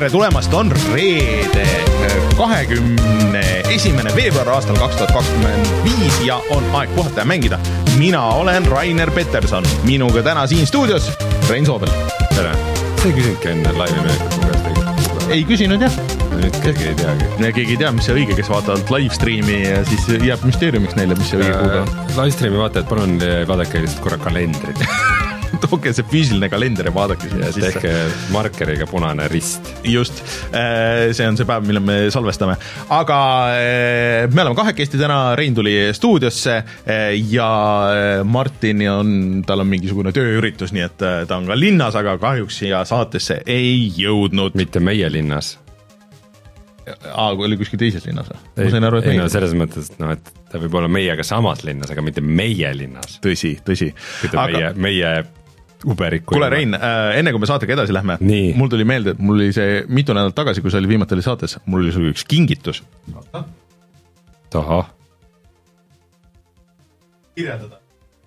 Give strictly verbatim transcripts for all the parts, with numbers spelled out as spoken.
tere tulemast, on reede kahekümne esimene veebruar aastal kaks tuhat kakskümmend viis ja on aeg puhata ja mängida. Mina olen Rainer Peterson, minuga täna siin stuudios Rein Soobel. Tere. See ei küsinudki enne laivi minekut. Ei küsinud jah. Nüüd keegi ei teagi. Keegi ei tea, mis see õige, kes vaatavad livestreami ja siis jääb müsteeriumiks neile, mis see õige kuuga on. Livestreami vaatajad, palun vaadake lihtsalt korra kalendrit. Tooge see füüsiline kalender ja vaadake siia sisse. Tehke markeriga punane rist. Just, see on see päev, mille me salvestame. Aga me oleme kahekesti täna, Rein tuli stuudiosse ja Martin on, tal on mingisugune tööüritus, nii et ta on ka linnas, aga kahjuks siia saatesse ei jõudnud. Mitte meie linnas. Aa, kui oli kuskil teises linnas. Ei, aru, ei no selles mõttes, no, et ta võib olla meiega samas linnas, aga mitte meie linnas. Tõsi, tõsi. Aga... meie, meie uberiku. Kule Rein, enne kui me saatega edasi lähme, nii. Mul tuli meelde, et mul oli see mitu nädalat tagasi, kui see oli viimati oli saates, mul oli sulle üks kingitus. Taha. Kirjeldada.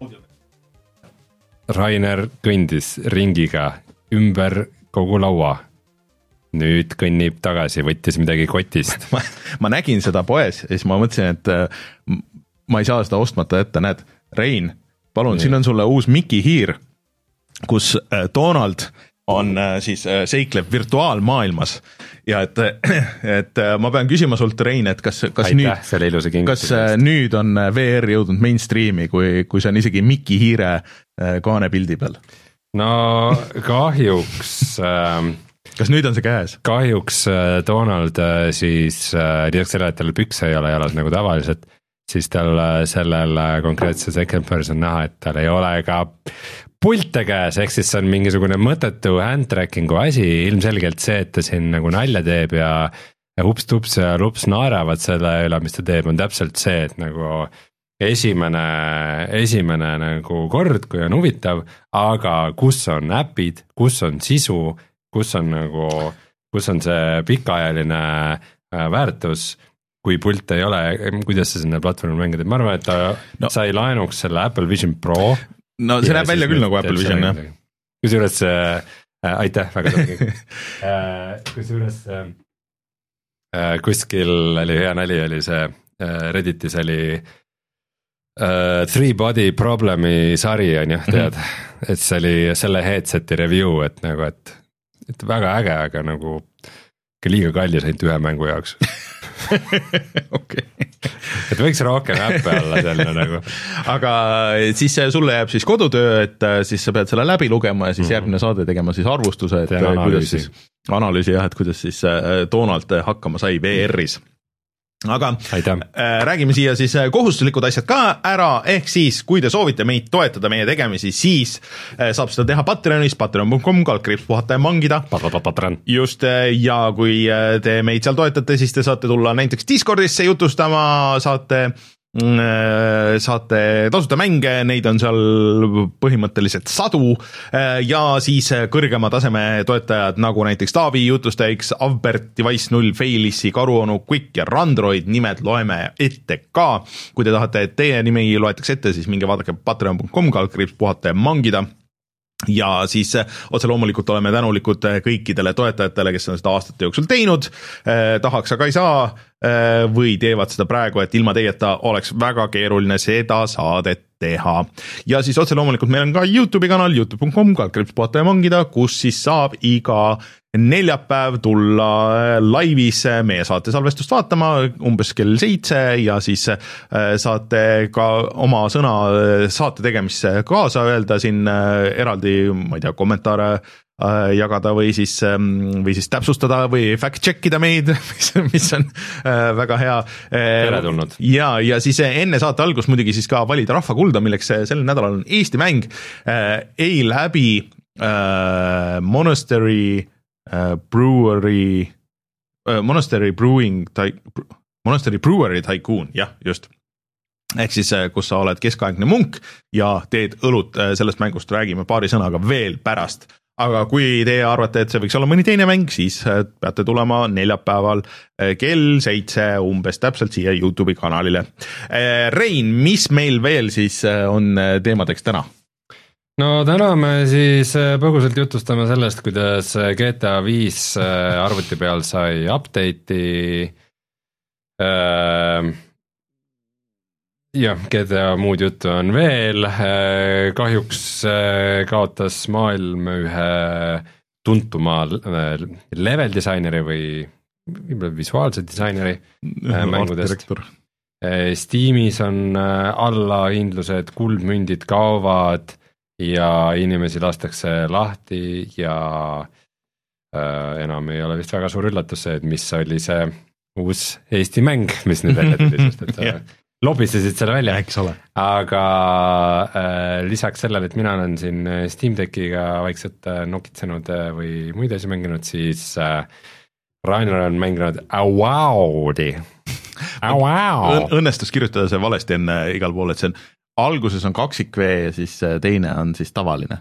Rainer kõndis ringiga ümber kogu laua. Nüüd kõnnib tagasi, võttis midagi kotist. ma, ma nägin seda poes ja siis ma mõtlesin, et ma ei saa seda ostmata ette. Näed, Rein, palun, nii. Siin on sulle uus Mickey hiir, kus Donald on siis seikleb virtuaalmaailmas ja et, et ma pean küsima sult, Rein, et kas, kas, Aitäh, nüüd, kas nüüd on V R jõudnud mainstreami, kui, kui see on isegi Mickey hiire kaanepildi peal? No kahjuks... Ähm... Kas nüüd on see käes? Kahjuks Donald siis lisaks sellele, et tal pükse ei ole jalad nagu tavaliselt, siis tal sellel konkreetse second person näha, et tal ei ole ka pulte käes, ehk siis see on mingisugune mõttetu hand-trackingu asi, ilmselgelt see, et ta siin nagu nalja teeb ja, ja ups-tups ja lups naeravad selle üle, mis ta teeb, on täpselt see, et nagu esimene, esimene nagu kord, kui on huvitav, aga kus on äpid, kus on sisu, kus on nagu, kus on see pikaajaline väärtus, kui pult ei ole, kuidas see sinna platvormi mängida, ma arvan, et ta no. sai laenuks selle Apple Vision Pro. No see näeb välja küll nagu Apple Vision, jah. Kusjuures, äh, aitäh, väga tõrgi. äh, kusjuures äh, kuskil oli hea nali, oli see äh, Redditis oli uh, Three Body Problemi sari on ju, tead, mm-hmm. et see oli selle headseti review, et nagu, et et väga äge, aga nagu liiga kallis ainult ühe mängu jaoks. Okay. Et võiks rohkem äppe olla selle nagu. Aga siis sulle jääb siis kodutöö, et siis sa pead selle läbi lugema ja siis mm-hmm. järgmine saade tegema siis arvustuse, et kuidas siis analüüsi jah, et kuidas siis Donald hakkama sai V R-is. Aga Aitäh. Räägime siia siis kohustuslikud asjad ka ära, ehk siis kui te soovite meid toetada meie tegemisi, siis saab seda teha Patreonis, patreon punkt com, kaldkriips puhata ja mangida. Patreon. Just, ja kui te meid seal toetate, siis te saate tulla näiteks Discordisse jutustama, saate, saate tasuta mänge, neid on seal põhimõtteliselt sadu ja siis kõrgema taseme toetajad nagu näiteks Taavi jutustajiks, Avbert, Device null, Failissi, Karuonu, Quick ja Randroid, nimed loeme ette ka. Kui te tahate, et teie nimi loetakse ette, siis minge vaadake patreon punkt com, kaldkriips puhata ja mangida. Ja siis otse loomulikult oleme tänulikud kõikidele toetajatele, kes on seda aastate jooksul teinud, eh, tahaks aga ei saa eh, või teevad seda praegu, et ilma teieta oleks väga keeruline seda saadet teha. Ja siis otse loomulikult meil on ka YouTube'i kanal, youtube punkt com, kaldkriips puhata ja mangida, kus siis saab iga neljapäev tulla laivis meie saate salvestust vaatama umbes kell seitse ja siis saate ka oma sõna saate tegemisse kaasa öelda siin eraldi, ma ei tea, kommentaare jagada või siis, või siis täpsustada või fact-checkida meid, mis, mis on väga hea. Teretulnud. Ja, ja siis enne saate algus muidugi siis ka valida rahvakulda, milleks sel nädalal on Eesti mäng ei läbi äh, Monastery Uh, brewery uh, Monastery Brewing Monastery Brewery Tycoon, jah, just. Ehk siis, kus sa oled keskaegne munk ja teed õlut, sellest mängust räägime paari sõnaga veel pärast. Aga kui teie arvate, et see võiks olla mõni teine mäng, siis peate tulema neljapäeval kell seitse umbes täpselt siia YouTube'i kanalile. Rein, mis meil veel siis on teemadeks täna? no täna me siis põgusalt jutustame sellest, kuidas G T A viis arvuti peal sai update'i. Jah, G T A muud juttu on veel, kahjuks kaotas maailm ühe tuntuma level disaineri või visuaalse disaineri mängudest. Steamis on allahindlused, kuldmündid kaovad ja inimesi lastakse lahti ja äh, enam ei ole vist väga suur üllatus see, et mis oli see uus Eesti mäng, mis nüüd välja tuli, sest et yeah. lobisesid selle välja, aga äh, lisaks sellele, et mina olen siin Steam Deckiga vaikselt äh, nokitsenud äh, või muid asju mänginud, siis äh, Rainer on mänginud Avowedi. Wow. Õnnestus kirjutada see valesti enne igal pool, et see on alguses on kaksik V ja siis teine on siis tavaline.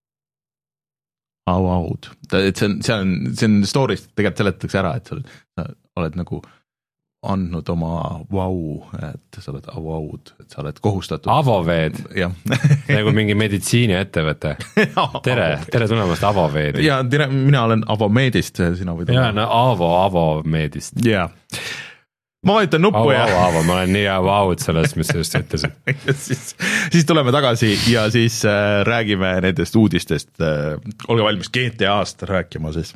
Avowed. Et see on, see on, see on story'st tegelikult seletatakse ära, et sa oled nagu andnud oma vau, et sa oled avowed, et sa oled kohustatud. Avoved? Jah. nagu mingi meditsiiniettevõte. tere, tere tulemast Avovedi. Ja tere, mina olen Avomedist, sina võid olla. Ja, no Avo, Avomedist. Jah. Ma vajutan nuppu ava, ja ava, ava, ma olen nii avaud sellest, mis sa just ütlesid. siis, siis tuleme tagasi ja siis äh, räägime nendest uudistest. Äh, olge valmis G T A-st rääkima siis.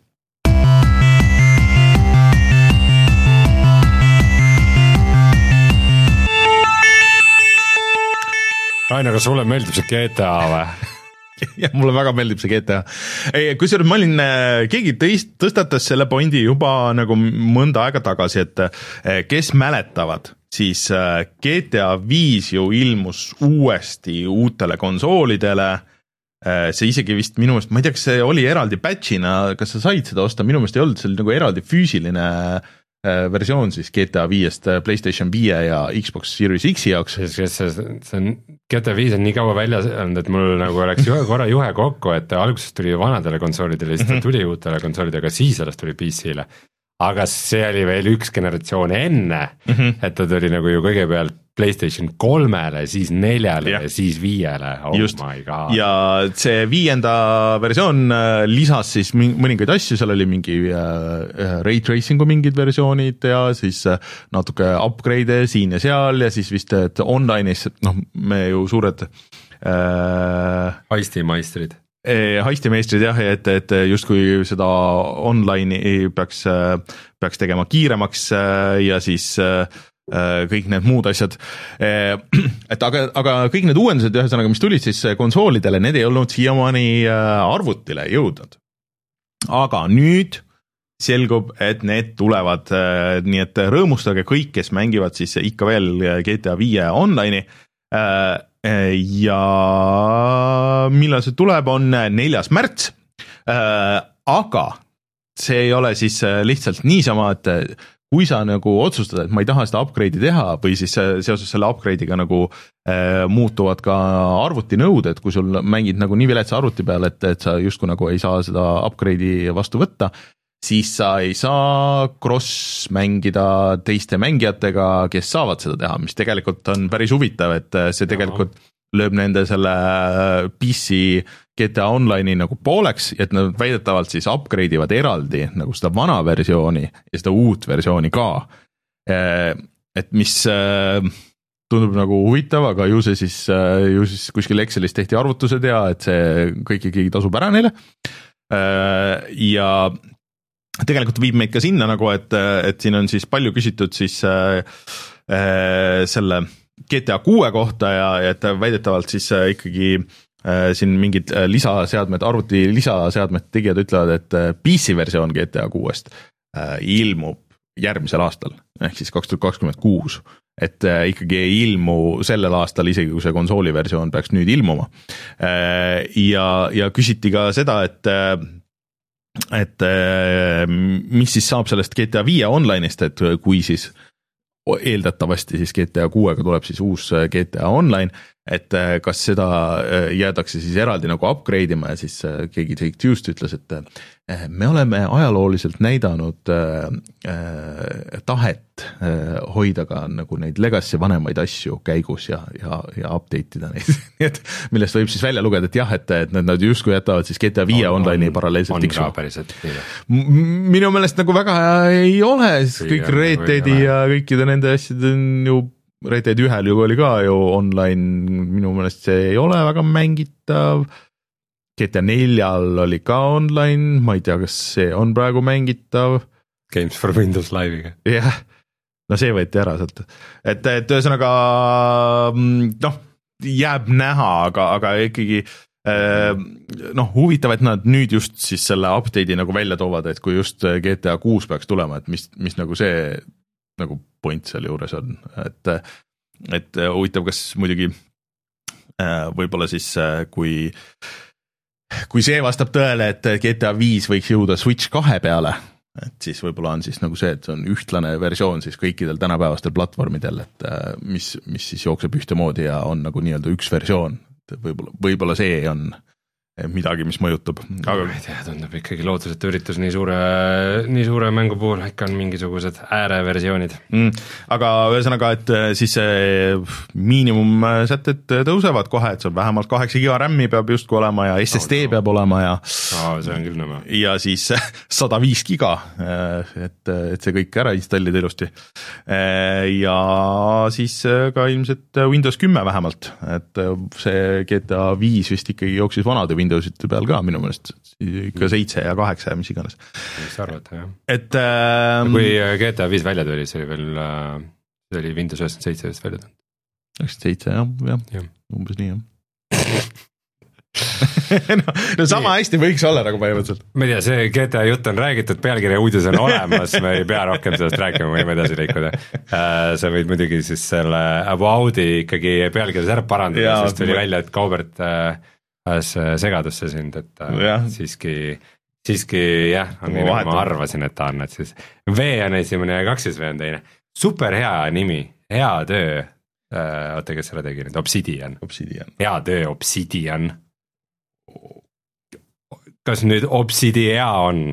Rainer, kas sulle meeldib see G T A või? jah, mulle väga meeldib see G T A. Kui see ma olin, keegi tõist, tõstatas selle pointi juba nagu mõnda aega tagasi, et kes mäletavad, siis G T A viis ju ilmus uuesti uutele konsoolidele. See isegi vist minu meelest, ma ei tea, kas see oli eraldi patch'ina, kas sa said seda osta, minu meelest ei olnud, see oli nagu eraldi füüsiline versioon siis G T A viiest PlayStation viie ja Xbox Series X jaoks. See, see, see on, G T A viis on nii kaua välja olnud, et mul nagu oleks juhe, korra juhe kokku, et alguses tuli vanadele konsoolidele, siis ta tuli uutele konsoolidele, aga siis sellest tuli P C-le. Aga see oli veel üks generatsioon enne, mm -hmm. et ta tuli nagu ju kõigepealt PlayStation kolmele, siis neljale ja, ja siis viiele, oh Just. my god. Ja see viienda versioon lisas siis mõningaid asju, seal oli mingi äh, ray tracing'u mingid versioonid ja siis natuke upgrade siin ja seal ja siis vist, et online'is, noh, me ju suured äh, heistimeistrid. heistimeistrid jah, et, et justkui seda online'i peaks, peaks tegema kiiremaks ja siis kõik need muud asjad, et aga, aga kõik need uuendused ühesõnaga, mis tulid siis konsoolidele, need ei olnud siiamaani arvutile jõudnud. Aga nüüd selgub, et need tulevad, nii et rõõmustage kõik, kes mängivad siis ikka veel G T A viie online'i ja millal see tuleb, on neljas märts, aga see ei ole siis lihtsalt niisama, et kui sa nagu otsustad, et ma ei taha seda upgrade'i teha või siis seoses selle upgrade'iga nagu äh, muutuvad ka arvutinõuded, kui sul mängid nagu nii viletsa arvuti peal, et, et sa justkui nagu ei saa seda upgrade'i vastu võtta, siis sa ei saa cross mängida teiste mängijatega, kes saavad seda teha, mis tegelikult on päris huvitav, et see tegelikult lööb nende selle P C G T A Online'i nagu pooleks, et nad väidetavalt siis upgrade ivad eraldi nagu seda vana versiooni ja seda uut versiooni ka. Et mis tundub nagu huvitav, aga ju see siis, ju siis kuskil Excelis tehti arvutused ja et see kõik ikkagi tasub ära neile. Ja tegelikult viib meid ka sinna nagu, et, et siin on siis palju küsitud siis selle G T A kuue kohta ja et väidetavalt siis ikkagi äh, siin mingid lisaseadmed, arvuti lisaseadmed tegijad ütlevad, et P C versioon G T A kuuest äh, ilmub järgmisel aastal, ehk siis kaks tuhat kakskümmend kuus, et äh, ikkagi ei ilmu sellel aastal, isegi kui see konsooli versioon peaks nüüd ilmuma. Äh, ja, ja küsiti ka seda, et äh, et äh, mis siis saab sellest G T A viie online'ist, et kui siis eeldatavasti siis G T A kuuega tuleb siis uus G T A Online, et kas seda jäädakse siis eraldi nagu upgrade ima ja siis keegi Take-Two'st ütles, et me oleme ajalooliselt näidanud äh, tahet äh, hoida ka nagu neid legacy vanemaid asju käigus ja, ja, ja update ida neid, nii et millest võib siis välja lugeda, et jah, et, et nad, nad justkui jätavad siis G T A viie on, online'i paralleelselt on ka päriselt minu meelest nagu väga ei ole, siis kõik Red Deadi ja kõikide nende asjade on ju Red Dead ühel ju oli ka ju online, minu meelest see ei ole väga mängitav, G T A neljal oli ka online, ma ei tea, kas see on praegu mängitav. Games for Windows Live'iga. Jah, no see võeti ära sealt, et, et ühesõnaga noh, jääb näha, aga, aga ikkagi noh, huvitav, et nad nüüd just siis selle update'i nagu välja toovad, et kui just G T A kuus peaks tulema, et mis, mis nagu see nagu point seal juures on, et, et huvitav, kas muidugi võib-olla siis, kui, kui see vastab tõele, et G T A viis võiks jõuda Switch kahe peale, et siis võib-olla on siis nagu see, et see on ühtlane versioon siis kõikidel tänapäevastel platvormidel, et mis, mis siis jookseb ühtemoodi ja on nagu nii-öelda üks versioon, et võib-olla, võib-olla see on midagi, mis mõjutab. Aga ma ei tea, tundub ikkagi lootusetu üritus nii suure, nii suure mängu puhul, ikka on mingisugused ääreversioonid. Mm, aga ühesõnaga, et siis miinimumsätted tõusevad kohe, et see on vähemalt kaheksa giga RAM-i peab justkui olema ja S S D no, no. peab olema ja no, see on küll nõme. Ja siis sada viis giga, et, et see kõik ära installida ilusti. Ja siis ka ilmselt Windows kümme vähemalt, et see G T A viis vist ikkagi jooksis vanade Windowsite peal ka minu meelest, ikka seitse ja kaheksa ja mis iganes. Mis arvata, jah. Et ähm, kui G T A viis välja tuli, see oli veel, see oli Windows üheksakümmend seitse vist välja tulnud. üheksakümmend seitse, jah, jah, ja. Umbes nii, jah. no, no sama hästi võiks olla nagu põhimõtteliselt. Ma ei tea, see G T A jutt on räägitud, pealkirja uudis on olemas, me ei pea rohkem sellest rääkima, me võime edasi liikuda. Sa võid muidugi siis selle About'i ikkagi pealkirjas ära parandada, ja, sest tuli ma... välja, et Kaubert pääs segadusse sind, et ja. siiski, siiski jah, on nii, nagu ma arvasin, et ta on, et siis V on esimene ja kaks siis V on teine. Super hea nimi, hea töö, oota, kes selle tegi nüüd, Obsidian. Obsidian. Hea töö, Obsidian. Kas nüüd Obsidia on?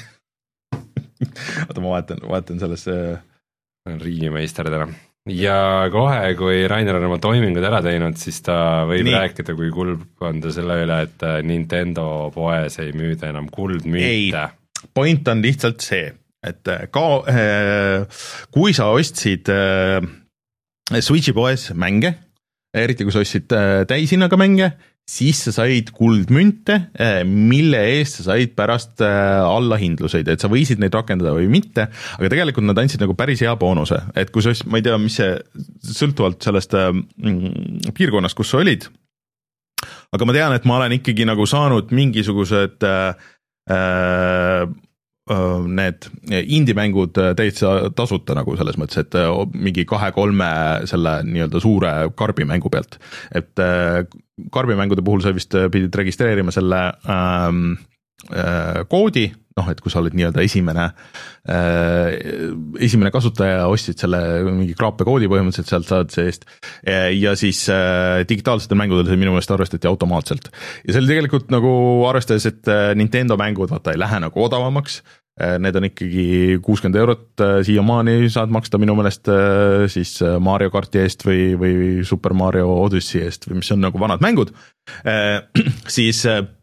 oota, ma vaatan, vaatan sellesse riigimeister täna. Ja kohe, kui Rainer on oma toimingud ära teinud, siis ta võib nii. Rääkida, kui kulb on ta selle üle, et Nintendo poes ei müüda enam kuldmüüte. Ei, point on lihtsalt see, et ka, kui sa ostsid Switchi poes mänge, eriti kui sa ostsid täishinnaga mänge, siis sa said kuldmünte, mille eest sa said pärast allahindluseid, et sa võisid neid rakendada või mitte, aga tegelikult nad andsid nagu päris hea boonuse, et kui sa, ma ei tea, mis see sõltuvalt sellest mm, piirkonnast, kus sa olid, aga ma tean, et ma olen ikkagi nagu saanud mingisugused äh, äh, need indie-mängud täitsa tasuta nagu selles mõttes, et mingi kahe-kolme selle nii-öelda suure karbimängu pealt, et karbimängude puhul sa vist pidid registreerima selle ähm, äh, koodi, noh, et kui sa oled nii-öelda esimene äh, esimene kasutaja, ostsid selle mingi kraape koodi põhimõtteliselt, sealt saad see eest ja siis äh, digitaalsetel mängudel see minu meelest arvestati automaatselt ja see oli tegelikult nagu arvestades, et Nintendo mängud vaata ei lähe nagu odavamaks, need on ikkagi kuuskümmend eurot siiamaani saad maksta minu meelest siis Mario Karti eest või, või Super Mario Odyssey eest või mis on nagu vanad mängud, siis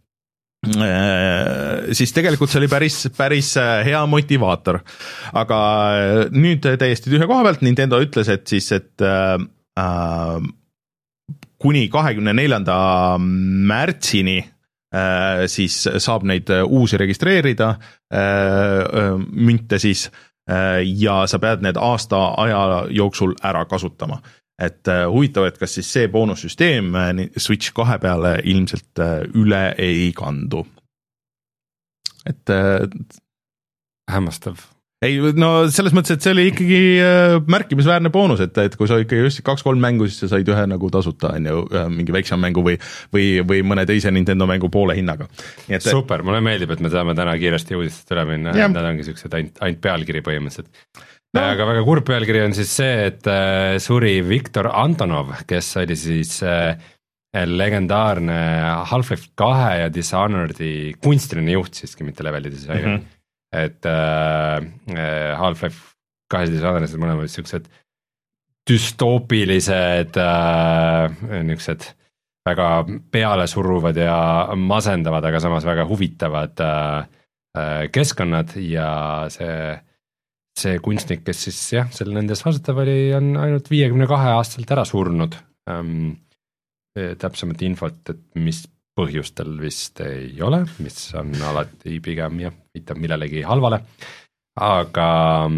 siis tegelikult see oli päris, päris hea motivaator, aga nüüd täiesti tühja koha pealt Nintendo ütles, et siis, et äh, kuni kahekümne neljanda märtsini äh, siis saab neid uusi registreerida äh, münte siis äh, ja sa pead need aasta aja jooksul ära kasutama. Et uh, huvitav, et kas siis see boonussüsteem Switch kahe peale ilmselt uh, üle ei kandu. Et uh, hämmastav. Ei, no selles mõttes, et see oli ikkagi uh, märkimisväärne boonus, et, et kui sa ikkagi just kaks-kolm mängu, siis sa said ühe nagu tasuta, on ju, mingi väiksem mängu või, või, või mõne teise Nintendo mängu poole hinnaga. Et, super, mulle meeldib, et me saame täna kiiresti uudistest üle minna, nad ongi siuksed ainult, ainult pealkiri põhimõtteliselt. no. Aga väga kurb pealkiri on siis see, et suri Viktor Antonov, kes oli siis legendaarne Half-Life kahe ja Dishonored'i kunstiline juht siiski, mitte level'i disainer mm. -hmm. et äh, Half-Life kahe ja Dishonored'id mõlemad siuksed düstoopilised äh, niisugused väga pealesuruvad ja masendavad, aga samas väga huvitavad äh, keskkonnad ja see, see kunstnik, kes siis jah, seal nendes vastutav oli, on ainult viiekümne kahe aastaselt ära surnud ähm,. täpsemat infot, et mis põhjustel vist ei ole, mis on alati pigem jah, viitab millelegi halvale, aga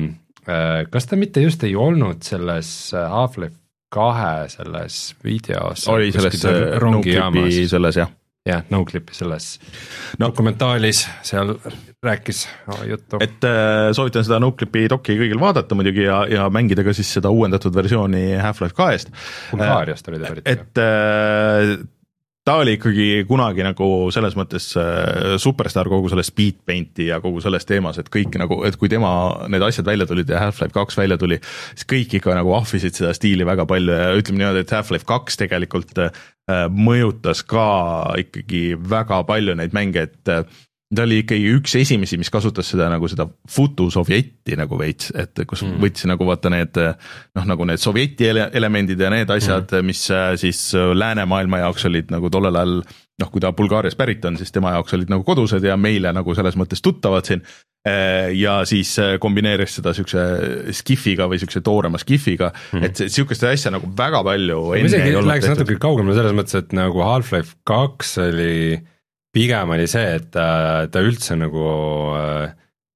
äh, kas ta mitte just ei olnud selles Half-Life kahe selles videos? Oli selles no-clipi selles jah. jah, no-clipi selles no. dokumentaalis, seal rääkis oh, juttu. Et äh, soovitan seda no-clipi doki kõigil vaadata muidugi ja, ja mängida ka siis seda uuendatud versiooni Half-Life kahest. Bulgaariast oli ta pärit. Et äh, ta oli ikkagi kunagi nagu selles mõttes äh, superstar kogu selle speedpainti ja kogu selles teemas, et kõik nagu, et kui tema need asjad välja tulid ja Half-Life kaks välja tuli, siis kõik ikka nagu ahvisid seda stiili väga palju ja ütleme niimoodi, et Half-Life kaks tegelikult äh, mõjutas ka ikkagi väga palju neid mänge, et äh, ta oli ikkagi üks esimesi, mis kasutas seda nagu seda futusovjetti nagu veits, et kus mm. võttis nagu vaata need noh, nagu need sovjeti ele- elemendid ja need asjad mm., mis siis läänemaailma jaoks olid nagu tollel ajal, noh, kui ta Bulgaarias pärit on, siis tema jaoks olid nagu kodused ja meile nagu selles mõttes tuttavad siin ja siis kombineeris seda siukse skifiga või siukse toorema skifiga mm., et siukest asja nagu väga palju enne ei olnud. Läheks natuke kaugemale selles mõttes, et nagu Half-Life kaks oli pigem oli see, et ta, ta üldse nagu äh,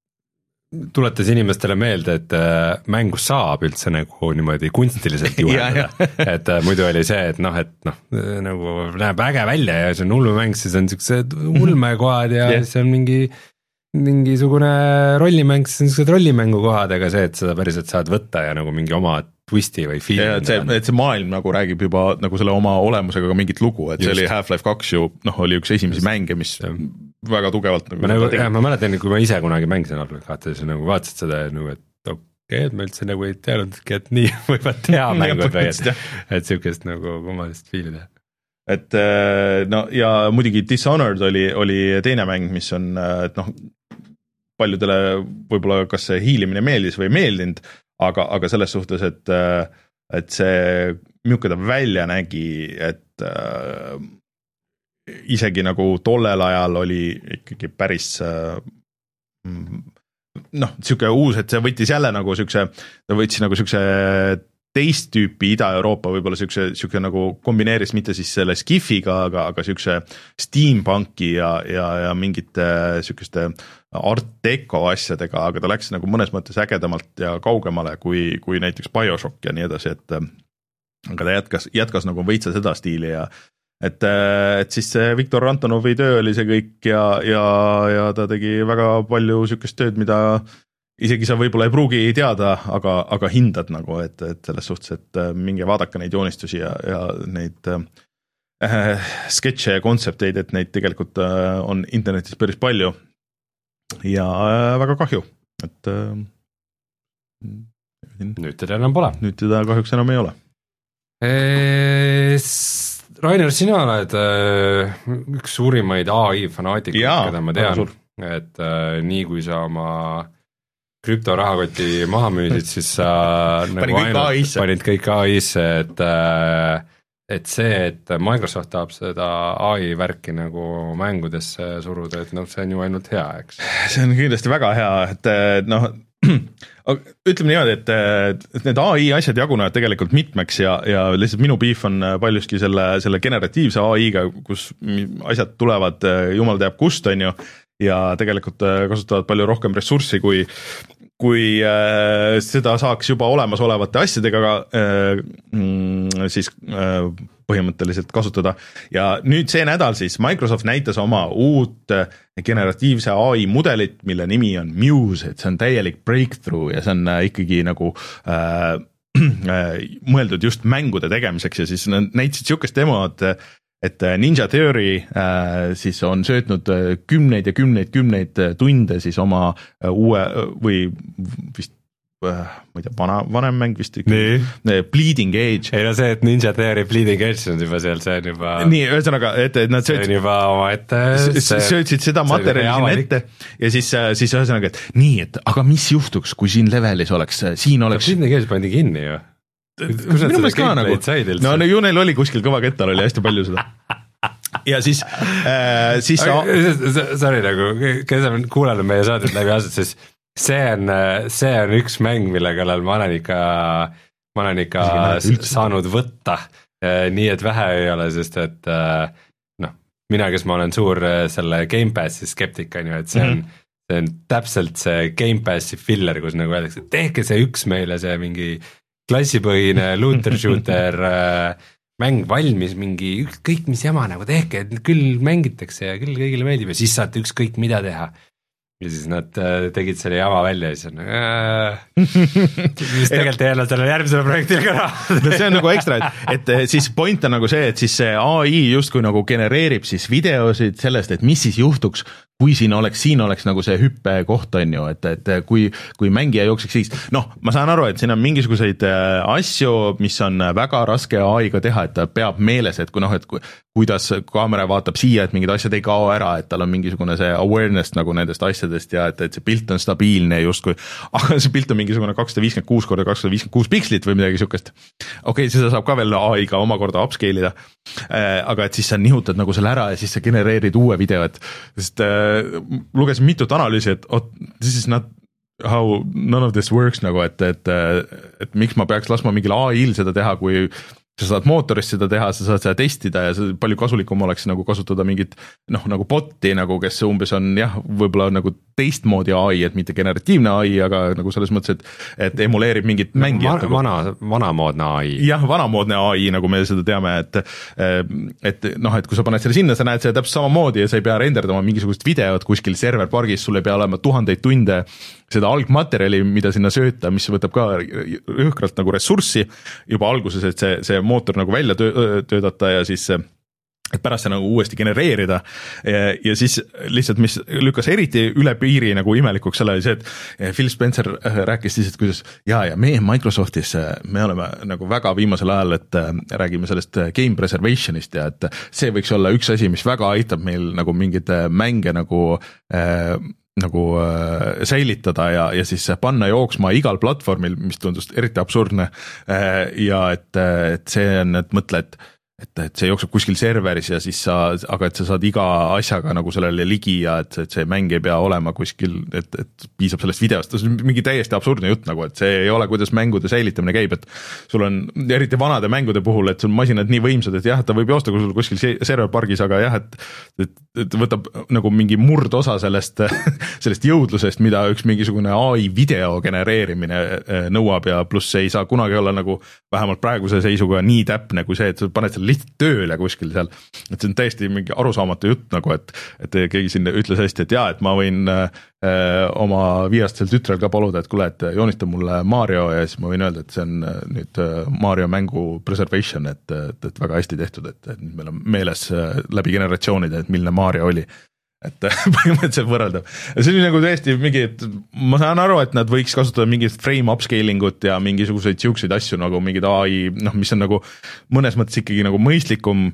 tuletas inimestele meelde, et äh, mängu saab üldse nagu niimoodi kunstiliselt juhendada. et äh, muidu oli see, et noh, et noh, nagu näeb äge välja ja see on ulmemäng, siis on siuksed ulmekohad ja yeah. see on mingi mingisugune rollimäng, siis on siuksed rollimängukohad, aga see, et seda päriselt saad võtta ja nagu mingi oma twisti või film. Et see, et see maailm nagu räägib juba nagu selle oma olemusega ka mingit lugu, et Just. see oli Half-Life kaks ju, noh, oli üks esimesi Just. mänge, mis ja. väga tugevalt nagu ma, nagu, jah, ma mäletan, kui ma ise kunagi mängisin Half-Life kahte, siis nagu vaatasid seda ja nagu, et okei, et ma üldse nagu ei teadnudki, et nii võivad teha mängud või et, et siukest nagu kummalist fiili teha. Et no ja muidugi Dishonored oli, oli teine mäng, mis on, et noh, paljudele võib-olla kas see hiilimine meeldis või meeldinud, aga, aga selles suhtes, et, et see milline ta välja nägi, et äh, isegi nagu tollel ajal oli ikkagi päris äh, noh, siuke uus, et see võttis jälle nagu siukse, ta võttis nagu siukse teist tüüpi Ida-Euroopa võib-olla siukse, siuke nagu kombineeris mitte siis selle skifiga, aga, aga siukse steampunki ja, ja, ja mingite siukeste art deco asjadega, aga ta läks nagu mõnes mõttes ägedamalt ja kaugemale kui, kui näiteks BioShock ja nii edasi, et aga ta jätkas, jätkas nagu veitsa seda stiili ja et, et siis see Viktor Antonovi töö oli see kõik ja, ja, ja ta tegi väga palju siukest tööd, mida isegi sa võib-olla ei pruugi teada, aga, aga hindad nagu, et, et selles suhtes, et minge vaadake neid joonistusi ja, ja neid äh, sketše ja kontsepteid, et neid tegelikult äh, on internetis päris palju ja äh, väga kahju, et äh, nüüd teda enam pole. Nüüd teda kahjuks enam ei ole. Eee, Rainer, sina oled äh, üks suurimaid A I fanaatikuid, keda ma tean, et äh, nii kui sa oma krüptorahakoti maha müüsid, siis sa nagu ainult panid kõik A I-sse, et, et see, et Microsoft tahab seda A I värki nagu mängudesse suruda, et noh, see on ju ainult hea, eks? See on kindlasti väga hea, et noh, ütleme niimoodi, et, et need A I asjad jagunevad tegelikult mitmeks ja, ja lihtsalt minu beef on paljuski selle, selle generatiivse A I-ga, kus asjad tulevad jumal teab kust, on ju, ja tegelikult kasutavad palju rohkem ressurssi, kui, kui äh, seda saaks juba olemasolevate asjadega äh, siis äh, põhimõtteliselt kasutada. Ja nüüd see nädal siis Microsoft näitas oma uut generatiivse A I mudelit, mille nimi on Muse, et see on täielik breakthrough ja see on ikkagi nagu äh, mõeldud just mängude tegemiseks ja siis näitasid siukest demot, et Ninja Theory äh, siis on söötnud kümneid ja kümneid, kümneid tunde siis oma uue või vist ma ei tea, vana, vanem mäng vist nii. Bleeding Age. ei no see, et Ninja Theory Bleeding Age on juba seal, see on juba nii, ühesõnaga, et, et nad söötsid, juba oma ette söötsid seda materjali sinna ette ja siis, siis ühesõnaga, et nii, et aga mis juhtuks, kui siin levelis oleks, siin oleks Bleeding Age pandi kinni ju. minu meelest ka nagu, no, no ju neil oli kuskil kõva kettal, oli hästi palju seda ja siis äh, siis sorry nagu, kes on kuulanud meie saadet läbi aastat, siis see on, see on üks mäng, mille kallal ma olen ikka, ma olen ikka saanud võtta, nii et vähe ei ole, sest et noh, mina, kes ma olen suur selle Gamepassi skeptik, on ju, et see on mm, -hmm. see on täpselt see Gamepassi filler, kus nagu öeldakse, tehke see üks meile, see mingi klassipõhine looter shooter mäng valmis, mingi ükskõik mis jama nagu tehke, et küll mängitakse ja küll kõigile meeldib ja siis saate ükskõik mida teha. Ja siis nad tegid selle jama välja ja siis on äh, mis tegelikult ei ole sellele järgmisele projektile ka raha. No see on nagu ekstra, et, et siis point on nagu see, et siis see A I justkui nagu genereerib siis videosid sellest, et mis siis juhtuks, kui siin oleks, siin oleks nagu see hüppe koht on ju, et, et kui, kui mängija jookseks siis, noh, ma saan aru, et siin on mingisuguseid asju, mis on väga raske A I-ga teha, et ta peab meeles, et kui noh, et kui, kuidas kaamera vaatab siia, et mingid asjad ei kao ära, et tal on mingisugune see awareness nagu nendest asjadest ja et, et see pilt on stabiilne justkui, aga see pilt on mingisugune kakssada viiskümmend kuus korda kakssada viiskümmend kuus pikslit või midagi sihukest. Okei, okay, seda saab ka veel A I-ga omakorda upscale ida, aga et siis sa nihutad nagu selle ära ja siis sa genereerid uue video, et sest lugesin mitut analüüsi, et oh, this is not how none of this works nagu, et, et, et miks ma peaks laskma mingil A I-l seda teha, kui sa saad mootorist seda teha, sa saad seda testida ja see palju kasulikum oleks nagu kasutada mingit noh, nagu bot'i nagu, kes umbes on jah, võib-olla nagu teistmoodi A I, et mitte generatiivne A I, aga nagu selles mõttes, et, et emuleerib mingit no, mängijat. Vana, vanamoodne A I. jah, vanamoodne A I, nagu me seda teame, et, et noh, et kui sa paned selle sinna, sa näed seda täpselt samamoodi ja sa ei pea renderdama mingisugust videot kuskil serverpargis, sul ei pea olema tuhandeid tunde seda algmaterjali, mida sinna sööta, mis võtab ka jõhkralt nagu ressurssi juba alguses, et see, see mootor nagu välja töötada ja siis et pärast see nagu uuesti genereerida ja, ja siis lihtsalt, mis lükkas eriti üle piiri nagu imelikuks selle oli see, et Phil Spencer rääkis siis, et kuidas ja, ja meie Microsoftis me oleme nagu väga viimasel ajal, et räägime sellest game preservationist ja et see võiks olla üks asi, mis väga aitab meil nagu mingeid mänge nagu äh, nagu äh, säilitada ja, ja siis panna jooksma igal platvormil, mis tundus eriti absurdne äh, ja et, et see on, et mõtle, et et, et see jookseb kuskil serveris ja siis sa, aga et sa saad iga asjaga nagu sellele ligi ja et, et see mäng ei pea olema kuskil, et, et piisab sellest videost, see on mingi täiesti absurdne jutt nagu, et see ei ole, kuidas mängude säilitamine käib, et sul on eriti vanade mängude puhul, et sul masinad nii võimsad, et jah, ta võib joosta kui sul kuskil serverpargis, aga jah, et, et, et võtab nagu mingi murdosa sellest, sellest jõudlusest, mida üks mingisugune A I video genereerimine nõuab ja pluss ei saa kunagi olla nagu vähemalt praeguse seisuga nii täpne kui see, et sa paned selle lihtsalt tööle kuskil seal, et see on täiesti mingi arusaamatu jutt nagu, et, et keegi siin ütles hästi, et jaa, et ma võin äh, oma viiastel tütrel ka paluda, et kuule, et joonista mulle Mario ja siis ma võin öelda, et see on nüüd Mario mängu preservation, et, et, et väga hästi tehtud, et, et nüüd meil on meeles läbi generatsioonide, et milline Mario oli. Et põhimõtteliselt võrreldav. See on nagu tõesti mingi, et ma saan aru, et nad võiks kasutada mingit frame upscaling ut ja mingisuguseid siukseid asju nagu mingid A I, noh, mis on nagu mõnes mõttes ikkagi nagu mõistlikum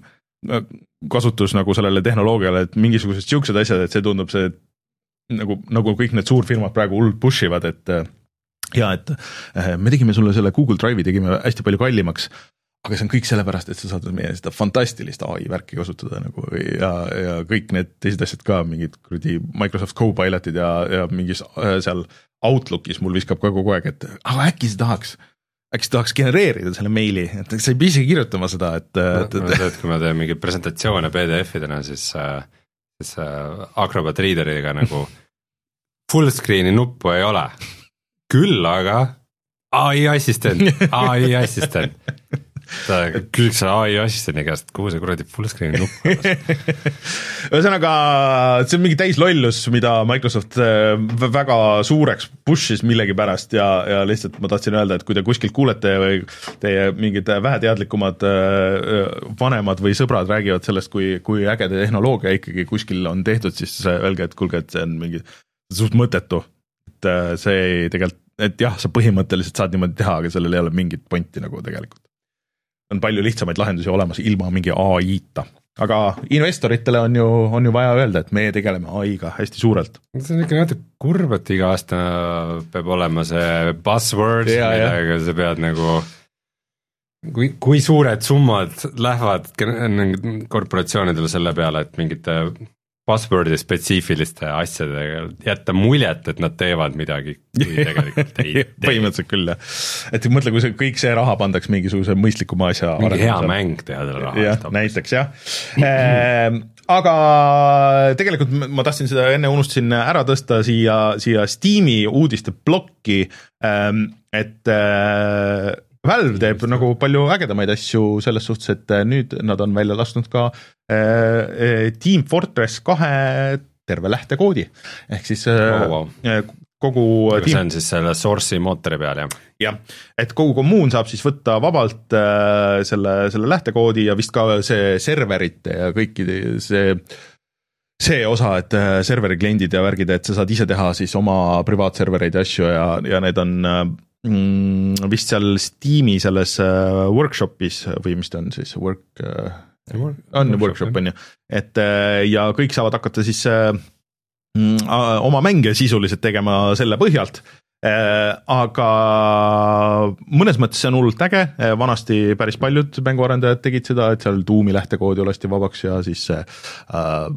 kasutus nagu sellele tehnoloogiale, et mingisugused siuksed asjad, et see tundub see nagu, nagu kõik need suurfirmad praegu hullult push ivad, et ja, et me tegime sulle selle Google Drive'i tegime hästi palju kallimaks, aga see on kõik sellepärast, et sa saad meie seda fantastilist A I värki kasutada nagu ja, ja kõik need teised asjad ka, mingid kuradi Microsoft Copilotid ja, ja mingis seal Outlookis mul viskab ka kogu aeg, et aga äkki sa tahaks, äkki sa tahaks genereerida selle meili, et sa ei piisa kirjutama seda, et, et, et, et kui ma teen mingeid presentatsioone P D F-idena, siis, siis Acrobat Readeriga nagu full screen'i nuppu ei ole, küll aga A I assistent, A I assistent ta küll see A I assistendi käest, kuhu see kuradi full screen nupp ühesõnaga, see on mingi täis lollus, mida Microsoft väga suureks push'is millegi pärast ja, ja lihtsalt ma tahtsin öelda, et kui te kuskilt kuulete või teie mingid väheteadlikumad vanemad või sõbrad räägivad sellest, kui, kui ägede tehnoloogia ikkagi kuskil on tehtud, siis öelge, et kuulge, et see on mingi suht mõttetu. et see tegelikult, et jah, sa põhimõtteliselt saad niimoodi teha, aga sellel ei ole mingit pointi nagu tegelikult. On palju lihtsamaid lahendusi olemas ilma mingi A I-ta. Aga investoritele on ju, on ju vaja öelda, et meie tegeleme A I-ga hästi suurelt. See on ikka natuke kurb, et iga aasta peab olema see buzzword, millega sa pead nagu, kui, kui suured summad lähevad korporatsioonidele selle peale, et mingite buzzwordi spetsiifiliste asjadega jätta muljet, et nad teevad midagi, kui tegelikult ei tee. Põhimõtteliselt küll, jah. Et mõtle, kui see, kõik see raha pandaks mingisuguse mõistlikuma asja. Mingi hea mäng teha selle raha. Ja, näiteks, jah. Ehm, aga tegelikult ma tahtsin seda enne unustasin ära tõsta siia, siia Steam'i uudiste blokki, et Valve teeb nagu palju ägedamaid asju selles suhtes, et nüüd nad on välja lasknud ka äh, Team Fortress kahe terve lähtekoodi. Ehk siis äh, oh, wow. kogu see team... on siis selle source'i mootori peal, jah? Jah, et kogu kommuun saab siis võtta vabalt äh, selle, selle lähtekoodi ja vist ka see serverite ja kõikide see see osa, et serveri kliendid ja värgid, et sa saad ise teha siis oma privaatservereid ja asju ja, ja need on Mm, vist seal Steam'i selles uh, workshopis või mis ta on siis, work, uh, on workshop, workshop on ju, et uh, ja kõik saavad hakata siis uh, mm, oma mänge sisuliselt tegema selle põhjalt, uh, aga mõnes mõttes see on hullult äge, uh, vanasti päris paljud mänguarendajad tegid seda, et seal Doomi lähtekoodi lasti vabaks ja siis uh,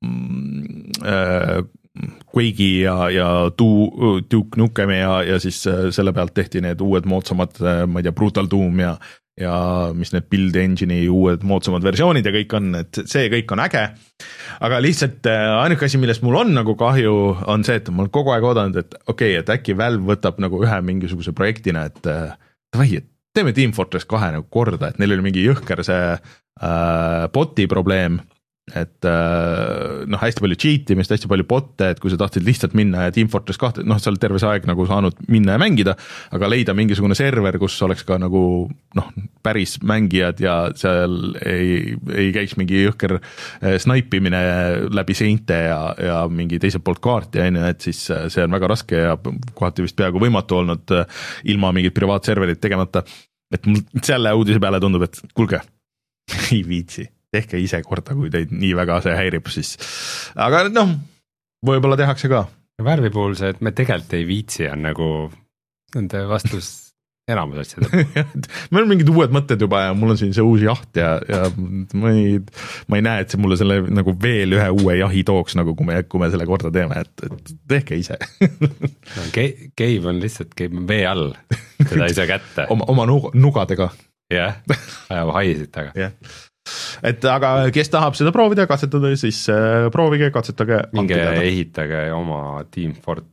uh, Quake'i ja, ja Duke Nukemi ja, ja siis selle pealt tehti need uued moodsamad, ma ei tea, Brutal Doom ja, ja mis need Build Engine'i uued moodsamad versioonid ja kõik on, et see kõik on äge. Aga lihtsalt ainuke asi, millest mul on nagu kahju, on see, et ma olen kogu aeg oodanud, et okei, okay, et äkki Valve võtab nagu ühe mingisuguse projektina, et vai, et teeme Team Fortress kahe nagu korda, et neil oli mingi jõhker see äh, boti probleem, et noh, hästi palju cheatimist, hästi palju botte, et kui sa tahtsid lihtsalt minna ja Team Fortress kahte, noh, sa oled terve see aeg nagu saanud minna ja mängida, aga leida mingisugune server, kus oleks ka nagu noh, päris mängijad ja seal ei, ei käiks mingi jõhker snaipimine läbi seinte ja, ja mingi teiselt poolt kaarti, et siis see on väga raske ja kohati vist peaaegu võimatu olnud ilma mingit privaatserverit tegemata, et mul selle uudise peale tundub, et kuulge, ei viitsi. Tehke ise korda, kui teid nii väga see häirib, siis aga noh, võib-olla tehakse ka. Värvi puhul see, et me tegelikult ei viitsi, on nagu nende vastus enamus asjade. Meil on mingid uued mõtted juba ja mul on siin see uus jaht ja, ja ma, ei, ma ei näe, et see mulle selle nagu veel ühe uue jahi tooks, nagu kui me, kui me selle korda teeme, et, et tehke ise. no, Cave on lihtsalt Cave vee all, teda ei saa kätte. oma, oma nugadega. Jah, ajab haisid taga. Jah. Et aga kes tahab seda proovida ja katsetada, siis äh, proovige, katsetage. Minge ehitage oma Team Fort...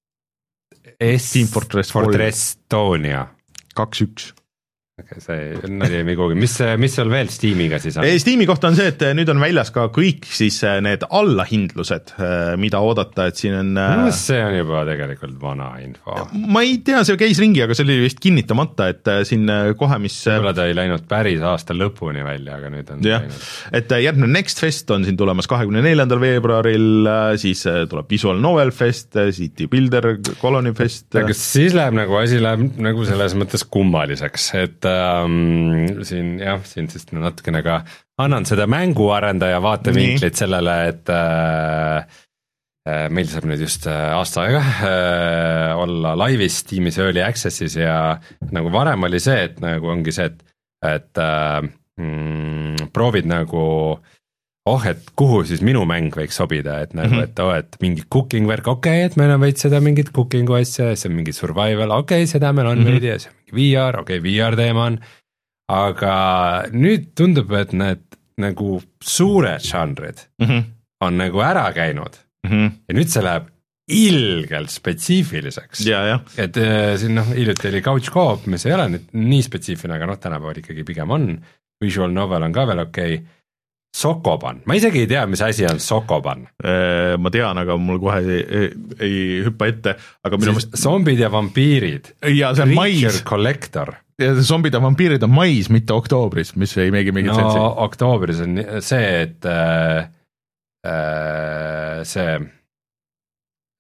S... Team Fortress Fortresstonia. kaks üks. Okay, see nali ei kuhugi. Mis, mis seal veel Steamiga siis on? Steami kohta on see, et nüüd on väljas ka kõik siis need allahindlused, mida oodata, et siin on... No, see on juba tegelikult vana info. Ma ei tea, see käis ringi, aga see oli vist kinnitamata, et siin kohe, mis... Võib-olla ta ei läinud päris aasta lõpuni välja, aga nüüd on ja, läinud. Et järgmine Next Fest on siin tulemas kahekümne neljandal veebruaril, siis tuleb Visual Novel Fest, City Builder, Colony Fest. Aga siis läheb nagu asi läheb nagu selles mõttes kummaliseks, et Um, siin jah, siin siis natukene ka annan seda mänguarendaja vaatevinklit sellele, et äh, meil saab nüüd just aasta aega äh, olla laivis Steamis Early Access'is ja nagu varem oli see, et nagu ongi see, et, et äh, mm, proovid nagu oh, et kuhu siis minu mäng võiks sobida, et nagu, mm -hmm. et oh, et mingi cooking värk, okei okay,, et meil on veits seda mingit cooking'u asja, see on mingi survival, okei okay,, seda meil on mm -hmm. veidi ja see on mingi V R, okei okay,, V R teema on, aga nüüd tundub, et need nagu suured žanrid mm -hmm. on nagu ära käinud mm -hmm. ja nüüd see läheb ilgelt spetsiifiliseks, ja, ja. et äh, siin noh, hiljuti oli Couch Co-op, mis ei ole nüüd nii spetsiifiline, aga noh, tänapäeval ikkagi pigem on, Visual Novel on ka veel okei okay. Sokoban, ma isegi ei tea, mis asi on Sokoban. Ma tean, aga mul kohe ei, ei, ei hüppa ette, aga minu mõist... Zombid ja vampiirid. Ja see on mais. Collector. Ja zombid ja vampiirid on mais, mitte oktoobris, mis ei meegi mingit no, sensi. No oktoobris on see, et äh, see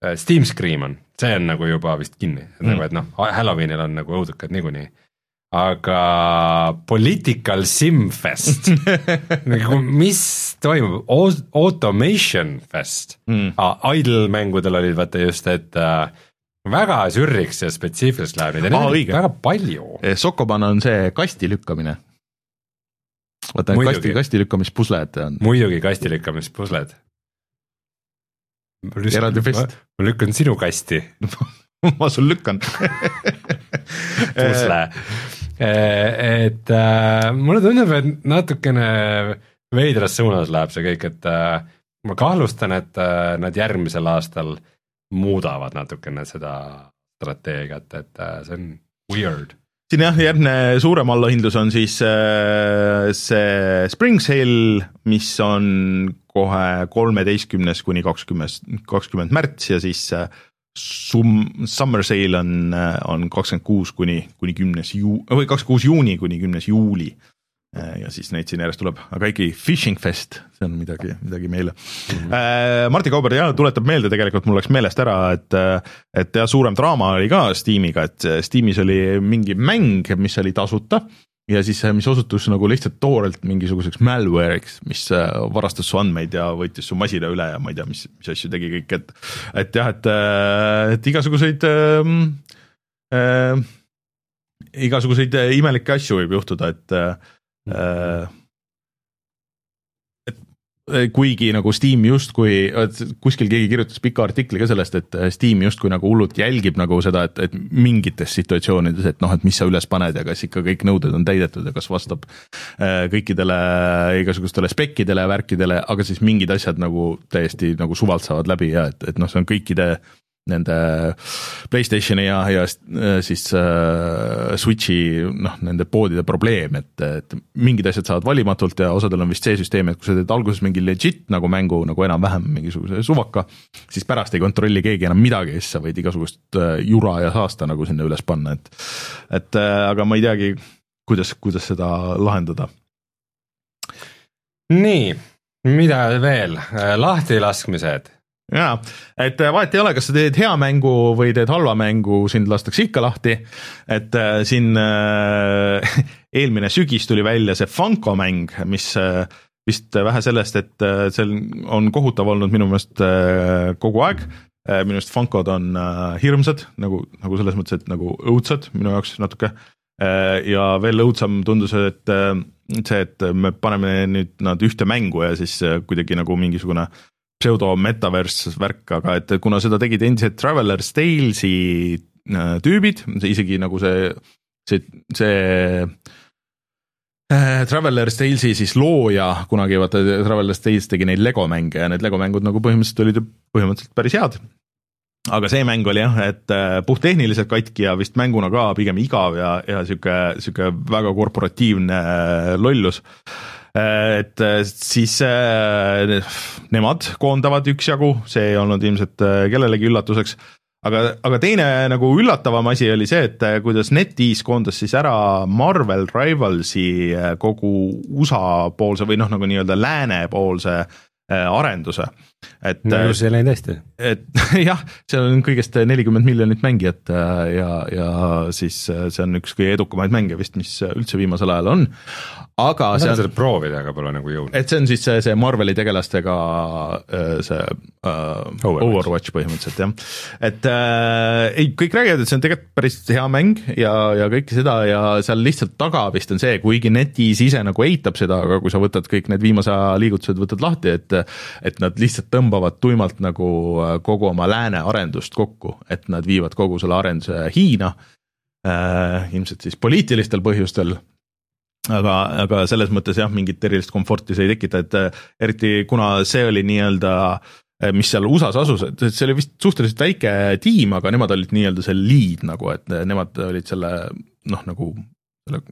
Steam Scream on, see on nagu juba vist kinni, mm. nagu et noh, Halloweenil on nagu õudukad niikuinii. Aga Political Simfest nagu mis toimub, Automation Fest mm. ah, Idle mängudel olid vaata just, et äh, väga sürriks ja spetsiifiliselt läheb neid, ah, väga palju. Sokoban on see kasti lükkamine. Vaata, kasti, kasti lükkamispusled on. Muidugi kasti lükkamispusled. Eraldi fest. Ma, ma lükkan sinu kasti. ma sul lükkan. Pusle. Et äh, mulle tundub, et natukene veidras suunas läheb see kõik, et äh, ma kahlustan, et äh, nad järgmisel aastal muudavad natukene seda strateegiat, et äh, see on weird. Siin jah, järgmine suurem allahindlus on siis äh, see Spring Sale, mis on kohe kolmeteistkümnes kuni kakskümmend märts ja siis äh, Sum, Summer Sale on, on kakskümmend kuus kuni, kuni kümnes juu, või kakskümmend kuus juuni kuni kümnes juuli ja siis neid siin järjest tuleb, aga ikkagi Fishing Fest, see on midagi, midagi meile. Mm-hmm. Martti Kauber jah, tuletab meelde, tegelikult mul läks meelest ära, et, et jah, suurem draama oli ka Steamiga, et Steamis oli mingi mäng, mis oli tasuta ja siis mis osutus nagu lihtsalt toorelt mingisuguseks malware'iks, mis varastas su andmeid ja võitis su masina üle ja ma ei tea, mis, mis asju tegi kõik, et, et jah, et, et igasuguseid äh, äh, igasuguseid imelikke asju võib juhtuda, et äh, kuigi nagu Steam justkui, kuskil keegi kirjutas pika artikli ka sellest, et Steam justkui nagu hullult jälgib nagu seda, et, et mingites situatsioonides, et noh, et mis sa üles paned ja kas ikka kõik nõuded on täidetud ja kas vastab kõikidele igasugustele spekkidele ja värkidele, aga siis mingid asjad nagu täiesti nagu suvalt saavad läbi ja et, et noh, see on kõikide nende PlayStationi ja, ja siis äh, Switchi noh, nende poodide probleem, et, et mingid asjad saavad valimatult ja osadel on vist see süsteem, et kui sa teed alguses mingi legit nagu mängu nagu enam-vähem mingisuguse suvaka, siis pärast ei kontrolli keegi enam midagi, siis sa võid igasugust jura ja saasta nagu sinna üles panna, et, et aga ma ei teagi, kuidas, kuidas seda lahendada. Nii, mida veel? Lahtilaskmised. Jaa, et vahet ei ole, kas sa teed hea mängu või teed halva mängu, sind lastakse ikka lahti, et äh, siin äh, eelmine sügis tuli välja see Funko mäng, mis äh, vist vähe sellest, et äh, see on kohutav olnud minu meelest äh, kogu aeg, äh, minu meelest Funkod on äh, hirmsad, nagu, nagu selles mõttes, et nagu õudsad minu jaoks natuke äh, ja veel õudsam tundus, et äh, see, et me paneme nüüd nad ühte mängu ja siis äh, kuidagi nagu mingisugune pseudo-metaverse värk, aga et kuna seda tegid endised Traveler's Tales'i tüübid, isegi nagu see, see, see äh, Traveler's Tales'i siis looja, kunagi vaata Traveler's Tales tegi neid Lego mänge ja need Lego mängud nagu põhimõtteliselt olid põhimõtteliselt päris head. Aga see mäng oli jah, et puhttehniliselt katki ja vist mänguna ka pigem igav ja, ja siuke, siuke väga korporatiivne lollus. Et siis nemad koondavad üksjagu, see ei olnud ilmselt kellelegi üllatuseks, aga, aga teine nagu üllatavam asi oli see, et kuidas NetEase koondas siis ära Marvel Rivalsi kogu U S A poolse või noh, nagu nii-öelda lääne poolse arenduse. Et, no ju see läinud hästi. Et jah, seal on kõigest nelikümmend miljonit mängijat ja, ja siis see on üks kõige edukamaid mänge vist, mis üldse viimasel ajal on. Aga see on seda proovida, aga pole nagu jõudnud. Et see on siis see, see Marveli tegelastega see uh, Overwatch. Overwatch põhimõtteliselt, jah. Et äh, ei, kõik räägivad, et see on tegelikult päris hea mäng ja, ja kõike seda ja seal lihtsalt taga vist on see, kuigi NetEase ise nagu eitab seda, aga kui sa võtad kõik need viimase liigutused, võtad lahti, et, et nad lihtsalt tõmbavad tuimalt nagu kogu oma lääne arendust kokku, et nad viivad kogu selle arenduse Hiina, äh, ilmselt siis poliitilistel põhjustel, aga, aga selles mõttes jah, mingit erilist komforti see ei tekita, et eriti kuna see oli nii-öelda, mis seal U S A-s asus, et see oli vist suhteliselt väike tiim, aga nemad olid nii-öelda see lead nagu, et nemad olid selle noh, nagu selle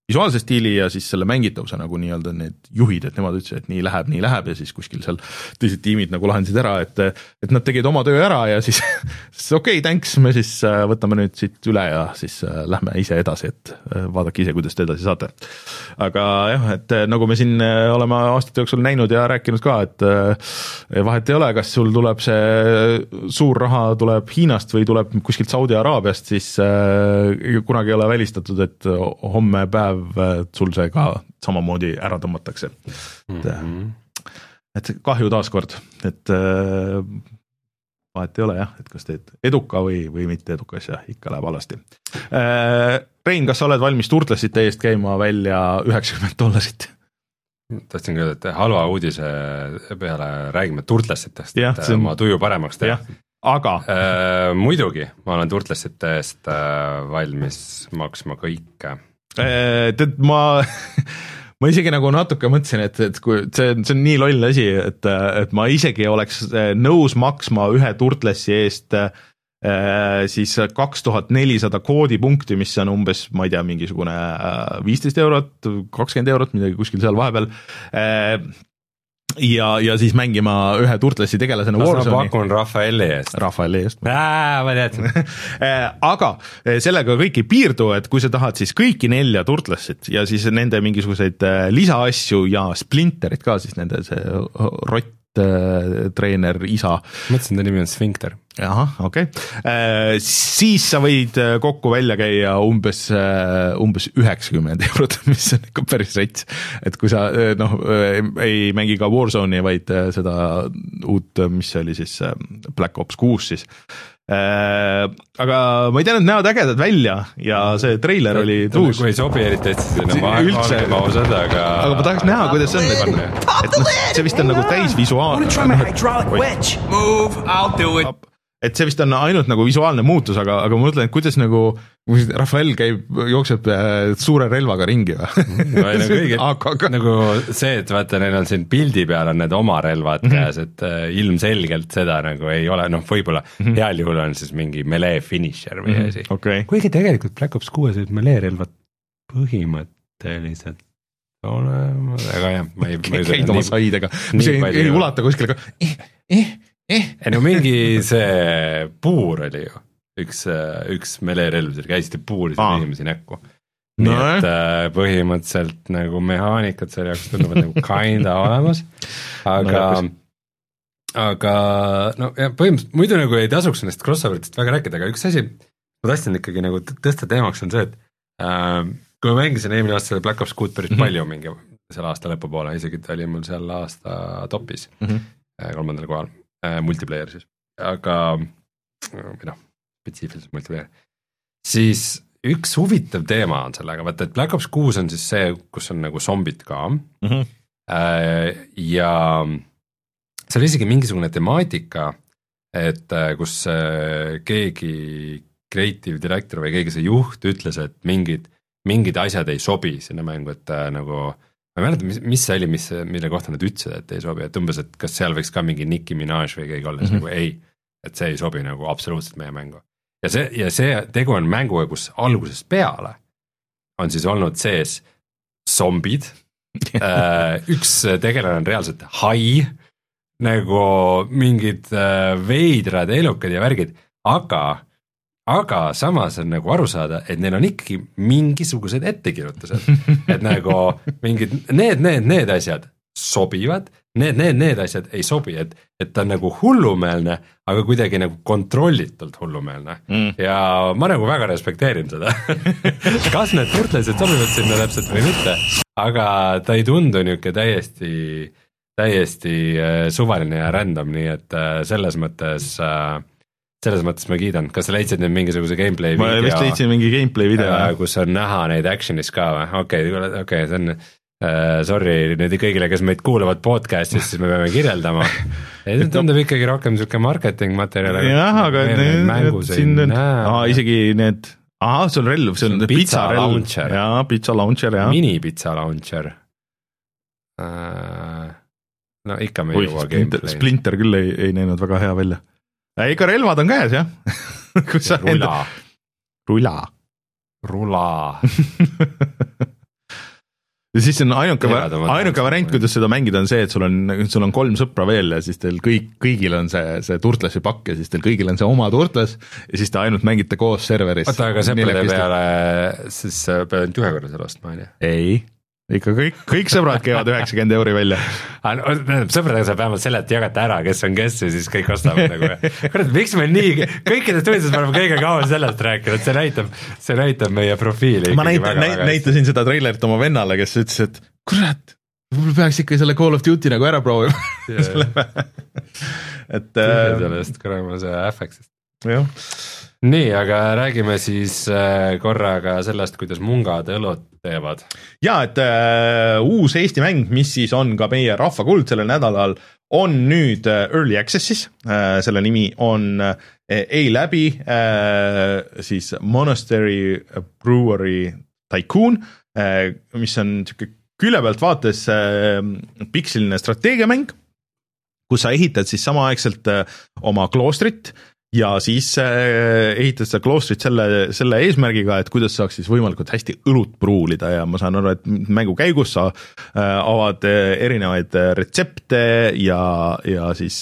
visuaalse stiili ja siis selle mängitavuse nagu nii-öelda need juhid, et nemad ütlesid, et nii läheb, nii läheb ja siis kuskil seal teised tiimid nagu lahendasid ära, et, et nad tegid oma töö ära ja siis, siis okei okay,, thanks, me siis võtame nüüd siit üle ja siis lähme ise edasi, et vaadake ise, kuidas te edasi saate. Aga jah, et nagu me siin oleme aastate jooksul näinud ja rääkinud ka, et vahet ei ole, kas sul tuleb see suur raha tuleb Hiinast või tuleb kuskilt Saudi Araabiast, siis kunagi ei ole välistatud, et homme päev sul see ka samamoodi ära tõmmatakse. Et, mm-hmm. et kahju taaskord, et äh, vahet ei ole jah, et kas teed eduka või, või mitte edukas ja ikka läheb alasti. Äh, Rein, kas sa oled valmis Turtlesite eest käima välja üheksakümmend dollarit? Tahtsin öelda, et halva uudise peale räägime Turtlesitest, et on... oma tuju paremaks teha. Aga äh, muidugi, ma olen Turtlesite eest äh, valmis maksma kõike. Tead, ma, ma isegi nagu natuke mõtlesin, et, et kui see, see on nii loll asi, et, et ma isegi oleks nõus maksma ühe Turtlesi eest siis kaks tuhat nelisada koodipunkti, mis on umbes, ma ei tea, mingisugune viisteist eurot, kakskümmend eurot, midagi kuskil seal vahepeal. Ja, ja siis mängima ühe Turtlesi tegelasena Warzone'i. Ma pakun Rafaeli eest. Rafaeli eest. Ää, ma teadsin. Aga sellega kõik ei piirdu, et kui sa tahad siis kõiki nelja Turtlesit ja siis nende mingisuguseid lisaasju ja Splinterit ka, siis nende see rott treener isa. Mõtlesin, ta nimi on Sfinkter. Aha, okei. Okay. Siis sa võid kokku välja käia umbes, umbes üheksakümmend eurot, mis on ikka päris rets. Et kui sa noh, ei mängi ka Warzone'i, vaid seda uut, mis oli siis Black Ops kuus siis. Aga ma ei tea, need näevad ägedad välja ja see treiler oli tuus. Kui ei sobi eriti, et siis no, ma olgem ausad, aga... Aga ma tahaks näha, kuidas see on. Et no, see vist on nagu täis visuaalne. Move, I'll do it. Et see vist on ainult nagu visuaalne muutus, aga, aga ma mõtlen, et kuidas nagu Rafael käib, jookseb suure relvaga ringi või? No, no, kõige, aga, aga. Nagu see, et vaata, neil on siin pildi peal on need oma relvad mm -hmm. käes, et äh, ilmselgelt seda nagu ei ole, noh, võib-olla mm -hmm. heal juhul on siis mingi melee finisher või asi. Mm -hmm. Okay. Kuigi tegelikult Black Ops kuus olid melee relvad põhimõtteliselt olemas, aga jah, ma ei... Käid oma saidega, mis ei, ei ulata kuskile ka eh, eh, eh. ei no mingi see puur oli ju, üks, üks melerelv, käisite puurisid ah. inimesi näkku. Nii no, et äh, põhimõtteliselt nagu mehaanikad selle jaoks tunduvad nagu kinda olemas, aga no, aga no ja põhimõtteliselt muidu nagu ei tasuks nendest crossoveritest väga rääkida, aga üks asi, ma tahtsin ikkagi nagu tõsta teemaks on see, et äh, kui ma mängisin eelmine aasta selle Black Ops kuut päris mm -hmm. palju mingi selle aasta lõpupoole, isegi ta oli mul seal aasta topis mm -hmm. kolmandal kohal, äh, multiplayer siis, aga või noh, spetsiifiliselt multiplayer, siis üks huvitav teema on sellega, vaata, et Black Ops kuus on siis see, kus on nagu zombid ka mm -hmm. äh, ja see oli isegi mingisugune temaatika, et kus äh, keegi creative director või keegi see juht ütles, et mingid mingid asjad ei sobi sinna mängu, et äh, nagu, ma ei mäleta, mis, mis see oli, mis, mille kohta nad ütlesid, et ei sobi, et umbes, et kas seal võiks ka mingi Nicki Minaj või keegi olla, mm -hmm. nagu ei, et see ei sobi nagu absoluutselt meie mängu. Ja see, ja see tegu on mänguga, kus algusest peale on siis olnud sees zombid, äh, üks tegelane on reaalselt hai, nagu mingid äh, veidrad elukad ja värgid, aga aga samas on nagu aru saada, et neil on ikkagi mingisugused ettekirjutused, et nagu mingid need, need, need asjad sobivad, need, need, need asjad ei sobi, et, et ta on nagu hullumeelne, aga kuidagi nagu kontrollitult hullumeelne mm. ja ma nagu väga respekteerin seda kas need turtlesed sobivad sinna täpselt või mitte, aga ta ei tundu niuke täiesti, täiesti suvaline ja random, nii et selles mõttes selles mõttes ma kiidan, kas sa leidsid nüüd mingisuguse gameplay ma video? Ma vist leidsin mingi gameplay video. Kus on näha neid action'is ka või? Okei, okay, okay, see on, uh, sorry nüüd kõigile, kes meid kuulavad podcast'is, siis me peame kirjeldama. See tundub ikkagi rohkem selline marketing materjal. Jah, aga need, siin on, aa, isegi need, aha, see on relv, see on pizza, pizza launcher. Jaa, pizza launcher, jah. Mini pizza launcher. Uh, no ikka me ei jõua gameplay. Splinter küll ei, ei näinud väga hea välja. Ega relvad on käes, jah. Rula. Rula. Rula. ja siis on ainuke, ainuke variant, kuidas seda mängida on see, et sul on, sul on kolm sõpra veel ja siis teil kõik, kõigil on see, see turtlesi pakk ja siis teil kõigil on see oma turtles ja siis te ainult mängite koos serveris. oota, aga sõprade peale siis pead ainult ühe korra selle ostma, on ju? ei, ikka kõik, kõik sõbrad käivad üheksakümmend euri välja. Sõpradega saab vähemalt selle, et jagate ära, kes on kes ja siis kõik ostavad nagu. Kurat, miks me nii, kõikides tundides me oleme kõige kauem sellest rääkinud, see näitab, see näitab meie profiili. Ma näita, näit, näitasin seda trailerit oma vennale, kes ütles, et kurat, peaks ikka selle Call of Duty nagu ära proovima. et sellest korrama see F-X-ist. Jah. Nii, aga räägime siis korraga sellest, kuidas mungad õlut teevad. Ja, et äh, uus Eesti mäng, mis siis on ka meie rahvakuld sellel nädalal, on nüüd Early Access'is, äh, selle nimi on äh, A-Labi, äh, siis Monastery Brewery Tycoon, äh, mis on niisugune külje pealt vaates äh, pikseline strateegiamäng, kus sa ehitad siis samaaegselt äh, oma kloostrit, ja siis ehitad seda kloostrit selle, selle eesmärgiga, et kuidas saaks siis võimalikult hästi õlut pruulida ja ma saan aru, et mängu käigus sa avad erinevaid retsepte ja, ja siis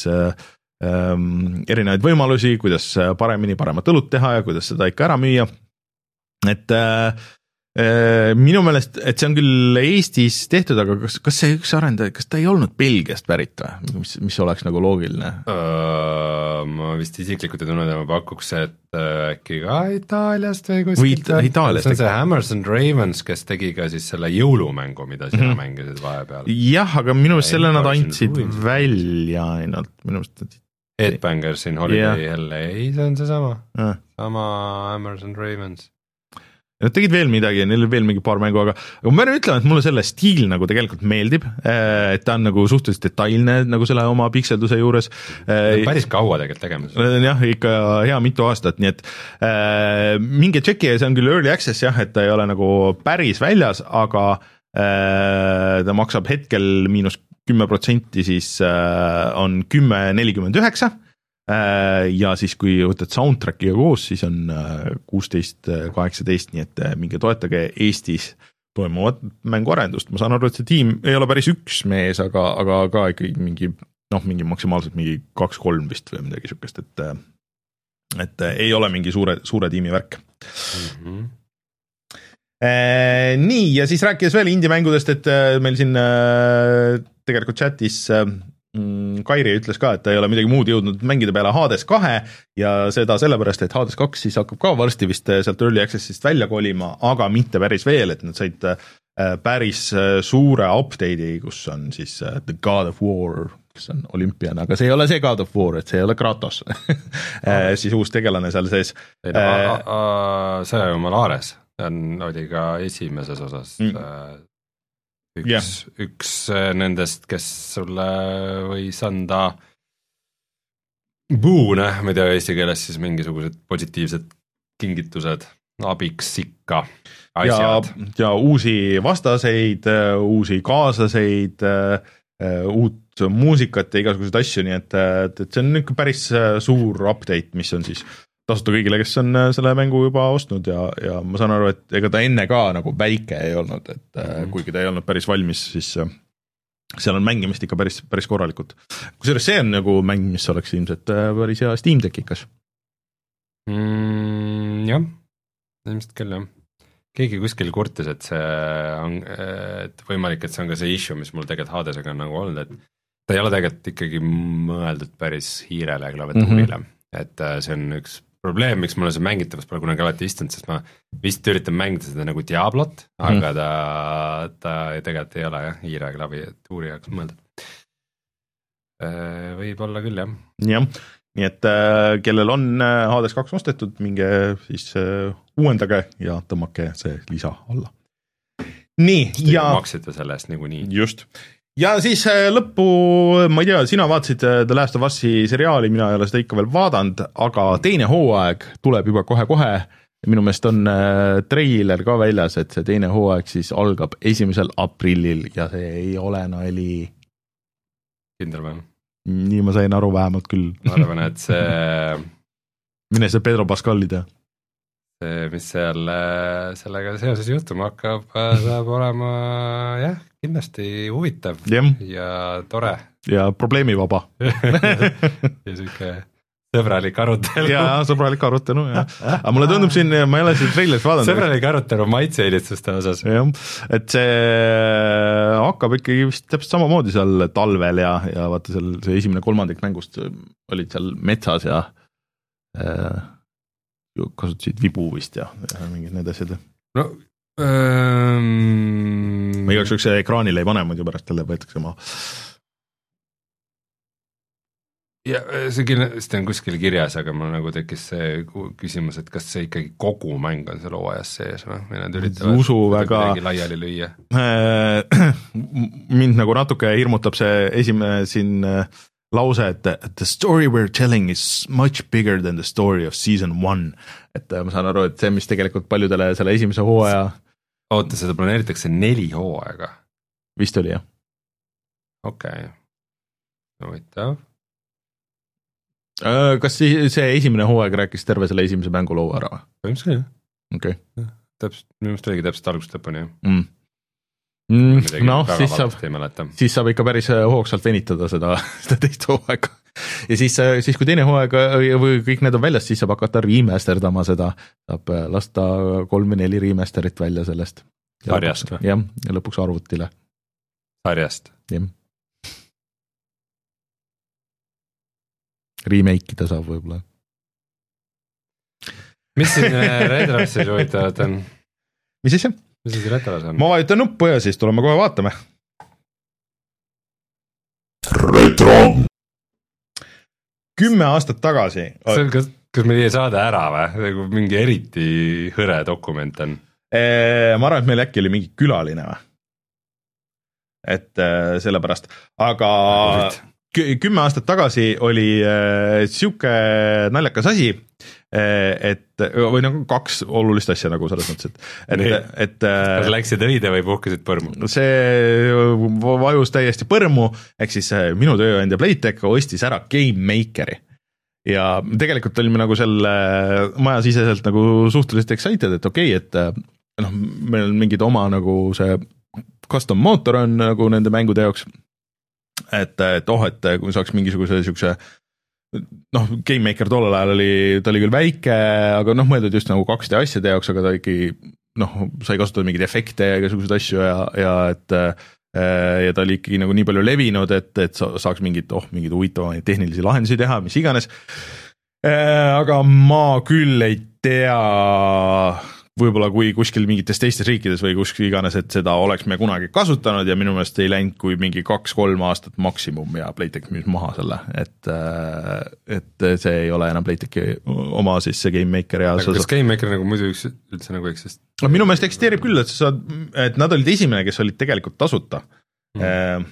ähm, erinevaid võimalusi, kuidas paremini paremat õlut teha ja kuidas seda ikka ära müüa. Et äh, minu meelest, et see on küll Eestis tehtud, aga kas, kas see üks arendaja, kas ta ei olnud Belgiast pärit või, mis, mis oleks nagu loogiline? Uh, ma vist isiklikult ei tunne, ma pakuks, et äkki ka Itaaliast või kuskilt. Või Itaaliast. See on see Hammers and Ravens, kes tegi ka siis selle jõulumängu, mida sina mm-hmm. mängisid vahepeal. Jah, aga minu meelest selle nad andsid välja ainult, minu meelest. Headbangers in Holiday yeah. Hell, ei, see on see sama. Ah. Sama Hammers and Ravens. Nad tegid veel midagi ja neil oli veel mingi paar mängu, aga, aga ma pean ütlema, et mulle selle stiil nagu tegelikult meeldib, et ta on nagu suhteliselt detailne nagu selle oma pikselduse juures. Päris kaua tegelikult tegemas. Jah, ikka hea mitu aastat, nii et äh, mingi tšeki ja see on küll early access jah, et ta ei ole nagu päris väljas, aga äh, ta maksab hetkel miinus kümme protsenti, siis äh, on kümme nelikümmend üheksa. Ja siis kui võtad soundtrackiga koos, siis on kuusteist kaheksateist, nii et minge toetage Eestis toimuvat mänguarendust. Ma saan aru, et see tiim ei ole päris üks mees, aga, aga ka ikkagi mingi, noh, mingi maksimaalselt mingi kaks kolm vist või midagi sükest, et, et ei ole mingi suure, suure tiimi värk. Mm-hmm. E, nii, ja siis rääkides veel indie-mängudest, et meil siin tegelikult chatis Kairi ütles ka, et ta ei ole midagi muud jõudnud mängida peale Hades kahe ja seda sellepärast, et Hades kaks siis hakkab ka varsti vist sealt Early Accessist välja kolima, aga mitte päris veel, et nad said päris suure update'i, kus on siis The God of War, kes on olümpian, aga see ei ole see God of War, et see ei ole Kratos siis uus tegelane seal sees. Ei, no, a, a, see on Malares, oli ka esimeses osas mm. Üks, yeah. üks nendest, kes sulle võis anda buune, ma ei tea eesti keeles siis mingisugused positiivsed kingitused, abiks ikka asjad. Ja, ja uusi vastaseid, uusi kaaslaseid, uut muusikat ja igasuguseid asju, nii et, et see on ikka päris suur update, mis on siis tasuta kõigile, kes on selle mängu juba ostnud ja, ja ma saan aru, et ega ta enne ka nagu väike ei olnud, et mm-hmm. kuigi ta ei olnud päris valmis, siis seal on mängimist ikka päris, päris korralikult. Kusjuures see on nagu mäng, mis oleks ilmselt päris hea Steam Deckikas. Mm, jah, ilmselt küll jah. Keegi kuskil kurtis, et see on, et võimalik, et see on ka see issue, mis mul tegelikult Hadesega on nagu olnud, et ta ei ole tegelikult ikkagi mõeldud päris hiirele ja klaviatuurile, mm-hmm. et see on üks probleem, miks mulle see mängitavus pole kunagi alati istunud, sest ma vist üritan mängida seda nagu Diablot, aga mm. ta, ta tegelikult ei ole jah, hiire klaviatuuri jaoks mõeldud. Võib olla küll jah. Jah, nii et kellel on Hades kaks ostetud, minge siis uuendage ja tõmmake see lisa alla. Nii, Sest ja maksite selle eest nagu nii. Just. Ja siis lõppu, ma ei tea, sina vaatasid The Last of Us'i seriaali, mina ei ole seda ikka veel vaadanud, aga teine hooaeg tuleb juba kohe-kohe. Minu meelest on treiler ka väljas, et see teine hooaeg siis algab esimesel aprillil ja see ei ole nali. Kindel või? Nii ma sain aru vähemalt küll. Ma arvan, et see... Mine see Pedro Pascali tea. see, mis seal sellega seoses juhtuma hakkab, saab olema jah, kindlasti huvitav yeah. ja tore. Ja probleemivaba. ja siuke sõbralik arutelu. Jaa, sõbralik arutelu, jah. Aga mulle tundub siin, ma ei ole siin traileris vaadanud. Sõbralik arutelu maitse-eelistuste osas. Jah, et see hakkab ikkagi vist täpselt samamoodi seal talvel ja, ja vaata seal see esimene kolmandik mängust olid seal metsas ja äh, kasutasid vibu vist ja, ja mingid need asjad. No, ähm... ma igaks üks ekraanile ei pane, muidu pärast jälle võetakse maha. Ja see kindlasti on kuskil kirjas, aga mul nagu tekkis see küsimus, et kas see ikkagi kogu mäng on seal hooajas sees või? Või nad üritavad usu väga laiali lüüa? Mind nagu natuke hirmutab see esimene siin lause, et the story we're telling is much bigger than the story of season one. Et ma saan aru, et see, mis tegelikult paljudele selle esimese hooaja... Oota, seda planeeritakse neli hooaega? Vist oli, jah. Okei. Okay. Huvitav. Kas see esimene hooaeg rääkis terve selle esimese mängu loo ära? Põhimõtteliselt, jah. Okei. Okay. Täpselt, minu mõist oligi täpselt algusest lõpuni, jah. Mm. Mm, no, siis saab, siis saab ikka päris hoogsalt venitada seda, seda teist hooaega. Ja siis, siis kui teine hooaega või kõik need on väljas, siis saab hakata remasterdama seda, saab lasta kolm või neli remasterit välja sellest. Sarjast või? Jah, ja lõpuks arvutile. Sarjast? Jah. Remake ida saab võib-olla. Mis siin Redrossis huvitavad on? Mis siis see? Mis siis Redros on? Ma vajutan nuppu ja siis tuleme kohe vaatame. Retro! Kümme aastat tagasi. Kas, kas meil ei saada ära või? Mingi eriti hõre dokument on? Eee, ma arvan, et meil äkki oli mingi külaline või? Et sellepärast. Aga kümme aastat tagasi oli siuke naljakas asi, et või nagu kaks olulist asja nagu selles mõttes, et, et, et kas läksid õide või puhkasid põrmu? See vajus täiesti põrmu, ehk siis minu tööandja Playtech ostis ära Game Makeri ja tegelikult olime nagu selle majasiseselt nagu suhteliselt excited, et okei, okay, et noh, meil on mingid oma nagu see custom mootor on nagu nende mängude jaoks, et, et oh, et kui saaks mingisuguse siukse noh, Game Maker tollel ajal oli, ta oli küll väike, aga noh, mõeldud just nagu kaks D asjade jaoks, aga ta ikkagi noh, sai kasutada mingeid efekte ja igasuguseid asju ja, ja et ja ta oli ikkagi nagu nii palju levinud, et, et saaks mingid, oh, mingid huvitavaid tehnilisi lahendusi teha, mis iganes. Aga ma küll ei tea, võib-olla kui kuskil mingites teistes riikides või kuskil iganes, et seda oleks me kunagi kasutanud ja minu meelest ei läinud kui mingi kaks-kolm aastat maksimum ja Playtech müüs maha selle, et, et see ei ole enam Playtechi oma siis see Game Maker. Ja aga kas Game Maker nagu muidu üldse nagu eksist? Minu meelest eksisteerib küll, et sa saad, et nad olid esimene, kes olid tegelikult tasuta. Mm.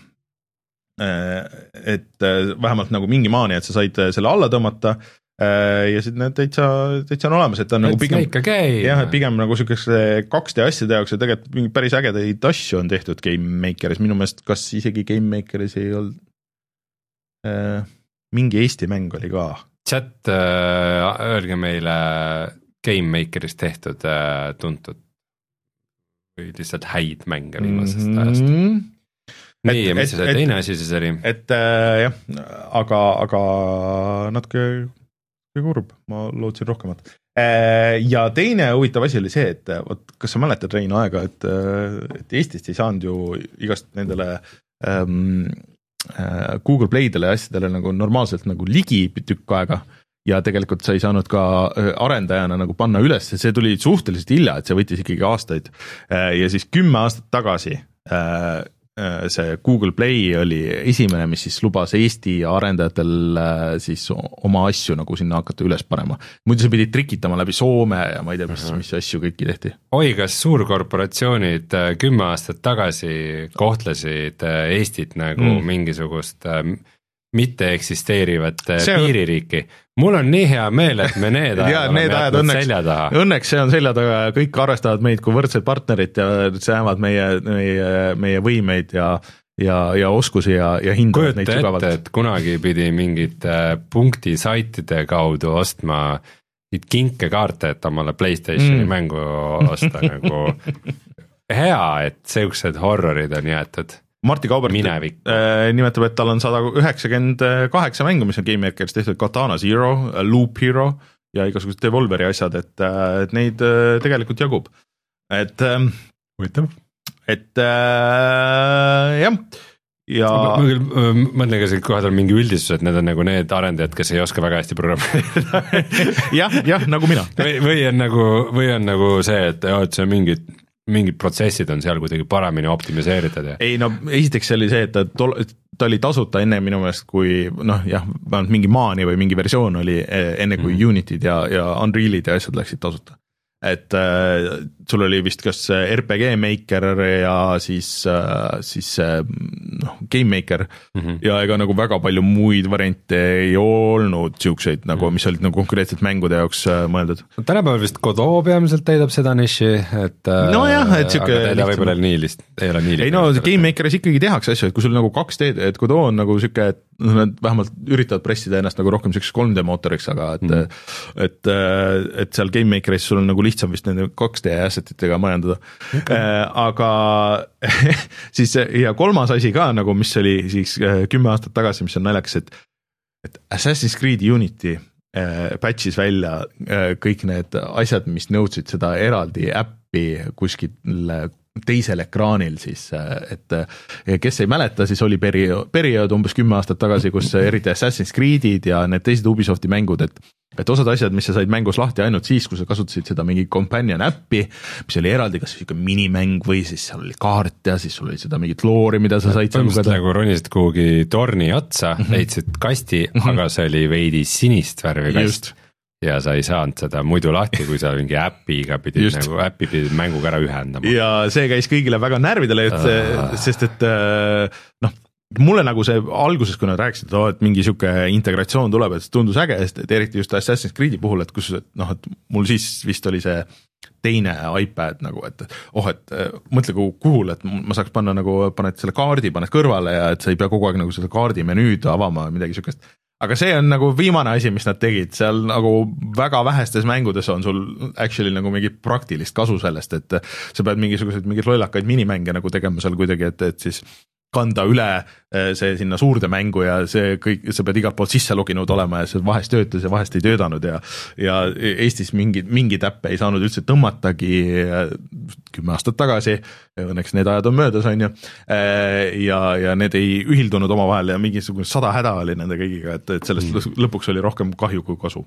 Et vähemalt nagu mingi maani, et sa said selle alla tõmmata ja siis need täitsa, täitsa on olemas, et ta on nagu pigem, jah, pigem nagu sükese kaks D asjade jaoks ja tegelikult mingi päris ägedaid asju on tehtud Game Makeris, minu meelest kas isegi Game Makeris ei olnud äh, mingi Eesti mäng oli ka. Chat, äh, öelge meile Game Makeris tehtud äh, tuntud või lihtsalt häid mänge viimasest mm-hmm. ajast. Nii, ja mis see teine asi siis oli? Et äh, jah, aga, aga natuke kurb, ma lootsin rohkemat. Ja teine huvitav asi oli see, et võt, kas sa mäletad, Rein, aega, et, et Eestist ei saanud ju igast nendele ähm, Google Playdele ja asjadele nagu normaalselt nagu ligi tükk aega ja tegelikult sa ei saanud ka arendajana nagu panna üles, see tuli suhteliselt hilja, et see võttis ikkagi aastaid ja siis kümme aastat tagasi äh, see Google Play oli esimene, mis siis lubas Eesti arendajatel siis oma asju nagu sinna hakata üles panema. Muidu sa pidid trikitama läbi Soome ja ma ei tea, mis, mis asju kõiki tehti. Oi, kas suurkorporatsioonid kümme aastat tagasi kohtlesid Eestit nagu mm. mingisugust mitte eksisteerivat see... piiririiki? Mul on nii hea meel, et me need ajad oleme jätnud õnneks, selja taha. Õnneks see on selja taga ja kõik arvestavad meid kui võrdseid partnerit ja näevad meie, meie, meie võimeid ja, ja, ja oskusi ja, ja hindavad neid sügavalt. Kujuta ette, et kunagi pidi mingid punkti saitide kaudu ostma kinkekaarte, et omale PlayStationi mm. mängu osta nagu hea, et siuksed horrorid on jäetud. Martti Kaubert äh, nimetab, et tal on sada üheksakümmend kaheksa mängu, mis on Game Makeris tehtud, Katana Zero, Loop Hero ja igasugused Devolveri asjad, et, et neid tegelikult jagub. Et, Võitab. et äh, jah, ja ma, ma küll mõtlen ka siin kohe tal mingi üldistus, et need on nagu need arendajad, kes ei oska väga hästi programmeerida. jah, jah, nagu mina. või, või on nagu, või on nagu see, et, jah, et see on mingid mingid protsessid on seal kuidagi paremini optimiseeritud ja ei no esiteks see oli see, et ta, tol, ta oli tasuta enne minu meelest, kui noh jah, vähemalt mingi maani või mingi versioon oli enne kui mm. Unity'd ja, ja Unreal'id ja asjad läksid tasuta. Et äh, sul oli vist kas R P G Maker ja siis, äh, siis äh, noh, Game Maker mm-hmm. ja ega nagu väga palju muid variante ei olnud siukseid nagu mm-hmm., mis olid nagu konkreetselt mängude jaoks äh, mõeldud. Tänapäeval vist Godot peamiselt täidab seda niši, et no jah, et siuke aga ta võib-olla nii list, ei ole nii lihtne. ei no Game Makeris ikkagi tehakse asju, et kui sul nagu kaks D, et Godot on nagu siuke, et nad vähemalt üritavad pressida ennast nagu rohkem siukses kolm D mootoriks, aga et mm. et, et seal Game Makeris sul on nagu lihtsam vist nende kaks D assetitega majandada okay. äh, aga siis ja kolmas asi ka nagu, mis oli siis kümme aastat tagasi, mis on naljakas, et et Assassin's Creed Unity äh, patchis välja äh, kõik need asjad, mis nõudsid seda eraldi äppi kuskil teisel ekraanil siis, et kes ei mäleta, siis oli periood, periood umbes kümme aastat tagasi, kus eriti Assassin's Creed'id ja need teised Ubisofti mängud, et et osad asjad, mis sa said mängus lahti ainult siis, kui sa kasutasid seda mingi companion äppi, mis oli eraldi kas siuke minimäng või siis seal oli kaart ja siis sul oli seda mingit loori, mida sa said seal lugeda. Nagu ronisid kuhugi torni otsa, mm-hmm. leidsid kasti, mm-hmm. aga see oli veidi sinist värvi kast. Just. Ja sa ei saanud seda muidu lahti, kui sa mingi äpiga pidid, nagu äppi pidid mänguga ära ühendama. Ja see käis kõigile väga närvidele, et uh. sest et noh, mulle nagu see alguses, kui nad rääkisid, et, oh, et mingi siuke integratsioon tuleb, et see tundus äge, et eriti just Assassin's Creed'i puhul, et kus noh, et mul siis vist oli see teine iPad nagu, et oh, et mõtle kuhul, et ma saaks panna nagu, paned selle kaardi, paned kõrvale ja et sa ei pea kogu aeg nagu seda kaardi menüüd avama või midagi siukest. Aga see on nagu viimane asi, mis nad tegid, seal nagu väga vähestes mängudes on sul actually nagu mingi praktilist kasu sellest, et sa pead mingisuguseid mingid lollakaid minimänge nagu tegema seal kuidagi, et, et siis kanda üle see sinna suurde mängu ja see kõik, sa pead igalt poolt sisse loginud olema ja see vahest töötas ja vahest ei töötanud ja ja Eestis mingi, mingi täppe ei saanud üldse tõmmatagi kümme aastat tagasi, õnneks need ajad on möödas, on ju, ja, ja need ei ühildunud oma vahel ja mingisugune sada häda oli nende kõigiga, et, et sellest mm. lõpuks oli rohkem kahju kui kasu.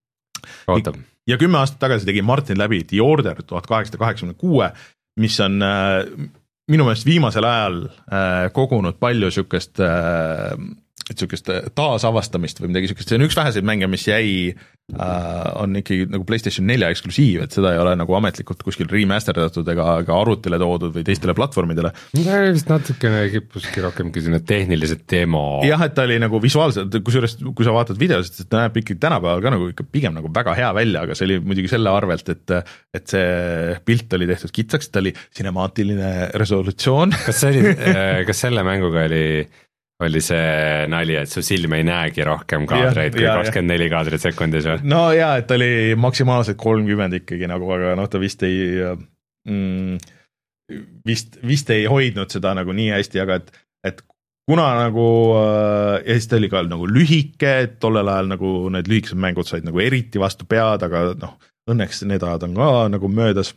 Ootab. Ja kümme aastat tagasi tegi Martin läbi The Order tuhat kaheksasada kaheksakümmend kuus, mis on minu meelest viimasel ajal äh, kogunud palju siukest, äh, siukest taasavastamist või midagi siukest, see on üks väheseid mänge, mis jäi, äh, on ikkagi nagu PlayStation nelja eksklusiiv, et seda ei ole nagu ametlikult kuskil remasterdatud ega, ega arvutile toodud või teistele platvormidele. Vist natukene kippuski rohkemgi sinna tehnilised demo. jah, et ta oli nagu visuaalselt, kusjuures kui sa vaatad videost, et ta näeb ikkagi tänapäeval ka nagu ikka pigem nagu väga hea välja, aga see oli muidugi selle arvelt, et, et see pilt oli tehtud kitsaks, ta oli cinemaatiline resolutsioon. kas see oli, kas selle mänguga oli oli see nali, et su silm ei näegi rohkem kaadreid kui kakskümmend neli kaadrit sekundis või? No jaa, et oli maksimaalselt kolmkümmend ikkagi nagu, aga noh, ta vist ei mm, vist, vist ei hoidnud seda nagu nii hästi, aga et, et kuna nagu ja siis ta oli ka nagu lühike, et tollel ajal nagu need lühikesed mängud said nagu eriti vastu pead, aga noh, õnneks need ajad on ka nagu möödas.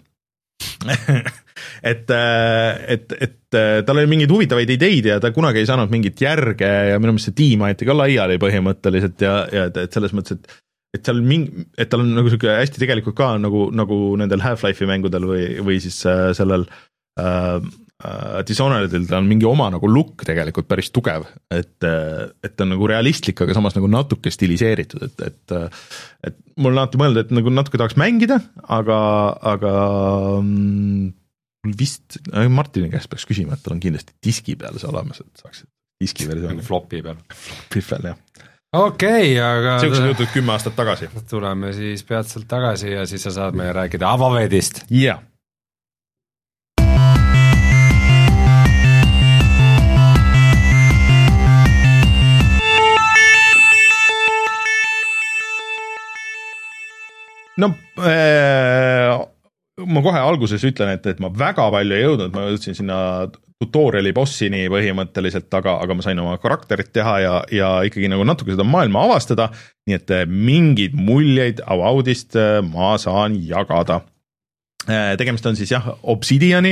et, et, et tal oli mingeid huvitavaid ideid ja ta kunagi ei saanud mingit järge ja minu meelest see tiim aeti ka laiali põhimõtteliselt ja, ja et, et selles mõttes, et et seal mingi, et tal on nagu siuke hästi tegelikult ka nagu, nagu nendel Half-Life'i mängudel või, või siis äh, sellel äh, äh, Dishonoredil ta on mingi oma nagu look tegelikult päris tugev, et, et ta on nagu realistlik, aga samas nagu natuke stiliseeritud, et, et et mul on alati mõelda, et nagu natuke tahaks mängida, aga, aga mul vist, Martini käest peaks küsima, et tal on kindlasti diski peal see olemas, et saaks diski versioon. Flopi peal. Flopi peal, jah. Okei, okay, aga siuksed jutud kümme aastat tagasi. Tuleme siis peatselt tagasi ja siis sa saad meile rääkida Avavedist. Jah. Yeah. no äh, ma kohe alguses ütlen, et, et ma väga palju ei jõudnud, ma jõudsin sinna tutoriali bossini põhimõtteliselt, aga, aga ma sain oma karakterit teha ja, ja ikkagi nagu natuke seda maailma avastada, nii et mingid muljeid Avaudist ma saan jagada. Tegemist on siis jah, Obsidiani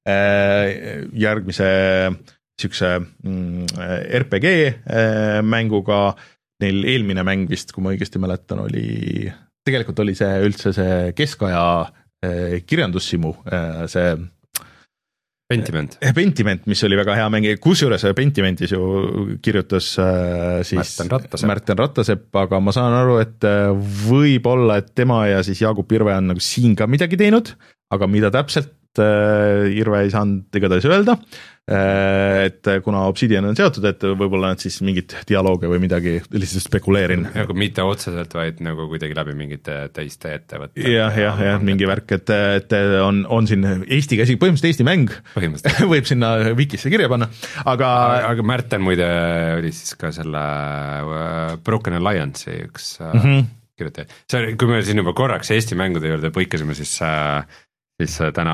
järgmise siukse R P G mänguga, neil eelmine mäng vist, kui ma õigesti mäletan, oli, tegelikult oli see üldse see keskaja kirjandussimu, see Pentiment. Pentiment, mis oli väga hea mäng, kusjuures Pentimentis ju kirjutas siis Märten Rattasep. Märten Rattasep, aga ma saan aru, et võib-olla, et tema ja siis Jaagup Irve on nagu siin ka midagi teinud, aga mida täpselt Irve ei saanud igatahes öelda, et kuna Obsidian on seotud, et võib-olla nad siis mingit dialoogi või midagi, lihtsalt spekuleerin. Nagu mitte otseselt, vaid nagu kuidagi läbi mingite teiste ettevõtte. jah, jah, jah, mingi värk, et, et on, on siin Eesti käsi, põhimõtteliselt Eesti mäng, võib sinna Wikisse kirja panna, aga aga Märten muide oli siis ka selle Broken Alliance'i üks mm -hmm. kirjutaja. See, kui me siin juba korraks Eesti mängude juurde põikasime, siis siis täna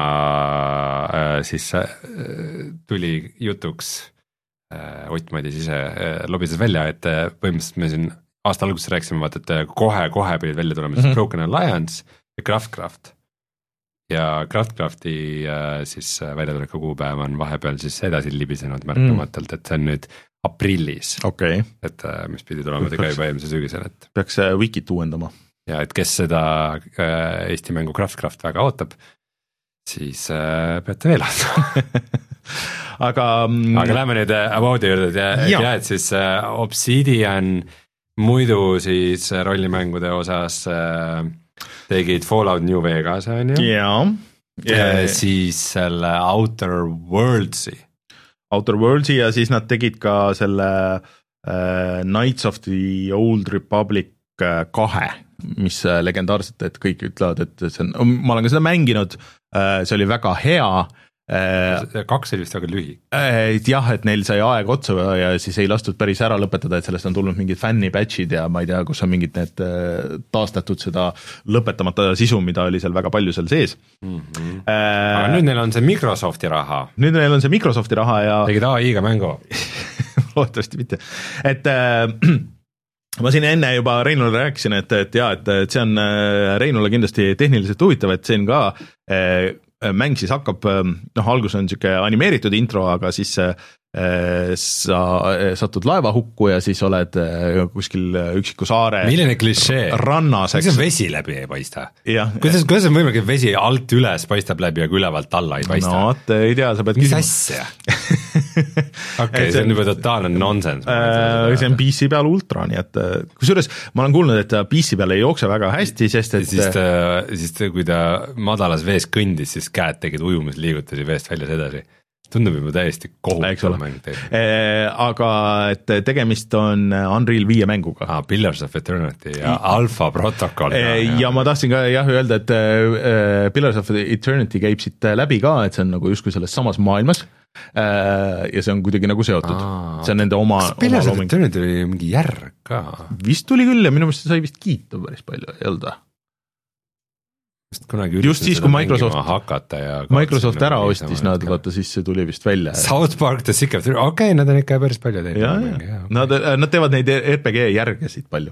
siis tuli jutuks Ott Madis ise lobises välja, et põhimõtteliselt me siin aasta alguses rääkisime, vaata, et kohe-kohe pidid välja tulema siis mm -hmm. Broken Alliance ja Craftcraft. Ja Craftcrafti siis väljatuleku kuupäev on vahepeal siis edasi libisenud märkamatult, et see on nüüd aprillis, okay. et mis pidi tulema ka juba eelmise sügisel. Et peaks Wikit uuendama. Ja et kes seda Eesti mängu Craftcraft väga ootab, siis äh, peate veel ootama. aga aga lähme nüüd Avaudi juurde, et ja, ja et siis äh, Obsidian muidu siis rollimängude osas äh, tegid Fallout New Vegas, on ju? jaa. Ja siis selle Outer Worlds'i. Outer Worlds'i ja siis nad tegid ka selle äh, Knights of the Old Republic äh, kahe, mis äh, legendaarselt, et kõik ütlevad, et see on, ma olen ka seda mänginud, see oli väga hea. Kaks oli vist väga lühi. Jah, et neil sai aeg otsa ja siis ei lastud päris ära lõpetada, et sellest on tulnud mingid fänni patch'id ja ma ei tea, kus on mingid need taastatud seda lõpetamata sisu, mida oli seal väga palju seal sees. Mm-hmm. Äh, aga nüüd neil on see Microsofti raha. Nüüd neil on see Microsofti raha ja tegid A I-ga mängu. loodetavasti mitte. Et äh, ma siin enne juba Reinule rääkisin, et, et jaa, et, et see on Reinule kindlasti tehniliselt huvitav, et see on ka äh, mäng siis hakkab, noh, algus on niisugune animeeritud intro, aga siis sa satud laevahukku ja siis oled kuskil üksiku saare milline klišee? Rannas, eks. Kuidas vesi läbi ei paista? Ja, kuidas, kuidas on võimalik, et vesi alt üles paistab läbi, aga ülevalt alla ei paista? No, et ei tea, sa pead mis asja? okei, see on juba totaalne nonsense. Äh, see on P C peal ultra, nii et kusjuures ma olen kuulnud, et P C peal ei jookse väga hästi, sest et siis ta, siis ta, kui ta madalas vees kõndis, siis käed tegid ujumisliigutusi veest väljas edasi. Tundub juba täiesti kohutav mäng teeb. Aga et tegemist on Unreal viie mänguga. Ah, Pillars of Eternity ja Alpha Protocol. Ja ma tahtsin ka jah öelda, et Pillars of Eternity käib siit läbi ka, et see on nagu justkui selles samas maailmas ja see on kuidagi nagu seotud. Aa, see on nende oma... Kas Pillars of Eternity oli mingi järg ka? Vist tuli küll ja minu meelest sai vist kiita päris palju, ei olnud. Just siis, kui Microsoft, ja Microsoft ära ostis nad, vaata siis see tuli vist välja. South Park, The Sick of the... okei, okay, nad on ikka päris palju teinud. Ja, ja. Okay. Nad, nad teevad neid R P G järgesid palju.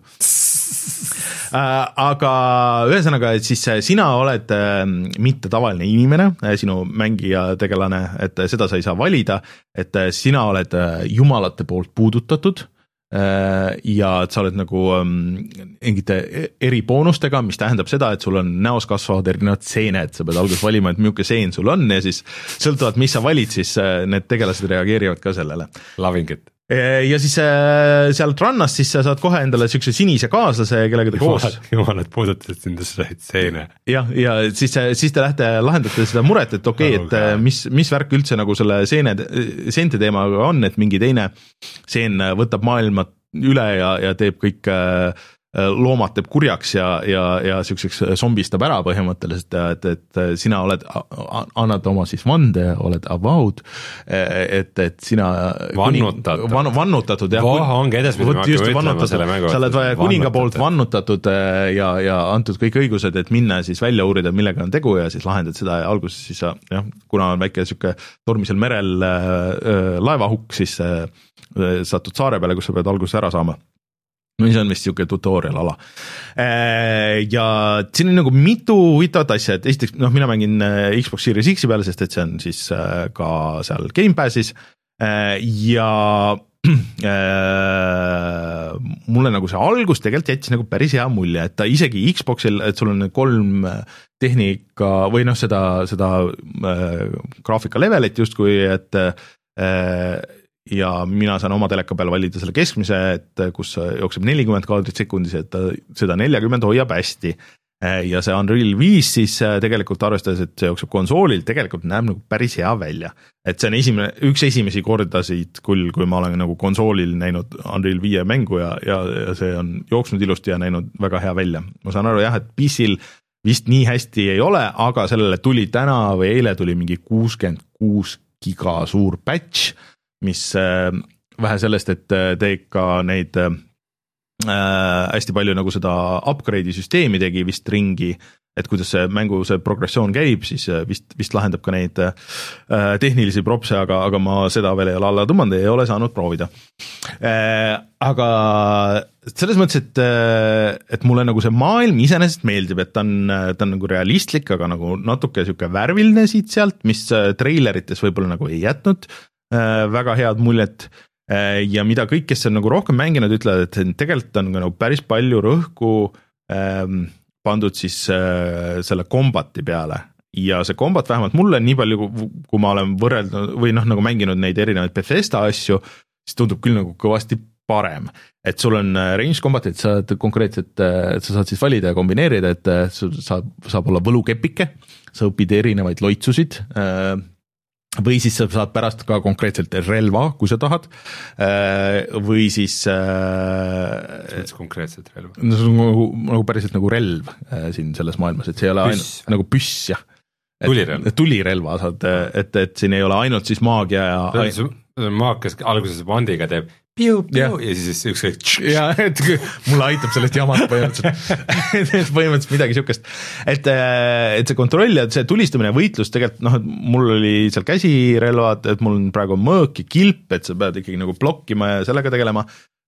Aga ühesõnaga, et siis sina oled mitte tavaline inimene, sinu mängija tegelane, et seda sa ei saa valida, et sina oled jumalate poolt puudutatud ja sa oled nagu mingite eriboonustega, mis tähendab seda, et sul on näos kasvavad erinevad seened, sa pead alguses valima, et milline seen sul on ja siis sõltuvalt, mis sa valid, siis need tegelased reageerivad ka sellele. Loving it. Ja siis sealt rannast siis sa saad kohe endale siukse sinise kaaslase, kellega te koos. Jumalad puudutavad sind said seene. Ja, ja siis, siis te lähte lahendate seda muret, et okei, okay, et mis, mis värk üldse nagu selle seene, seente teemaga on, et mingi teine seen võtab maailma üle ja, ja teeb kõik loomad teeb kurjaks ja, ja, ja siukseks zombistab ära põhimõtteliselt ja et, et sina oled, annad oma siis vande, oled avowed, et, et sina vannutatud, van, vannutatud jah, Voh, ongi edaspidi, ma hakkan ütlema selle mängu, sa oled kuninga poolt vannutatud ja, ja antud kõik õigused, et minna siis välja uurida, millega on tegu ja siis lahendad seda ja alguses siis sa, jah, kuna on väike siuke tormisel merel äh, laevahukk, siis äh, satud saare peale, kus sa pead alguses ära saama. See on vist siuke tutorial ala. Ja siin on nagu mitu huvitavat asja, et esiteks, noh, mina mängin Xbox Series X peale, sest et see on siis ka seal Game Passis ja mulle nagu see algus tegelikult jättis nagu päris hea mulje, et ta isegi Xboxil, et sul on kolm tehnika või noh, seda, seda graafika levelit justkui, et ja mina saan oma teleka peal valida selle keskmise, et kus jookseb nelikümmend kaadrit sekundis, et ta seda nelikümmend hoiab hästi. Ja see Unreal viis siis tegelikult arvestades, et see jookseb konsoolil, tegelikult näeb nagu päris hea välja. Et see on esimene, üks esimesi kordasid küll, kui ma olen nagu konsoolil näinud Unreal viie mängu ja, ja, ja see on jooksnud ilusti ja näinud väga hea välja. Ma saan aru jah, et P C-l vist nii hästi ei ole, aga sellele tuli täna või eile tuli mingi kuuskümmend kuus giga suur patch, mis äh, vähe sellest, et te ikka neid äh, hästi palju nagu seda upgrade'i süsteemi tegi vist ringi, et kuidas see mängu see progressioon käib, siis vist, vist lahendab ka neid äh, tehnilisi propse, aga, aga ma seda veel ei ole alla tõmmanud, ei ole saanud proovida. Äh, aga selles mõttes, et, et mulle nagu see maailm iseenesest meeldib, et ta on, ta on nagu realistlik, aga nagu natuke siuke värviline siit sealt, mis treilerites võib-olla nagu ei jätnud väga head muljet ja mida kõik, kes on nagu rohkem mänginud, ütlevad, et tegelikult on nagu päris palju rõhku ähm, pandud siis äh, selle kombati peale ja see kombat vähemalt mulle nii palju, kui ma olen võrreldud või noh, nagu mänginud neid erinevaid Bethesda asju, siis tundub küll nagu kõvasti parem, et sul on range combat, et sa konkreetselt, et sa saad siis valida ja kombineerida, et saab, saab olla võlukepike, sa õpid erinevaid loitsusid äh, või siis sa saad pärast ka konkreetselt relva, kui sa tahad, või siis äh, konkreetselt relva? No see on nagu, nagu päriselt nagu relv siin selles maailmas, et see ei ole püss. Ainult, nagu püss, jah. Tulirelva. Tulirelva saad, et, et siin ei ole ainult siis maagia ja maakas alguses vandiga teeb piu, piu ja, ja siis ükskõik ja, et mulle aitab sellest jamast põhimõtteliselt põhimõtteliselt midagi siukest, et, et see kontroll ja see tulistamine ja võitlus tegelikult noh, et mul oli seal käsirelvad, et mul on praegu mõõk ja kilp, et sa pead ikkagi nagu blokkima ja sellega tegelema,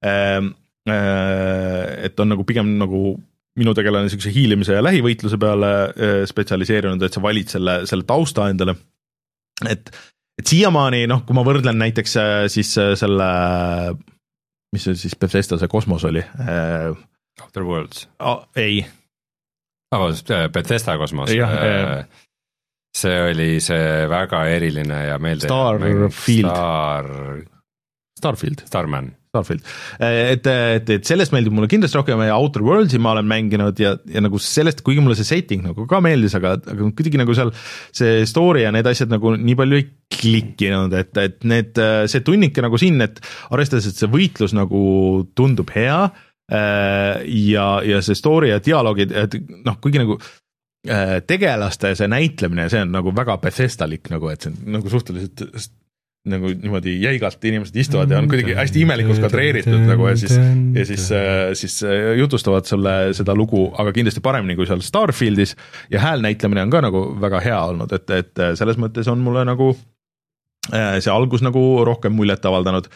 et on nagu pigem nagu minu tegelane siukse hiilimise ja lähivõitluse peale spetsialiseerinud, et sa valid selle, selle tausta endale, et et siiamaani, noh, kui ma võrdlen näiteks siis selle, mis see siis Bethesda see kosmos oli? Outer Worlds. Oh, ei. Vabandust, Bethesda kosmos. Ja, see oli see väga eriline ja meelde. Starfield. Star... Starfield. Starman. Starfield. Et, et, et sellest meeldib mulle kindlasti rohkem ja Outer Worldsi ma olen mänginud ja, ja nagu sellest, kuigi mulle see setting nagu ka meeldis, aga, aga kuidagi nagu seal see story ja need asjad nagu nii palju ei klikkinud, et, et need, see tunnike nagu siin, et arvestades, et see võitlus nagu tundub hea ja, ja see story ja dialoogid, et noh, kuigi nagu tegelaste see näitlemine, see on nagu väga Bethesda-lik nagu, et see on nagu suhteliselt nagu niimoodi jäigalt inimesed istuvad ja on kuidagi hästi imelikult kadreeritud nagu ja siis, ja siis, siis jutustavad selle, seda lugu, aga kindlasti paremini kui seal Starfieldis ja häälnäitlemine on ka nagu väga hea olnud, et, et selles mõttes on mulle nagu see algus nagu rohkem muljet avaldanud.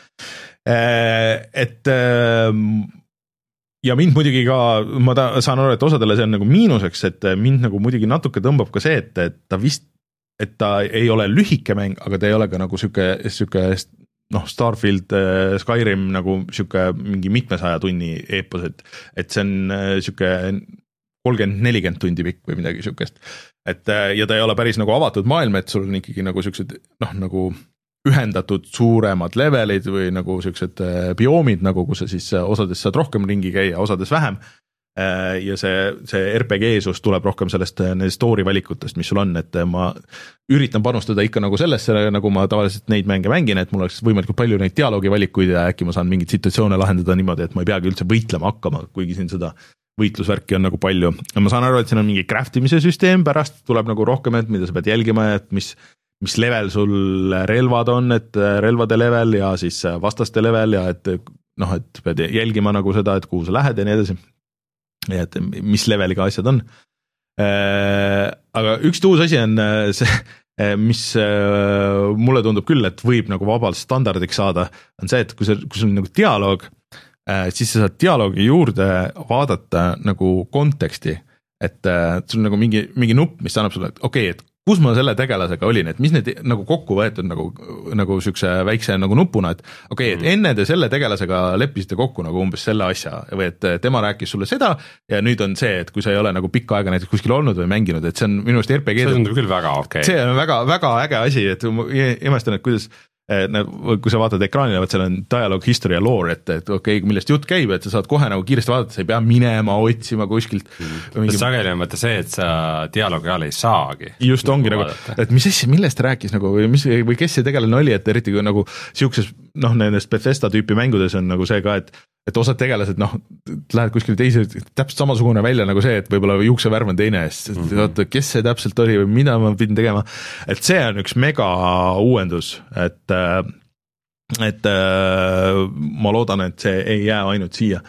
Et ja mind muidugi ka, ma ta, saan aru, et osadele see on nagu miinuseks, et mind nagu muidugi natuke tõmbab ka see, et, et ta vist et ta ei ole lühike mäng, aga ta ei ole ka nagu süke, süke noh, Starfield, Skyrim nagu süke mingi mitmesaja tunni eepos, et, et see on süke kolmkümmend nelikümmend tundi pikk või midagi sükest. Et ja ta ei ole päris nagu avatud maailm, et sul on ikkagi nagu süksed noh, nagu ühendatud suuremad levelid või nagu süksed bioomid, nagu kus sa siis osades saad rohkem ringi käia, osades vähem. ja see, see R P G-sus tuleb rohkem sellest nendest story valikutest, mis sul on, et ma üritan panustada ikka nagu sellesse, nagu ma tavaliselt neid mänge mängin, et mul oleks võimalikult palju neid dialoogi valikuid ja äkki ma saan mingeid situatsioone lahendada niimoodi, et ma ei peagi üldse võitlema hakkama, kuigi siin seda võitlusvärki on nagu palju. Ma saan aru, et siin on mingi craftimise süsteem, pärast tuleb nagu rohkem, et mida sa pead jälgima, et mis, mis level sul relvad on, et relvade level ja siis vastaste level ja et noh, et pead jälgima nagu seda, et kuhu sa lähed ja nii edasi. Ja et mis leveliga asjad on. Aga üks tuus asi on see, mis mulle tundub küll, et võib nagu vabalt standardiks saada, on see, et kui, see, kui sul on nagu dialoog, siis sa saad dialoogi juurde vaadata nagu konteksti, et sul on nagu mingi, mingi nupp, mis annab sulle, et okei, okay, et kus ma selle tegelasega olin, et mis need nagu kokku võetud nagu, nagu sükse väikse nagu nupuna, et okei okay,, et enne te selle tegelasega leppisite kokku nagu umbes selle asja või et tema rääkis sulle seda ja nüüd on see, et kui sa ei ole nagu pikka aega näiteks kuskil olnud või mänginud, et see on minu arust R P G. See tundub küll väga okei okay.. See on väga, väga äge asi, et ma imestan, et kuidas kui sa vaatad ekraanile, seal on dialogue, history ja lore, et, et okei okay,, millest jutt käib, et sa saad kohe nagu kiiresti vaadata, sa ei pea minema, otsima kuskilt. Mm. Mingi... Sageli on mõtta see, et sa dialoogi all ei saagi. Just ongi nagu, et mis asja, millest rääkis nagu, või, mis, või kes see tegelane oli, et eriti kui nagu siukses, noh, nendest Bethesda tüüpi mängudes on nagu see ka, et et osad tegelased, noh, lähed kuskile teise, täpselt samasugune välja nagu see, et võib-olla juuksevärv on teine, sest mm -hmm. oota, kes see täpselt oli või mida ma pidin tegema, et see on üks mega uuendus, et et ma loodan, et see ei jää ainult siia.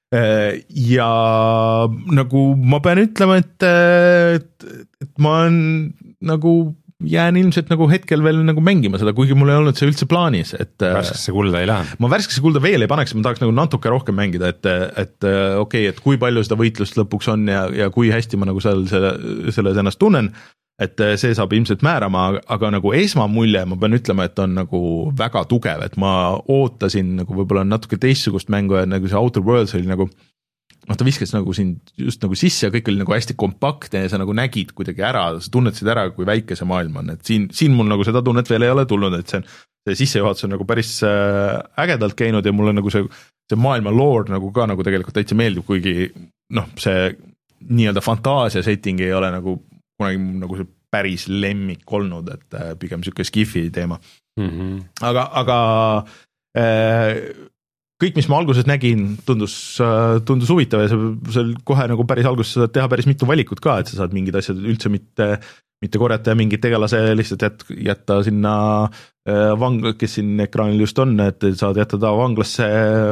Ja nagu ma pean ütlema, et, et, et ma on nagu jään ilmselt nagu hetkel veel nagu mängima seda, kuigi mul ei olnud see üldse plaanis, et värskesse kulda ei lähe. Ma värskesse kulda veel ei paneks, ma tahaks nagu natuke rohkem mängida, et, et okei okay,, et kui palju seda võitlust lõpuks on ja, ja kui hästi ma nagu seal selle, selles ennast tunnen, et see saab ilmselt määrama, aga nagu esmamulje ma pean ütlema, et on nagu väga tugev, et ma ootasin nagu võib-olla natuke teistsugust mängu ja nagu see Outer Worlds oli nagu noh, ta viskas nagu siin just nagu sisse ja kõik oli nagu hästi kompaktne ja sa nagu nägid kuidagi ära, sa tunnetasid ära, kui väike see maailm on, et siin, siin mul nagu seda tunnet veel ei ole tulnud, et see, on, see sissejuhatus on nagu päris ägedalt käinud ja mulle nagu see, see maailma lore nagu ka nagu tegelikult täitsa meeldib, kuigi noh, see nii-öelda fantaasia setting ei ole nagu kunagi nagu see päris lemmik olnud, et pigem siuke skifi teema mm. -hmm. aga, aga äh, kõik, mis ma alguses nägin, tundus, tundus huvitav ja see, see kohe nagu päris alguses saad teha päris mitu valikut ka, et sa saad mingid asjad üldse mitte, mitte korjata ja mingid tegelase lihtsalt jät, jätta sinna vang-, kes siin ekraanil just on, et saad jätta ta vanglasse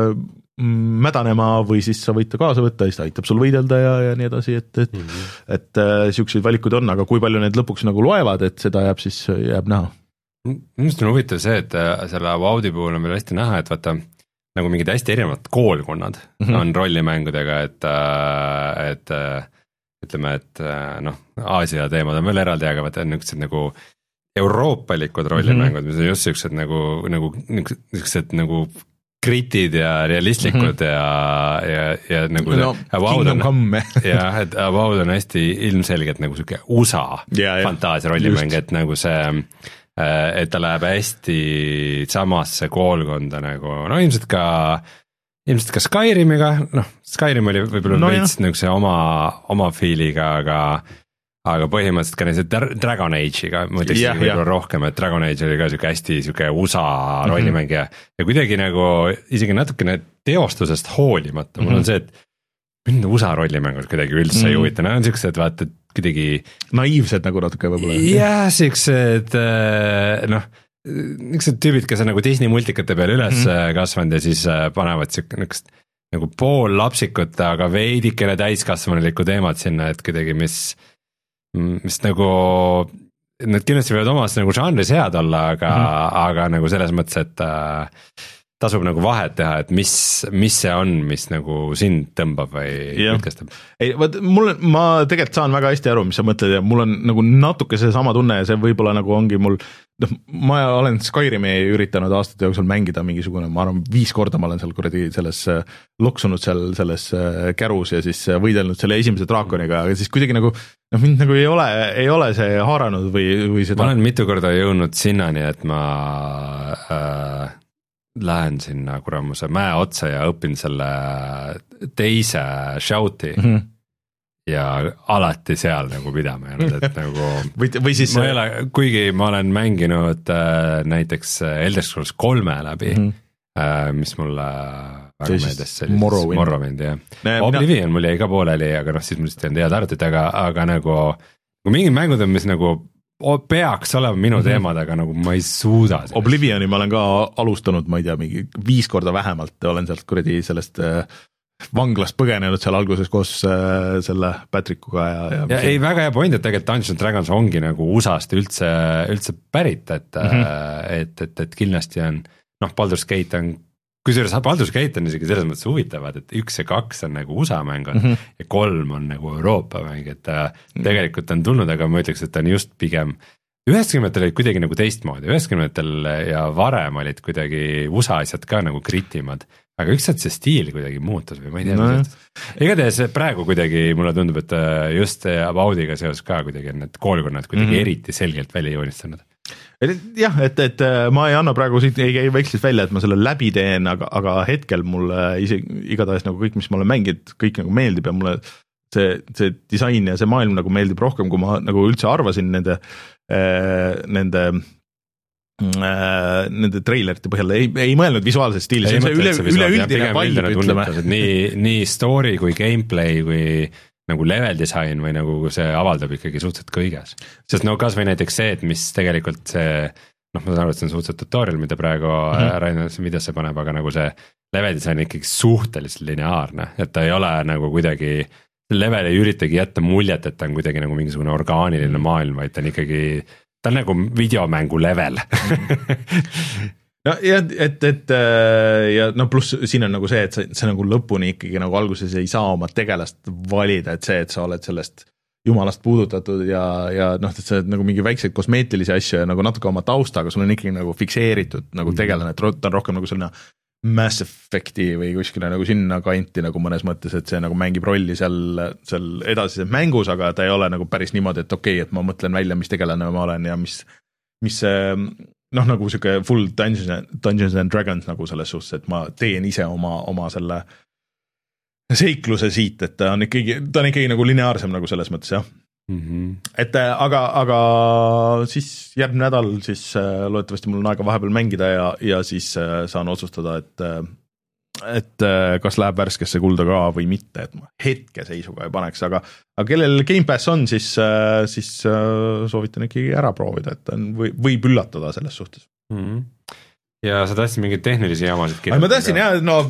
mädanema või siis sa võid ta kaasa võtta ja siis ta aitab sul võidelda ja, ja nii edasi, et, et, mm -hmm. et, et siukseid valikuid on, aga kui palju need lõpuks nagu loevad, et seda jääb siis, jääb näha. Minust on huvitav see, et selle Vaudi puhul on veel hästi näha, et vaata nagu mingid hästi erinevad koolkonnad mm -hmm. on rollimängudega, et, et ütleme, et noh, Aasia teemad on veel eraldi, aga vaata niisugused nagu euroopalikud rollimängud mm, -hmm. mis on just niisugused nagu, nagu niisugused nagu kritid ja realistlikud mm -hmm. ja, ja, ja nagu no, Kingdom Come jah, et Avowed on hästi ilmselgelt nagu niisugune U S A yeah, fantaasia rollimäng, et nagu see et ta läheb hästi samasse koolkonda nagu, no ilmselt ka, ilmselt ka Skyrimiga, noh, Skyrim oli võib-olla no veits niisuguse oma, oma feeliga, aga aga põhimõtteliselt ka näiteks Dragon Age'iga, ma ütleks yeah, võib-olla yeah. rohkem, et Dragon Age oli ka niisugune hästi niisugune U S A rollimäng ja, ja kuidagi nagu isegi natukene teostusest hoolimata mm, -hmm. mul on see, et mind U S A rollimängud kuidagi üldse mm -hmm. ei huvita, need on niisugused, vaata, et kuidagi naiivsed nagu natuke võib-olla. jah, siuksed noh, niisugused tüübid, kes on nagu Disney multikate peal üles mm -hmm. kasvanud ja siis panevad siuke niisugust nagu pool lapsikut, aga veidikene täiskasvanulikku teemat sinna, et kuidagi, mis, mis nagu, need kindlasti võivad omas nagu žanris head olla, aga mm, -hmm. aga nagu selles mõttes, et äh, tasub nagu vahet teha, et mis, mis see on, mis nagu sind tõmbab või mõtkestab. ei, vaat mul, ma tegelikult saan väga hästi aru, mis sa mõtled ja mul on nagu natuke see sama tunne ja see võib-olla nagu ongi mul, noh, ma olen Skyrimi üritanud aastate jooksul mängida mingisugune, ma arvan, viis korda ma olen seal kuradi selles loksunud seal selles kärus ja siis võidelnud selle esimese draakoniga, aga siis kuidagi nagu, noh, mind nagu ei ole, ei ole see haaranud või, või seda. ma olen mitu korda jõudnud sinnani, et ma äh, lähen sinna kuramuse mäe otsa ja õpin selle teise shout'i mm -hmm. ja alati seal nagu pidama jäänud, et nagu või, või siis ma ei ole, kuigi ma olen mänginud äh, näiteks Elder Scrolls kolme läbi mm, -hmm. äh, mis mulle väga meeldis, see oli Morrowind, Morrowind jah. Oblivion mul jäi ka pooleli, aga noh, siis mul lihtsalt ei olnud head arvutit, aga, aga nagu kui mingid mängud on, mis nagu peaks olema minu mm-hmm. teemad, aga nagu ma ei suuda sellest. Oblivioni ma olen ka alustanud, ma ei tea, mingi viis korda vähemalt, olen sealt kuradi sellest äh, vanglast põgenenud seal alguses koos äh, selle Patrickuga ja, ja, ja ei, väga hea point, et tegelikult Dungeons and Dragons ongi nagu U S A-st üldse, üldse pärit, et mm-hmm. äh, et, et, et kindlasti on, noh, Baldur's Gate on kusjuures Baldur's Gate on isegi selles mõttes huvitavad, et üks ja kaks on nagu U S A mängud mm -hmm. ja kolm on nagu Euroopa mäng, et ta tegelikult on tulnud, aga ma ütleks, et ta on just pigem üheksakümnendatel olid kuidagi nagu teistmoodi, üheksakümnendatel ja varem olid kuidagi U S A asjad ka nagu kritimad, aga üks hetk see stiil kuidagi muutus või ma ei tea no., igatahes praegu kuidagi mulle tundub, et just Aboudiga seos ka kuidagi need koolkonnad kuidagi mm -hmm. eriti selgelt välja joonistanud. Jah, et, et ma ei anna praegu siit, ei käi vekslis välja, et ma selle läbi teen, aga, aga hetkel mulle isegi igatahes nagu kõik, mis ma olen mänginud, kõik nagu meeldib ja mulle see, see disain ja see maailm nagu meeldib rohkem, kui ma nagu üldse arvasin nende, nende, nende treilerite põhjal, ei, ei mõelnud visuaalset stiili, see on see üle, üleüldine vibe, ütleme. Nii, nii story kui gameplay kui nagu level design või nagu see avaldab ikkagi suhteliselt kõiges. Sest no kas või näiteks see, et mis tegelikult see, noh, ma saan aru, et see on suhteliselt tutorial, mida praegu mm. Rainer videosse paneb, aga nagu see level design on ikkagi suhteliselt lineaarne, et ta ei ole nagu kuidagi, level ei üritagi jätta muljet, et ta on kuidagi nagu mingisugune orgaaniline maailm, vaid ta on ikkagi, ta on nagu videomängu level no ja et, et ja no pluss siin on nagu see, et sa, sa nagu lõpuni ikkagi nagu alguses ei saa oma tegelast valida, et see, et sa oled sellest jumalast puudutatud ja, ja noh, et sa oled nagu mingi väikseid kosmeetilisi asju ja nagu natuke oma taustaga, sul on ikkagi nagu fikseeritud nagu tegelane, et ta on rohkem nagu selline Mass Effecti või kuskile nagu sinna kanti nagu mõnes mõttes, et see nagu mängib rolli seal, seal edasises mängus, aga ta ei ole nagu päris niimoodi, et okei okay,, et ma mõtlen välja, mis tegelane ma olen ja mis, mis see noh, nagu siuke full Dungeons, Dungeons and Dragons nagu selles suhtes, et ma teen ise oma, oma selle seikluse siit, et ta on ikkagi, ta on ikkagi nagu lineaarsem nagu selles mõttes, jah. Mm-hmm. Et aga, aga siis järgmine nädal siis loodetavasti mul on aega vahepeal mängida ja, ja siis saan otsustada, et, et kas läheb värskesse kulda ka või mitte, et ma hetke seisuga ei paneks, aga, aga kellel Game Pass on, siis, siis soovitan ikkagi ära proovida, et on, või, võib üllatada selles suhtes. Mm-hmm. Ja sa tahtsid mingeid tehnilisi jamasid kirjutada? Ma tahtsin jah, no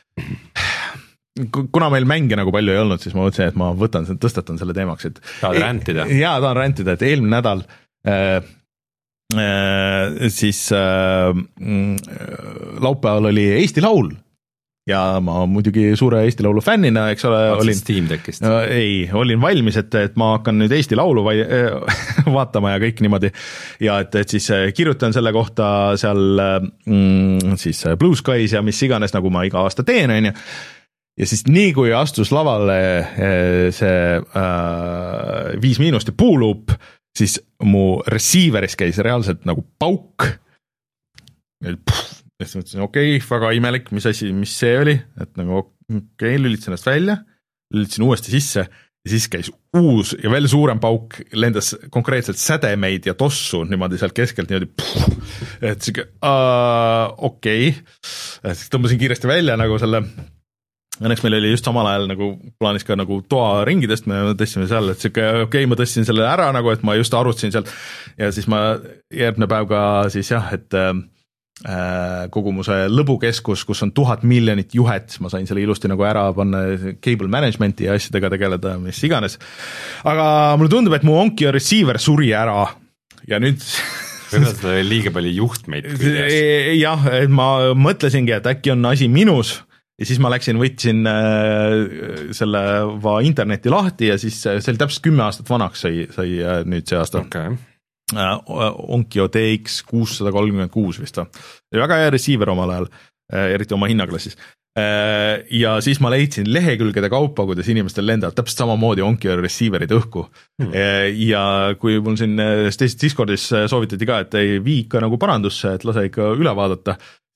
kuna meil mänge nagu palju ei olnud, siis ma mõtlesin, et ma võtan, tõstatan selle teemaks, et tahad räntida? Jaa, tahan räntida, et eelmine nädal äh, äh, siis äh, laupäeval oli Eesti Laul ja ma muidugi suure Eesti Laulu fännina, eks ole, olin Steam Deckist. No, ei, olin valmis, et, et ma hakkan nüüd Eesti Laulu vai, vaatama ja kõik niimoodi ja et, et siis kirjutan selle kohta seal mm, siis Blue Skies ja mis iganes, nagu ma iga aasta teen, on ju. Ja siis nii kui astus lavale see äh, viis miinust ja puuluup, siis mu receiveris käis reaalselt nagu pauk. Ja siis mõtlesin, okei, okay, väga imelik, mis asi, mis see oli, et nagu okei, okay, lülitasin ennast välja, lülitasin uuesti sisse ja siis käis uus ja veel suurem pauk, lendas konkreetselt sädemeid ja tossu niimoodi sealt keskelt niimoodi, puh, et siuke uh, okei, okay. Siis tõmbasin kiiresti välja nagu selle. Õnneks meil oli just samal ajal nagu plaanis ka nagu toa ringidest, me tõstsime seal, et siuke okei okay,, ma tõstsin selle ära nagu, et ma just arvutasin sealt ja siis ma järgmine päev ka siis jah, et äh, kogu mu see lõbukeskus, kus on tuhat miljonit juhet, ma sain selle ilusti nagu ära panna cable management'i ja asjadega tegeleda, mis iganes. Aga mulle tundub, et mu Onkyo receiver suri ära ja nüüd võib-olla seda oli liiga palju juhtmeid. Jah, et ma mõtlesingi, et äkki on asi minus. Ja siis ma läksin, võtsin äh, selle va interneti lahti ja siis see oli täpselt kümme aastat vanaks sai, sai äh, nüüd see aasta. Okay. Äh, Onkyo T X kuussada kolmkümmend kuus vist. Väga hea receiver omal ajal, äh, eriti oma hinnaklassis. Äh, ja siis ma leidsin lehekülgede kaupa, kuidas inimestel lendavad täpselt samamoodi Onkyo receiverid õhku. Hmm. Äh, ja kui mul siin teises Discordis soovitati ka, et ei vii ikka nagu parandusse, et lase ikka üle vaadata,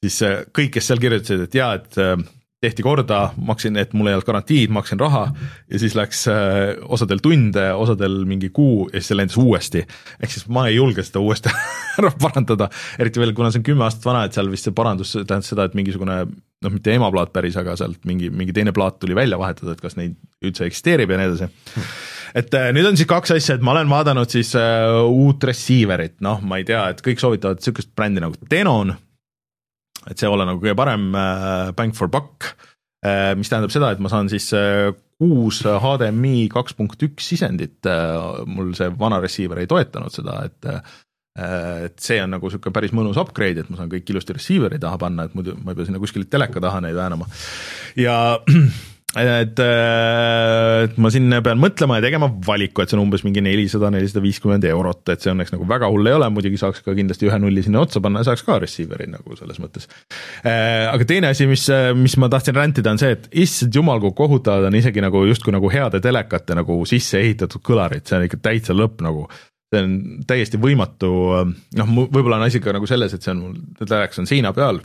siis kõik, kes seal kirjutasid, et jaa, et tehti korda, maksin, et mul ei olnud garantiid, maksin raha ja siis läks osadel tunde, osadel mingi kuu ja siis see lendas uuesti. Ehk siis ma ei julge seda uuesti ära parandada, eriti veel, kuna see on kümme aastat vana, et seal vist see parandus tähendab seda, et mingisugune, noh, mitte emaplaat päris, aga sealt mingi, mingi teine plaat tuli välja vahetada, et kas neid üldse eksisteerib ja nii edasi. Et nüüd on siis kaks asja, et ma olen vaadanud siis uh, uut receiverit, noh, ma ei tea, et kõik soovitavad sükest brändi nagu Denon, et see ole nagu kõige parem uh, bang for buck, uh, mis tähendab seda, et ma saan siis uh, kuus H D M I kaks punkt üks sisendit, uh, mul see vana receiver ei toetanud seda, et uh, et see on nagu siuke päris mõnus upgrade, et ma saan kõik ilusti receiveri taha panna, et muidu ma ei pea sinna kuskil teleka taha neid väänama. Ja et, et ma siin pean mõtlema ja tegema valiku, et see on umbes mingi nelisada nelisada viiskümmend eurot, et see õnneks nagu väga hull ei ole, muidugi saaks ka kindlasti ühe nulli sinna otsa panna ja saaks ka receiveri nagu selles mõttes. Aga teine asi, mis, mis ma tahtsin rantida, on see, et issand jumal, kui kohutavad on isegi nagu justkui nagu heade telekate nagu sisse ehitatud kõlarid, see on ikka täitsa lõpp nagu, see on täiesti võimatu, noh, võib-olla on asi ka nagu selles, et see on, teleks on seina peal,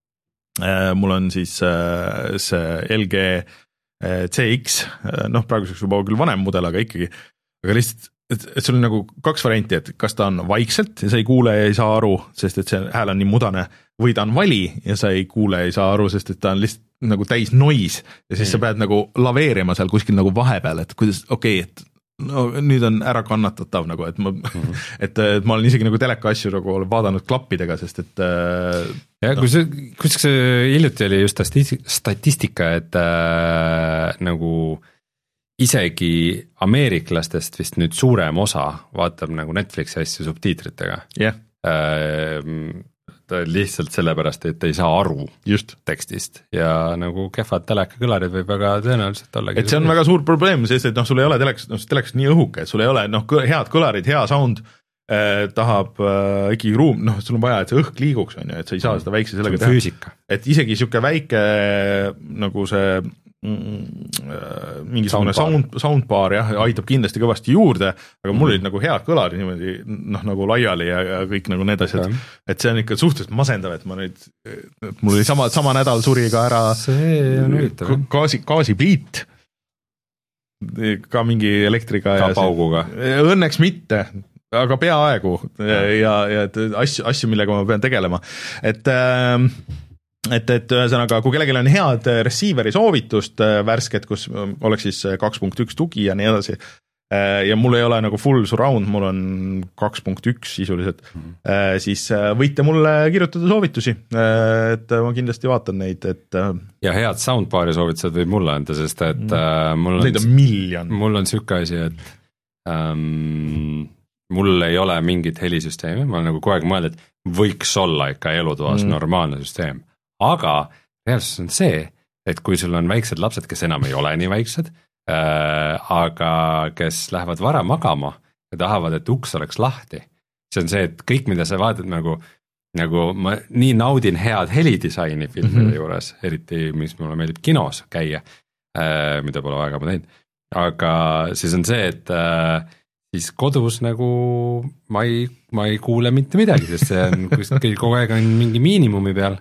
mul on siis see L G C X, noh praeguseks juba küll vanem mudel, aga ikkagi, aga lihtsalt, et, et sul on nagu kaks varianti, et kas ta on vaikselt ja sa ei kuule ja ei saa aru, sest et see hääl on nii mudane, või ta on vali ja sa ei kuule ja ei saa aru, sest et ta on lihtsalt nagu täis noise ja siis mm. sa pead nagu laveerima seal kuskil nagu vahepeal, et kuidas, okei okay,, et no nüüd on ära kannatatav nagu, et ma mm-hmm. et, et ma olen isegi nagu teleka asju nagu olen vaadanud klappidega, sest et ja no. kui see, kus see hiljuti oli just statistika, et äh, nagu isegi ameeriklastest vist nüüd suurem osa vaatab nagu Netflixi asju subtiitritega yeah. äh, lihtsalt sellepärast, et ei saa aru just tekstist ja nagu kehvad telekakõlarid võib väga tõenäoliselt olla. Et see on väga suur probleem, sest et noh, sul ei ole teleks, noh, teleks nii õhuke, et sul ei ole noh, head kõlarid, hea sound eh, tahab eh, ikkagi ruum, noh, sul on vaja, et see õhk liiguks, on ju, et sa ei saa seda väikse sellega teha. Füüsika. Et isegi siuke väike nagu see mingisugune sound, soundbar jah, aitab kindlasti kõvasti juurde, aga mul olid mm. nagu head kõlari niimoodi noh, nagu laiali ja, ja kõik nagu need asjad, okay. et see on ikka suhteliselt masendav, et ma nüüd, et mul oli sama, sama nädal suri ka ära gaasi, gaasipliit, ka mingi elektriga. Ka pauguga. Õnneks mitte, aga peaaegu ja, ja, ja asju, asju, millega ma pean tegelema, et äh, et, et ühesõnaga, kui kellelgi on head receiveri soovitust värsket, kus oleks siis kaks punkt üks tugi ja nii edasi, ja mul ei ole nagu full surround, mul on kaks punkt üks sisuliselt, mm-hmm. siis võite mulle kirjutada soovitusi, et ma kindlasti vaatan neid, et ja head soundbar'i soovitused võib mulle anda, sest et mm. mul on, on miljon. Mul on siuke asi, et um, mul ei ole mingit helisüsteemi, ma olen nagu kogu aeg mõelnud, et võiks olla ikka elutoas mm. normaalne süsteem. Aga reaalsus on see, et kui sul on väiksed lapsed, kes enam ei ole nii väiksed, äh, aga kes lähevad vara magama ja tahavad, et uks oleks lahti, see on see, et kõik, mida sa vaatad nagu, nagu ma nii naudin head helidisaini filmide mm-hmm. juures, eriti mis mulle meeldib kinos käia, äh, mida pole väga ma teinud, aga siis on see, et äh, siis kodus nagu ma ei, ma ei kuule mitte midagi, sest see on kuskil kogu aeg on mingi miinimumi peal.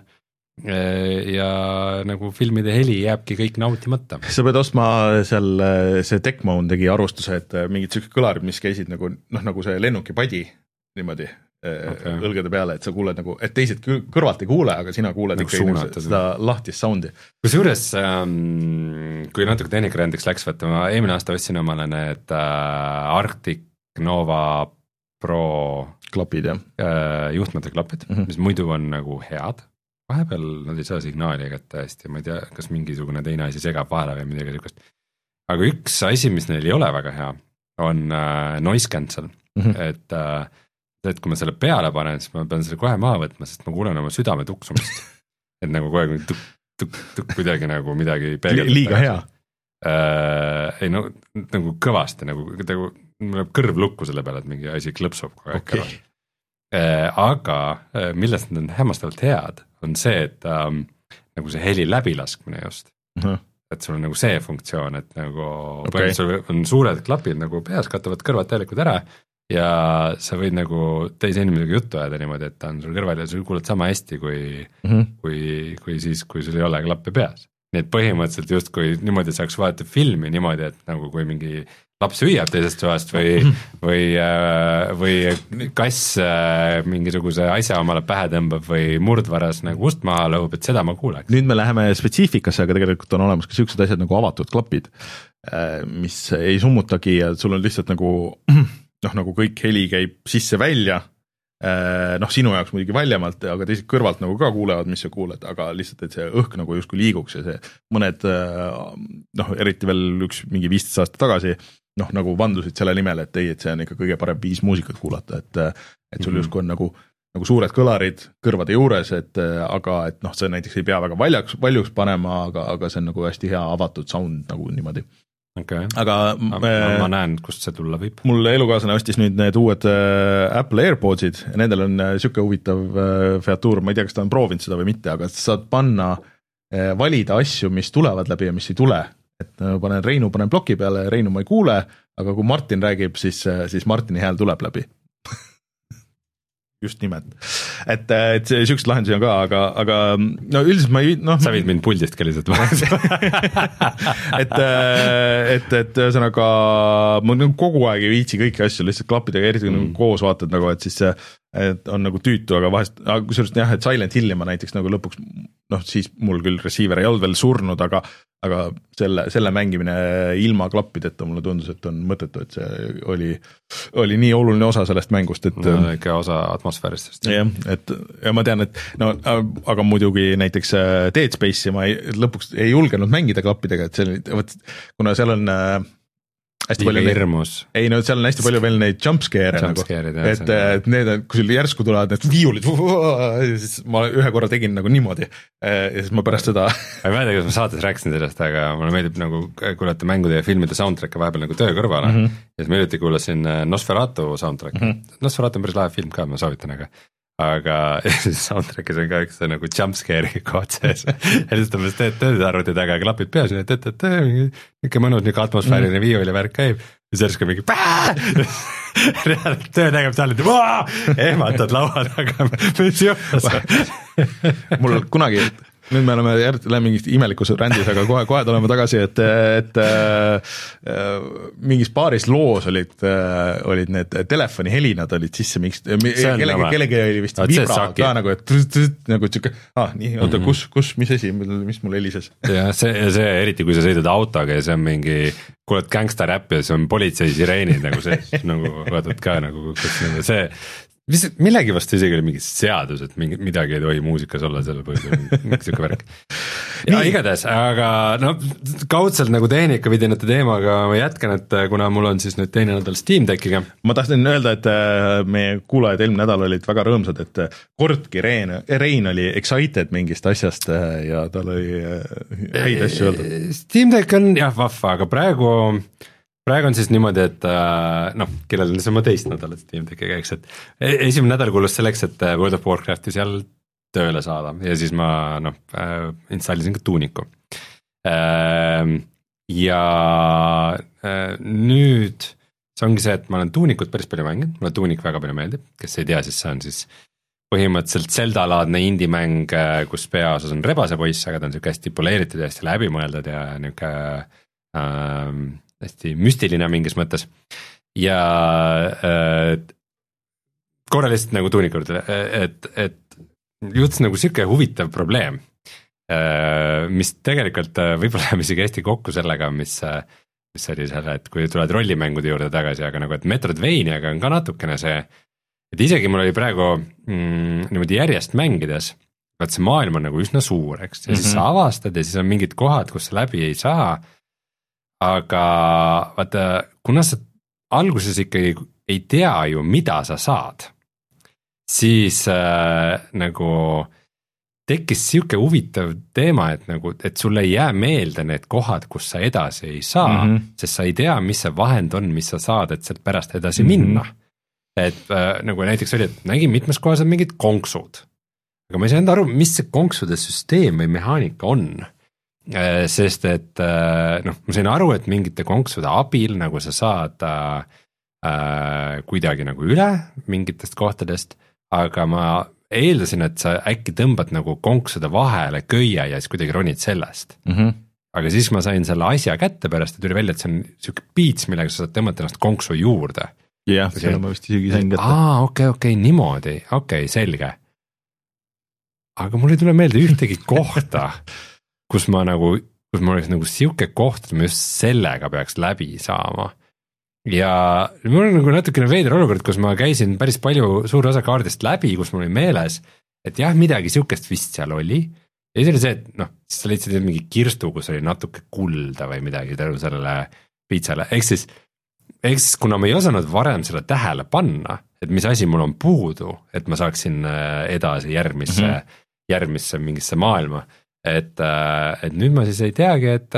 Ja nagu filmide heli jääbki kõik nautimata. Sa pead ostma seal, see Tecmon tegi arvustuse, et mingid sellised kõlarid, mis käisid nagu, noh, nagu see lennukipadi niimoodi okay. õlgade peale, et sa kuuled nagu, et teised kõrvalt ei kuule, aga sina kuuled nagu ikka seda lahtist soundi. Kusjuures, ähm, kui natuke tehnikrendiks läks, võtta, ma eelmine aasta ostsin omale need äh, Arctic Nova Pro klapid, jah. Äh, juhtmete klapid, mm-hmm. mis muidu on nagu head. Vahepeal nad ei saa signaali kätte hästi, ma ei tea, kas mingisugune teine asi segab vahele või midagi sellist. Aga üks asi, mis neil ei ole väga hea, on äh, noise cancel, mm-hmm. et, äh, et kui ma selle peale panen, siis ma pean selle kohe maha võtma, sest ma kuulen oma südame tuksumist. Et nagu kogu aeg tuk, tuk, tuk, kuidagi nagu midagi peegeldab. Liiga hea. Äh, ei no, nagu kõvasti, nagu, nagu mul läheb kõrv lukku selle peale, et mingi asi klõpsub kogu aeg kõrval. Okay. Aga millest need on hämmastavalt head, on see, et ähm, nagu see heli läbilaskmine just, uh-huh. et sul on nagu see funktsioon, et nagu okay. sul on suured klapid nagu peas, katavad kõrvad täielikult ära ja sa võid nagu teise inimesega juttu ajada niimoodi, et ta on sul kõrval ja sul kuuled sama hästi, kui mm, -hmm. kui, kui siis, kui sul ei ole klappe peas. Nii et põhimõtteliselt justkui niimoodi saaks vaadata filmi niimoodi, et nagu kui mingi laps hüüab teisest toast või, või, või kass mingisuguse asja omale pähe tõmbab või murdvaras nagu ust maha lõhub, et seda ma kuuleks. Nüüd me läheme spetsiifikasse, aga tegelikult on olemas ka sellised asjad nagu avatud klapid, mis ei summutagi ja sul on lihtsalt nagu noh, nagu kõik heli käib sisse-välja, noh sinu jaoks muidugi väljamalt, aga teised kõrvalt nagu ka kuulevad, mis sa kuuled, aga lihtsalt, et see õhk nagu justkui liiguks ja see mõned noh, eriti veel üks mingi viisteist aastat tagasi noh, nagu vandusid selle nimel, et ei, et see on ikka kõige parem viis muusikat kuulata, et et sul justkui on nagu, nagu suured kõlarid kõrvade juures, et aga et noh, see näiteks ei pea väga valjaks, valjuks panema, aga, aga see on nagu hästi hea avatud sound nagu niimoodi. Okay. aga ma, me, ma näen, kust see tulla võib. Mul elukaaslane ostis nüüd need uued Apple AirPodsid ja nendel on siuke huvitav featuur, ma ei tea, kas ta on proovinud seda või mitte, aga saad panna, valida asju, mis tulevad läbi ja mis ei tule. Et panen Reinu, panen ploki peale, Reinu ma ei kuule, aga kui Martin räägib, siis, siis Martini hääl tuleb läbi. Just nimelt. Et, et siuksed lahendusi on ka, aga, aga no üldiselt ma ei... No, sa võid mind puldist ka lihtsalt vahetada. et, et, et ühesõnaga ma kogu aeg ei viitsi kõiki asju lihtsalt klappidega, eriti mm. koos vaatad nagu, et siis et on nagu tüütu, aga vahest, kusjuures jah, et Silent Hilli ma näiteks nagu lõpuks, noh siis mul küll receiver ei olnud veel surnud, aga aga selle, selle mängimine ilma klappideta mulle tundus, et on mõttetu, et see oli, oli nii oluline osa sellest mängust, et no, ikka osa atmosfäärist. Jah, et ja ma tean, et no aga muidugi näiteks Dead Space'i ma ei, lõpuks ei julgenud mängida klappidega, et see, võt, kuna seal on hästi palju hirmus. Ei no seal on hästi palju veel neid jumpscare'e nagu, et, et need, kui sul järsku tulevad need viiulid, siis ma ühe korra tegin nagu niimoodi ja siis ma pärast seda ma ei mäleta, kas ma saates rääkisin sellest, aga mulle meeldib nagu kuulata mängude ja filmide soundtrack'e vahepeal nagu töö kõrvale mm -hmm. ja siis ma hiljuti kuulasin Nosferatu soundtrack'i mm -hmm. Nosferatu on päris lahe film ka, ma soovitan, aga aga soundtrack'is on ka üks nagu jumpscare'i koht sees ja siis ta mõttes teed tööd arvuti taga, klapid peas, nii et et et niisugune mõnus niisugune atmosfääriline viiuli värk käib ja siis ka mingi reaalselt töö tegeb seal, et ehmatad laua taga, mis juhtus. Mul kunagi nüüd me oleme jälle mingis imelikus rändis, aga kohe, kohe tuleme tagasi, et, et äh, mingis paaris loos olid, äh, olid need telefonihelinad olid sisse, miks kellegi, kellegi oli vist vibra ka nagu, et nagu tšuke, ah nii, oota, kus, kus, mis asi, mis mul helises? ja see, see eriti, kui sa sõidad autoga ja see on mingi, kuuled gangsta räppi ja see on politsei sireenid nagu see, nagu vaatad ka nagu, kus nagu see mis, millegi vastu isegi oli mingi seadus, et mingi, midagi ei tohi muusikas olla selle põhjusel, mingi siuke värk. ja igatahes, aga no kaudselt nagu tehnikavidinate teemaga ma jätkan, et kuna mul on siis nüüd teine nädal Steam Deckiga. Ma tahtsin öelda, et meie kuulajad eelmine nädal olid väga rõõmsad, et kordki Rein, Rein oli excited mingist asjast ja tal oli häid asju öelda. Steam Deck on jah vahva, aga praegu praegu on siis niimoodi, et noh, kellel on sama teist nädalat Steam Deckiga, eks, et esimene nädal kuulus selleks, et World of Warcrafti seal tööle saada ja siis ma noh, installisin ka tuuniku. Ja nüüd see ongi see, et ma olen tuunikut päris palju mänginud, mulle tuunik väga palju meeldib, kes ei tea, siis see on siis põhimõtteliselt Zelda-laadne indie-mäng, kus peaosas on rebasepoiss, aga ta on niisugune hästi poleeritud ja hästi läbimõeldud ja niisugune ähm, hästi müstiline mingis mõttes ja äh, korra lihtsalt nagu tuuniku juurde, et, et juhtus nagu siuke huvitav probleem, äh, mis tegelikult võib-olla läheb isegi hästi kokku sellega, mis, mis oli selle, et kui tuled rollimängude juurde tagasi, aga nagu, et Metroidvaniaga on ka natukene see, et isegi mul oli praegu mm, niimoodi järjest mängides, vaat see maailm on nagu üsna suur, eks, ja mm -hmm. siis sa avastad ja siis on mingid kohad, kus sa läbi ei saa, aga vaata, kuna sa alguses ikkagi ei tea ju, mida sa saad, siis äh, nagu tekkis siuke huvitav teema, et nagu, et sulle ei jää meelde need kohad, kus sa edasi ei saa, mm -hmm. sest sa ei tea, mis see vahend on, mis sa saad, et sealt pärast edasi mm -hmm. minna. Et äh, nagu näiteks oli, et nägin mitmes kohas on mingid konksud, aga ma ei saanud aru, mis see konksude süsteem või mehaanika on. Sest et noh, ma sain aru, et mingite konksude abil nagu sa saad äh, kuidagi nagu üle mingitest kohtadest, aga ma eeldasin, et sa äkki tõmbad nagu konksude vahele köie ja siis kuidagi ronid sellest mm. -hmm. aga siis ma sain selle asja kätte pärast ja tuli välja, et see on siuke piits, millega sa saad tõmmata ennast konksu juurde. jah, seda ma vist isegi sain kätte. aa, okei, okei, niimoodi, okei, selge. aga mul ei tule meelde ühtegi kohta, kus ma nagu, kus mul oleks nagu siuke koht, et ma just sellega peaks läbi saama. ja mul on nagu natukene veider olukord, kus ma käisin päris palju suur osa kaardist läbi, kus mul oli meeles, et jah, midagi siukest vist seal oli. ja siis oli see, et noh, siis sa leidsid mingi kirstu, kus oli natuke kulda või midagi tänu sellele piitsale, ehk siis ehk siis kuna ma ei osanud varem seda tähele panna, et mis asi mul on puudu, et ma saaksin edasi järgmisse mm, -hmm. järgmisse mingisse maailma, et, et nüüd ma siis ei teagi, et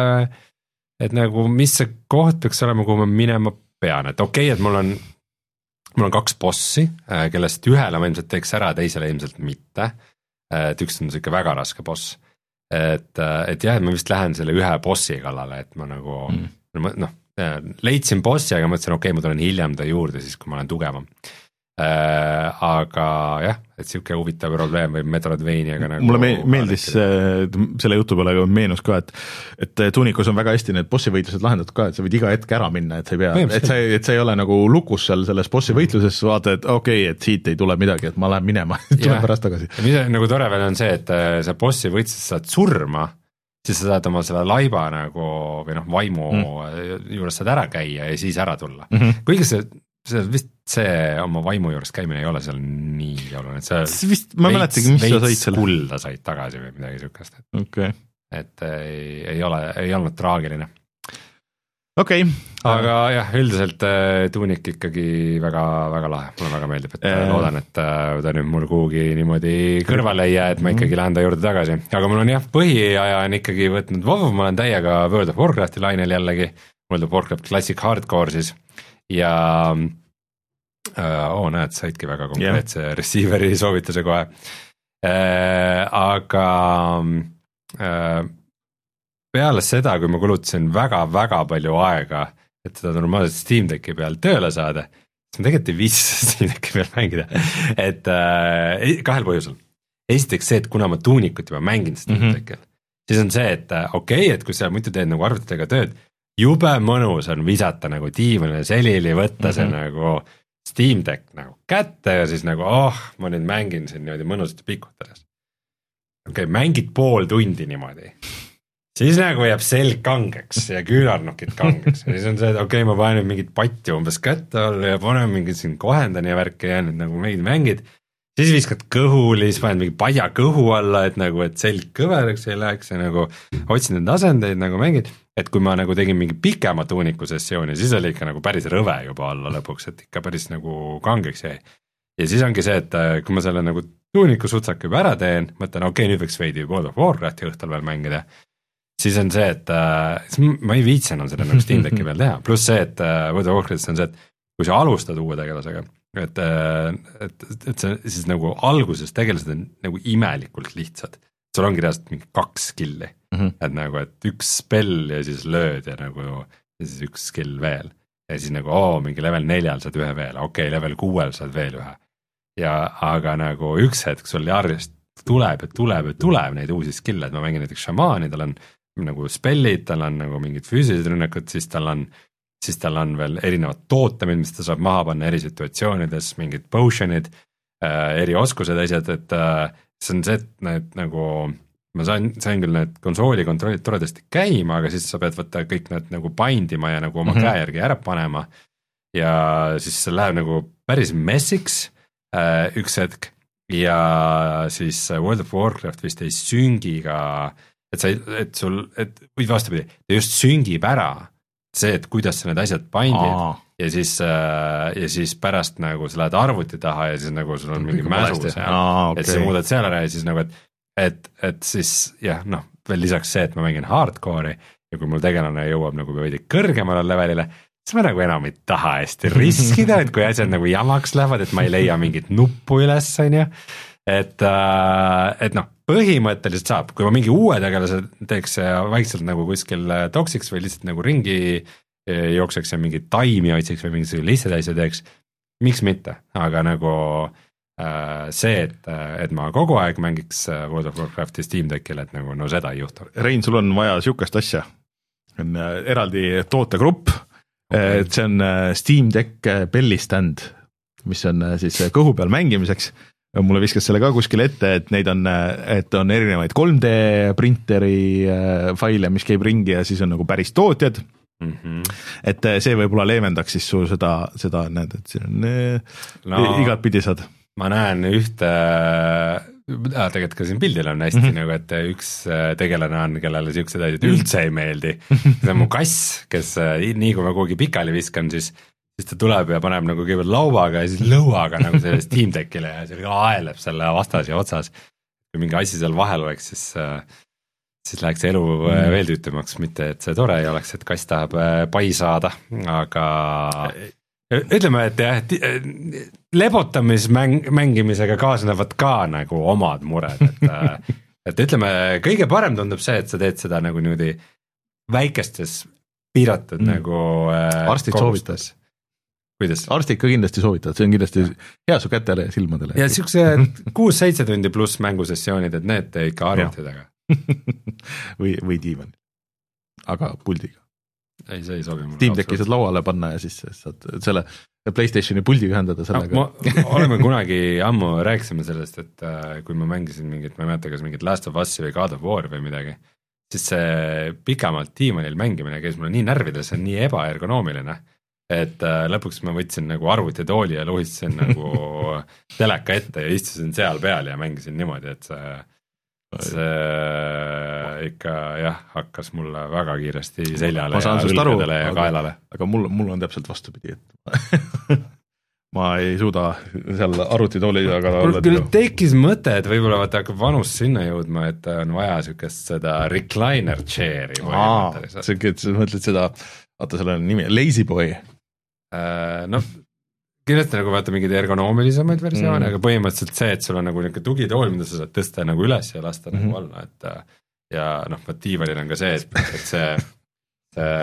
et nagu mis see koht peaks olema, kuhu ma minema pean, et okei okay,, et mul on mul on kaks bossi, kellest ühele ma ilmselt teeks ära, teisele ilmselt mitte, et üks on siuke väga raske boss, et, et jah, et ma vist lähen selle ühe bossi kallale, et ma nagu mm. noh, leidsin bossi, aga mõtlesin, okei okay,, ma tulen hiljem ta juurde siis, kui ma olen tugevam. Äh, aga jah, et siuke huvitav probleem või Metroidvaniaga nagu mulle me- meeldis äh, selle jutu peale meenus ka, et et Tunicus on väga hästi need bossi võitlused lahendatud ka, et sa võid iga hetk ära minna, et sa ei pea, et sa, et sa ei ole nagu lukus seal selles bossi võitluses, vaata, et okei okay,, et siit ei tule midagi, et ma lähen minema, tulen pärast tagasi. Ja mis nagu tore veel on see, et sa bossi võitluses saad surma, siis sa saad oma selle laiba nagu või noh, vaimu mm. juures saad ära käia ja siis ära tulla mm. -hmm. kuigi see see vist see oma vaimu juures käimine ei ole seal nii oluline, et sa vist, ma mäletagi, mis sa said selle. kulda said tagasi või midagi siukest, et, okay. et ei, ei ole, ei olnud traagiline. okei okay.. aga jah, üldiselt Tunic ikkagi väga, väga lahe, mulle väga meeldib, et äh. loodan, et ta nüüd mul kuhugi niimoodi kõrvale ei jää, et ma ikkagi lähen ta juurde tagasi, aga mul on jah, põhiaja on ikkagi võtnud WoW, ma olen täiega World of Warcrafti lainel jällegi, World of Warcraft Classic Hardcore siis, ja äh, oo näed, saidki väga konkreetse yeah. receiveri soovituse kohe äh, aga äh, peale seda, kui ma kulutasin väga-väga palju aega, et seda normaalselt Steam Decki peal tööle saada, siis ma tegelikult ei viisi Steam Decki peal mängida, et äh, kahel põhjusel. Esiteks see, et kuna ma Tuunikut juba mängin Steam mm -hmm. Deckil, siis on see, et okei okay,, et kui sa muidu teed nagu arvutitega tööd, jube mõnus on visata nagu diivanile selili, võtta mm -hmm. see nagu Steam Deck nagu kätte ja siis nagu oh, ma nüüd mängin siin niimoodi mõnusasti pikutades. okei okay,, mängid pool tundi niimoodi, siis nagu jääb selg kangeks ja küünarnukid kangeks ja siis on see, et okei okay,, ma panen mingit patti umbes kätte alla ja panen mingit siin kohendan ja värki ja nüüd nagu meid mängid, siis viskad kõhuli, siis panen mingi paia kõhu alla, et nagu, et selg kõveraks ei läheks ja nagu otsin need asendeid nagu mängid, et kui ma nagu tegin mingi pikema Tuuniku sessiooni, siis oli ikka nagu päris rõve juba alla lõpuks, et ikka päris nagu kangeks jäi. ja siis ongi see, et kui ma selle nagu Tuuniku sutsaka juba ära teen, mõtlen, okei okay,, nüüd võiks veidi World of Warcrafti õhtul veel mängida, siis on see, et äh, ma ei viitsi enam seda nagu Steam Decki peal teha, pluss see, et äh, World of Warcraftis on see, et kui sa alustad uue tegelasega, et, et, et see siis nagu alguses tegelased on nagu imelikult lihtsad, sul ongi reaalselt mingi kaks skill'i mm, -hmm. et nagu, et üks spell ja siis lööd ja nagu ja siis üks skill veel ja siis nagu oo, mingi level neljal saad ühe veel, okei okay,, level kuuel saad veel ühe ja aga nagu üks hetk sul järjest tuleb ja tuleb ja tuleb neid uusi skill'e, et ma mängin näiteks šamaani, tal on nagu spellid, tal on nagu mingid füüsilised rünnakud, siis tal on siis tal on veel erinevad tootemid, mis ta saab maha panna eri situatsioonides, mingid potion'id äh,, eri oskused, asjad, et äh, see on see, et need nagu, ma sain, sain küll need konsooli kontrollid toredasti käima, aga siis sa pead võtta kõik need nagu bindima ja nagu oma mm -hmm. käe järgi ära panema ja siis see läheb nagu päris messiks äh, üks hetk ja siis World of Warcraft vist ei süngi ka, et sa, et sul, et või vastupidi, ta just süngib ära see, et kuidas sa need asjad bindid Aa. ja siis ja siis pärast nagu sa lähed arvuti taha ja siis nagu sul on mingi mäsu seal, okay. et sa muudad seal ära ja siis nagu, et et, et siis jah, noh, veel lisaks see, et ma mängin hardcore'i ja kui mul tegelane jõuab nagu veidi kõrgemale levelile, siis ma nagu enam ei taha hästi riskida, et kui asjad nagu jamaks lähevad, et ma ei leia mingit nuppu üles, on ju, et et noh, põhimõtteliselt saab, kui ma mingi uue tegelase teeks vaikselt nagu kuskil toksiks või lihtsalt nagu ringi jookseks ja mingeid taimi otsiks või mingisuguse lihtsaid asju teeks, miks mitte, aga nagu äh, see, et, et ma kogu aeg mängiks World of Warcrafti Steam Deckil, et nagu no seda ei juhtu. Rein, sul on vaja sihukest asja, on eraldi tootegrupp, okay. Et see on Steam Deck bellistand, mis on siis kõhu peal mängimiseks. Mulle viskas selle ka kuskil ette, et neid on, et on erinevaid kolm D printeri faile, mis käib ringi ja siis on nagu päris tootjad. Mm-hmm. Et see võib-olla leevendaks siis su seda, seda näed, et siin on no, igat pidi saad. Ma näen ühte, tegelikult ka siin pildil on hästi mm-hmm. nagu, et üks tegelane on, kellele siuksed asjad üldse ei meeldi. See on mu kass, kes nii kui ma kuhugi pikali viskan, siis siis ta tuleb ja paneb nagu kõigepealt lauaga ja siis lõuaga nagu selle Steam Deckile ja see aeleb selle vastas ja otsas. Kui mingi asi seal vahel oleks, siis, siis läheks elu mm. veel tüütumaks, mitte et see tore ei oleks, et kass tahab pai saada, aga ütleme, et jah, lebotamismäng, mängimisega kaasnevad ka nagu omad mured, et, et ütleme, kõige parem tundub see, et sa teed seda nagu niimoodi väikestes piiratud mm. nagu arstid soovitas. Kuidas? Arstid ka kindlasti soovitavad, see on kindlasti hea su kätele ja silmadele. Ja siukse kuus-seitse tundi pluss mängusessioonid, et need ikka arvutid, aga või, või diivan, aga puldiga. Ei, see ei sobi mulle. Steam Decki saad lauale panna ja siis saad selle PlayStationi puldiga ühendada sellega. Ma, oleme kunagi ammu rääkisime sellest, et kui ma mängisin mingit, ma ei mäleta, kas mingit Last of Us'i või God of War või midagi, siis see pikemalt diivanil mängimine käis mulle nii närvides, see on nii ebaergonoomiline, et lõpuks ma võtsin nagu arvutitooli ja luhistasin nagu teleka ette ja istusin seal peal ja mängisin niimoodi, et see, see ikka jah, hakkas mulle väga kiiresti seljale ja õlgedele ja kaelale. Aga mul, mul on täpselt vastupidi, et ma ei suuda seal arvutitooli aga olla. Küll tekkis mõte, et võib-olla vaata hakkab vanus sinna jõudma, et on vaja sükest seda recliner chair'i. Aa, sa mõtled seda, vaata selle nimi, Lazy Boy. No kindlasti nagu vaata mingeid ergonoomilisemaid versioone mm., aga põhimõtteliselt see, et sul on nagu niisugune tugitool, mida sa saad tõsta nagu üles ja lasta mm-hmm. nagu alla, et ja noh, diivanil on ka see, et, et see, see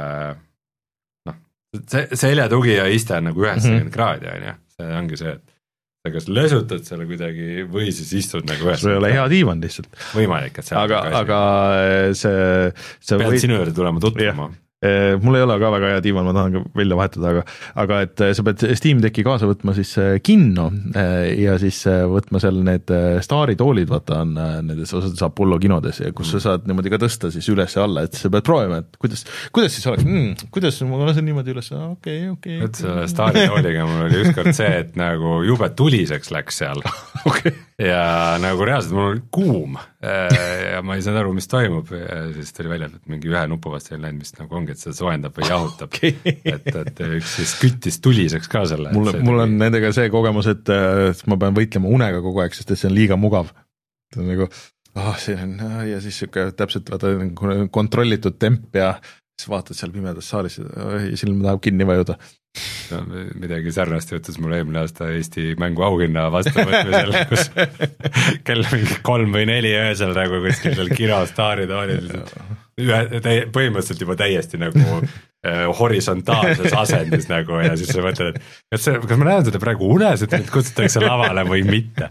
noh, see seljatugi ja iste on nagu üheksakümmend mm-hmm. kraadi, on ju, see ongi see, et sa kas lösutad selle kuidagi või siis istud nagu ühes. Sul ei ole hea diivan lihtsalt. Võimalik, et see aga, aga see, see pead või... sinu juurde tulema tutvuma. Yeah. Mul ei ole ka väga hea diivan, ma tahan ka välja vahetada, aga, aga et sa pead Steam Decki kaasa võtma siis kinno ja siis võtma seal need staaritoolid, vaata on nendes osades Apollo kinodes, kus sa saad niimoodi ka tõsta siis üles ja alla, et sa pead proovima, et kuidas, kuidas siis oleks, mm, kuidas ma lasen niimoodi üles, okei, okei. et selle staaritooliga mul oli ükskord see, et nagu jube tuliseks läks seal okay. ja nagu reaalselt mul oli kuum ja ma ei saanud aru, mis toimub ja siis tuli välja, et mingi ühe nupu vast ei läinud, mis nagu ongi, et see soojendab või jahutab okay. et, et üks siis küttis tuliseks ka selle. Mul, mul on nendega see kogemus, et ma pean võitlema unega kogu aeg, sest see on liiga mugav. See on nagu, ah, see on, ja siis siuke täpselt vaata, kontrollitud temp ja siis vaatad seal pimedas saalis ja silm tahab kinni vajuda. No, midagi sarnast juhtus mul eelmine aasta Eesti mängu auhinna vastuvõtmisel, kus kell mingi kolm või neli öösel nagu kuskil seal kino staarid olid ühe, täi, põhimõtteliselt juba täiesti nagu äh, horisontaalses asendis nagu ja siis sa mõtled, et kas, see, kas ma näen seda praegu unes, et nüüd kutsutakse lavale või mitte.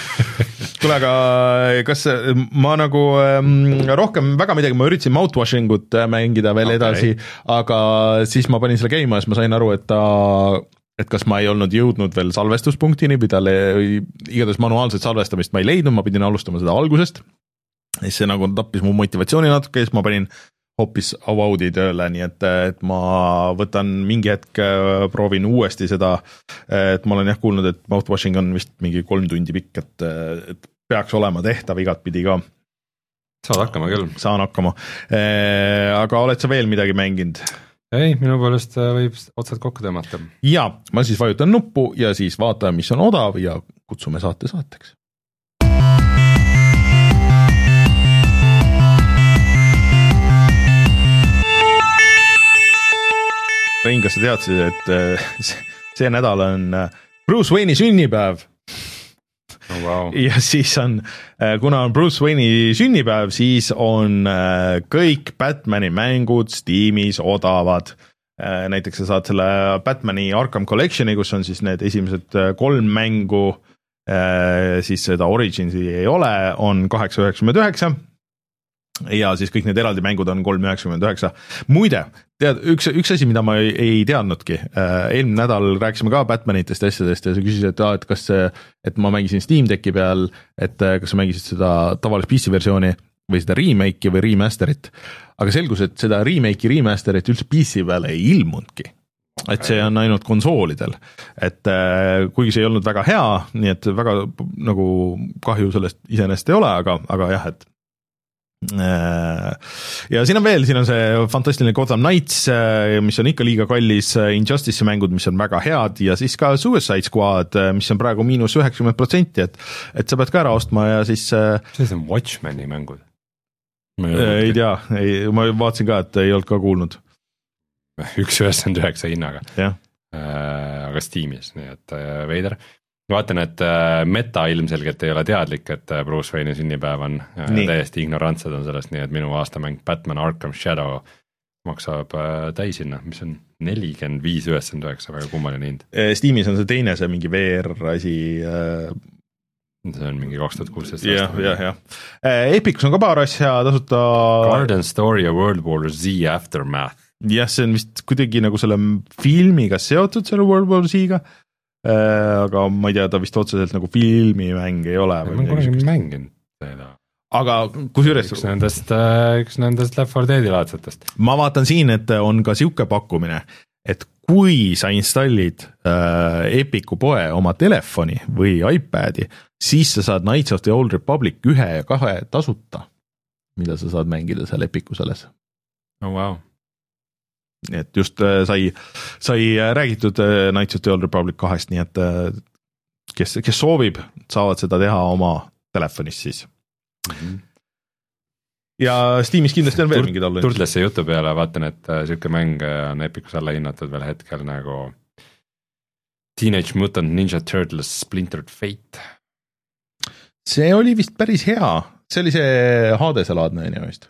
Tule, aga kas ma nagu ähm, rohkem väga midagi, ma üritasin mouthwashing ut mängida veel okay. edasi, aga siis ma panin selle käima ja siis ma sain aru, et ta et kas ma ei olnud jõudnud veel salvestuspunktini, pidale, igatahes manuaalset salvestamist ma ei leidnud, ma pidin alustama seda algusest. See nagu tappis mu motivatsiooni natuke, siis ma panin hoopis avaudi tööle, nii et, et ma võtan mingi hetk, proovin uuesti seda, et ma olen jah kuulnud, et mouthwashing on vist mingi kolm tundi pikk, et, et peaks olema tehtav igat pidi ka. Saad hakkama küll. Saan hakkama, aga oled sa veel midagi mänginud? Ei, minu poolest võib otsad kokku tõmmata. Ja, ma siis vajutan nuppu ja siis vaatame, mis on odav ja kutsume saate saateks. Rein, kas sa teadsid, et see nädal on Bruce Wayne'i sünnipäev? Oh, wow. Ja siis on, kuna on Bruce Wayne'i sünnipäev, siis on kõik Batmani mängud Steamis odavad. näiteks sa saad selle Batmani Arkham Collectioni, kus on siis need esimesed kolm mängu, siis seda Originsi ei ole, on kaheksa üheksakümmend üheksa ja siis kõik need eraldi mängud on kolm üheksakümmend üheksa. Muide, tead, üks, üks asi, mida ma ei, ei teadnudki, eelmine nädal rääkisime ka Batmanitest ja asjadest ja sa küsisid, et, et kas see, et ma mängisin Steam Decki peal, et kas sa mängisid seda tavalist P C versiooni või seda remake'i või remasterit, aga selgus, et seda remake'i remasterit üldse P C peale ei ilmunudki. Et see on ainult konsoolidel, et kuigi see ei olnud väga hea, nii et väga nagu kahju sellest iseenesest ei ole, aga, aga jah, et ja siin on veel, siin on see fantastiline Gotham Knights, mis on ikka liiga kallis, Injustice'i mängud, mis on väga head ja siis ka Suicide Squad, mis on praegu miinus üheksakümmend protsenti, et, et sa pead ka ära ostma ja siis see on Watchmeni mängud? Ei tea, ei, ma vaatasin ka, et ei olnud ka kuulnud. üks üheksakümmend üheksa hinnaga, ja. aga Steamis, nii et veider. Vaatan, et Meta ilmselgelt ei ole teadlik, et Bruce Wayne'i sünnipäev on nii. Täiesti ignorantsed on sellest, nii et minu aastamäng Batman Arkham Shadow maksab täishinna, mis on nelikümmend viis üheksakümmend üheksa, väga kummaline hind. Steamis on see teine, see mingi V R asi. See on mingi kaks tuhat kuusteist. jah, jah, jah. Epicus on ka paar asja tasuta. Garden Story ja World War Z Aftermath. Jah, see on vist kuidagi nagu selle filmiga seotud, selle World War Z-ga. Aga ma ei tea, ta vist otseselt nagu filmimäng ei ole. Ma olen kunagi mänginud seda. Aga kusjuures üks nendest, üks nendest Left four Deadi laadsetest. Ma vaatan siin, et on ka siuke pakkumine, et kui sa installid äh, Epicu poe oma telefoni või iPadi, siis sa saad Knights of the Old Republic ühe ja kahe tasuta, mida sa saad mängida seal Epicu selles. Oh, wow. Et just sai, sai räägitud Knights of the Old Republic kahest, nii et kes, kes soovib, saavad seda teha oma telefonis siis. Mm-hmm. Ja Steamis kindlasti on veel mingid alla. Turtlesse jutu peale vaatan, et siuke mäng on Epicus alla hinnatud veel hetkel nagu Teenage Mutant Ninja Turtles Splintered Fate. See oli vist päris hea, see oli see Hadese-laadne inimest.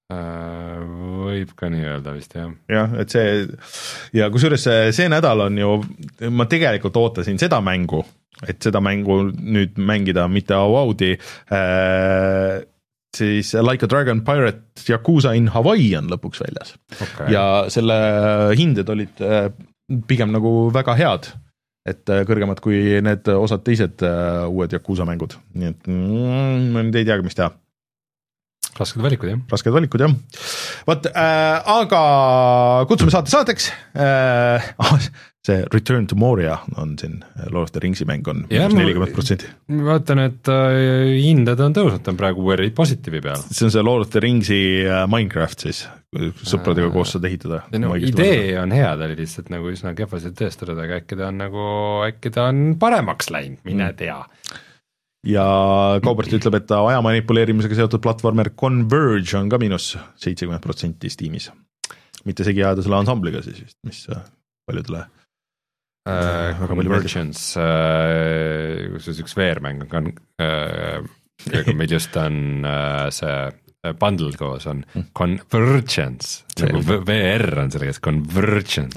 Võib ka nii öelda vist, jah. jah, et see ja kusjuures see, see nädal on ju, ma tegelikult ootasin seda mängu, et seda mängu nüüd mängida, mitte Awaudi, äh, siis Like a Dragon Pirate Yakuza in Hawaii on lõpuks väljas. Okay. Ja selle hinded olid äh, pigem nagu väga head, et äh, kõrgemad kui need osad teised äh, uued Yakuza mängud, nii et mm, ma nüüd ei tea, mis teha. Rasked valikud, jah. Rasked valikud, jah. Võt, äh, aga kutsume saate saateks. Äh, see Return to Moria on siin, Lord of the Ringsi mäng on nelikümmend protsenti. Ma vaatan, et äh, hindad on tõusnud, on praegu uueri positiivi peal. See on see Lord of the Ringsi äh, Minecraft siis, sõpradega äh, koos saad ehitada. No, idee on hea, ta oli lihtsalt nagu üsna kehvasid tõestada, aga äkki ta on nagu, äkki ta on paremaks läinud, mine tea. Ja Kaubert ütleb, et aja manipuleerimisega seotud platvormer Converge on ka miinus seitsekümmend protsenti Steamis. Mitte segi ajada selle ensembliga siis, mis paljudele uh, Convergence, uh, kus üks V R-mäng on uh, meil just on uh, see bundle koos on Convergence, nagu V R on selle käes Convergence.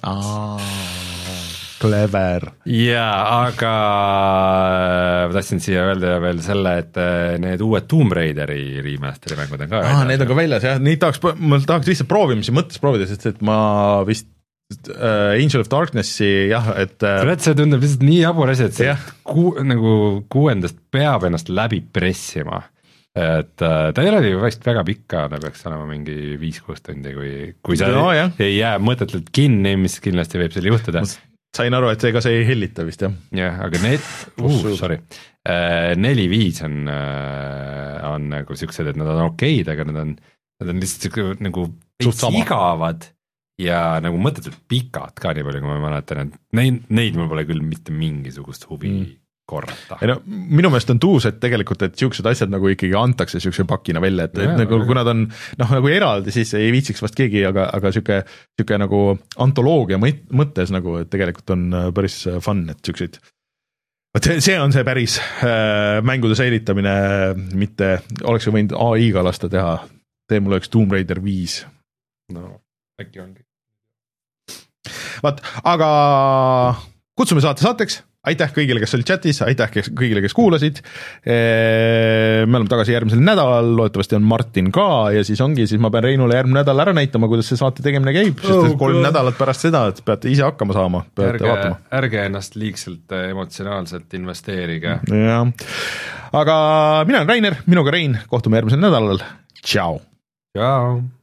Clever. Jaa, aga ma tahtsin siia öelda veel selle, et need uued Tomb Raideri remasteri mängud on ka ah, väljas. Need on ka väljas, jah. Neid tahaks, ma tahaks lihtsalt proovimisi mõttes proovida, sest et ma vist uh, Angel of Darknessi, jah, et Kurat, see tundub lihtsalt nii jabur asi, et see ku, nagu kuuendast peab ennast läbi pressima. Et uh, ta ei ole ju vast väga pikka, ta peaks olema mingi viis-kuus tundi, kui, kui sa no, ei jää mõtetelt kinni, mis kindlasti võib seal juhtuda. Sain aru, et ega see ei hellita vist, jah? Jah, aga need, uh, sorry, neli-viis on, on nagu siuksed, et nad on okeid, aga nad on, nad on lihtsalt nagu igavad ja nagu mõttetult pikad ka nii palju, kui ma mäletan, et neid, neid mul pole küll mitte mingisugust huvi mm. korrata. No, minu meelest on tuus, et tegelikult, et siuksed asjad nagu ikkagi antakse siukse pakina välja, et, et nagu, kui nad on noh, nagu eraldi, siis ei viitsiks vast keegi, aga, aga siuke, siuke nagu antoloogia mõttes nagu, et tegelikult on päris fun, et siukseid see on see päris äh, mängude säilitamine, mitte oleks ju võinud A I-ga lasta teha, tee mulle üks Tomb Raider viis. No, äkki ongi. vaat, aga kutsume saate saateks, aitäh kõigile, kes olid chatis, aitäh kõigile, kes kuulasid, me oleme tagasi järgmisel nädalal, loodetavasti on Martin ka ja siis ongi, siis ma pean Reinule järgmine nädal ära näitama, kuidas see saate tegemine käib, sest oh, kolm God. nädalat pärast seda, et peate ise hakkama saama, peate ärge, vaatama. Ärge ennast liigselt emotsionaalselt investeerige. jah, aga mina olen Rainer, minuga Rein, kohtume järgmisel nädalal, tšau! Tšau!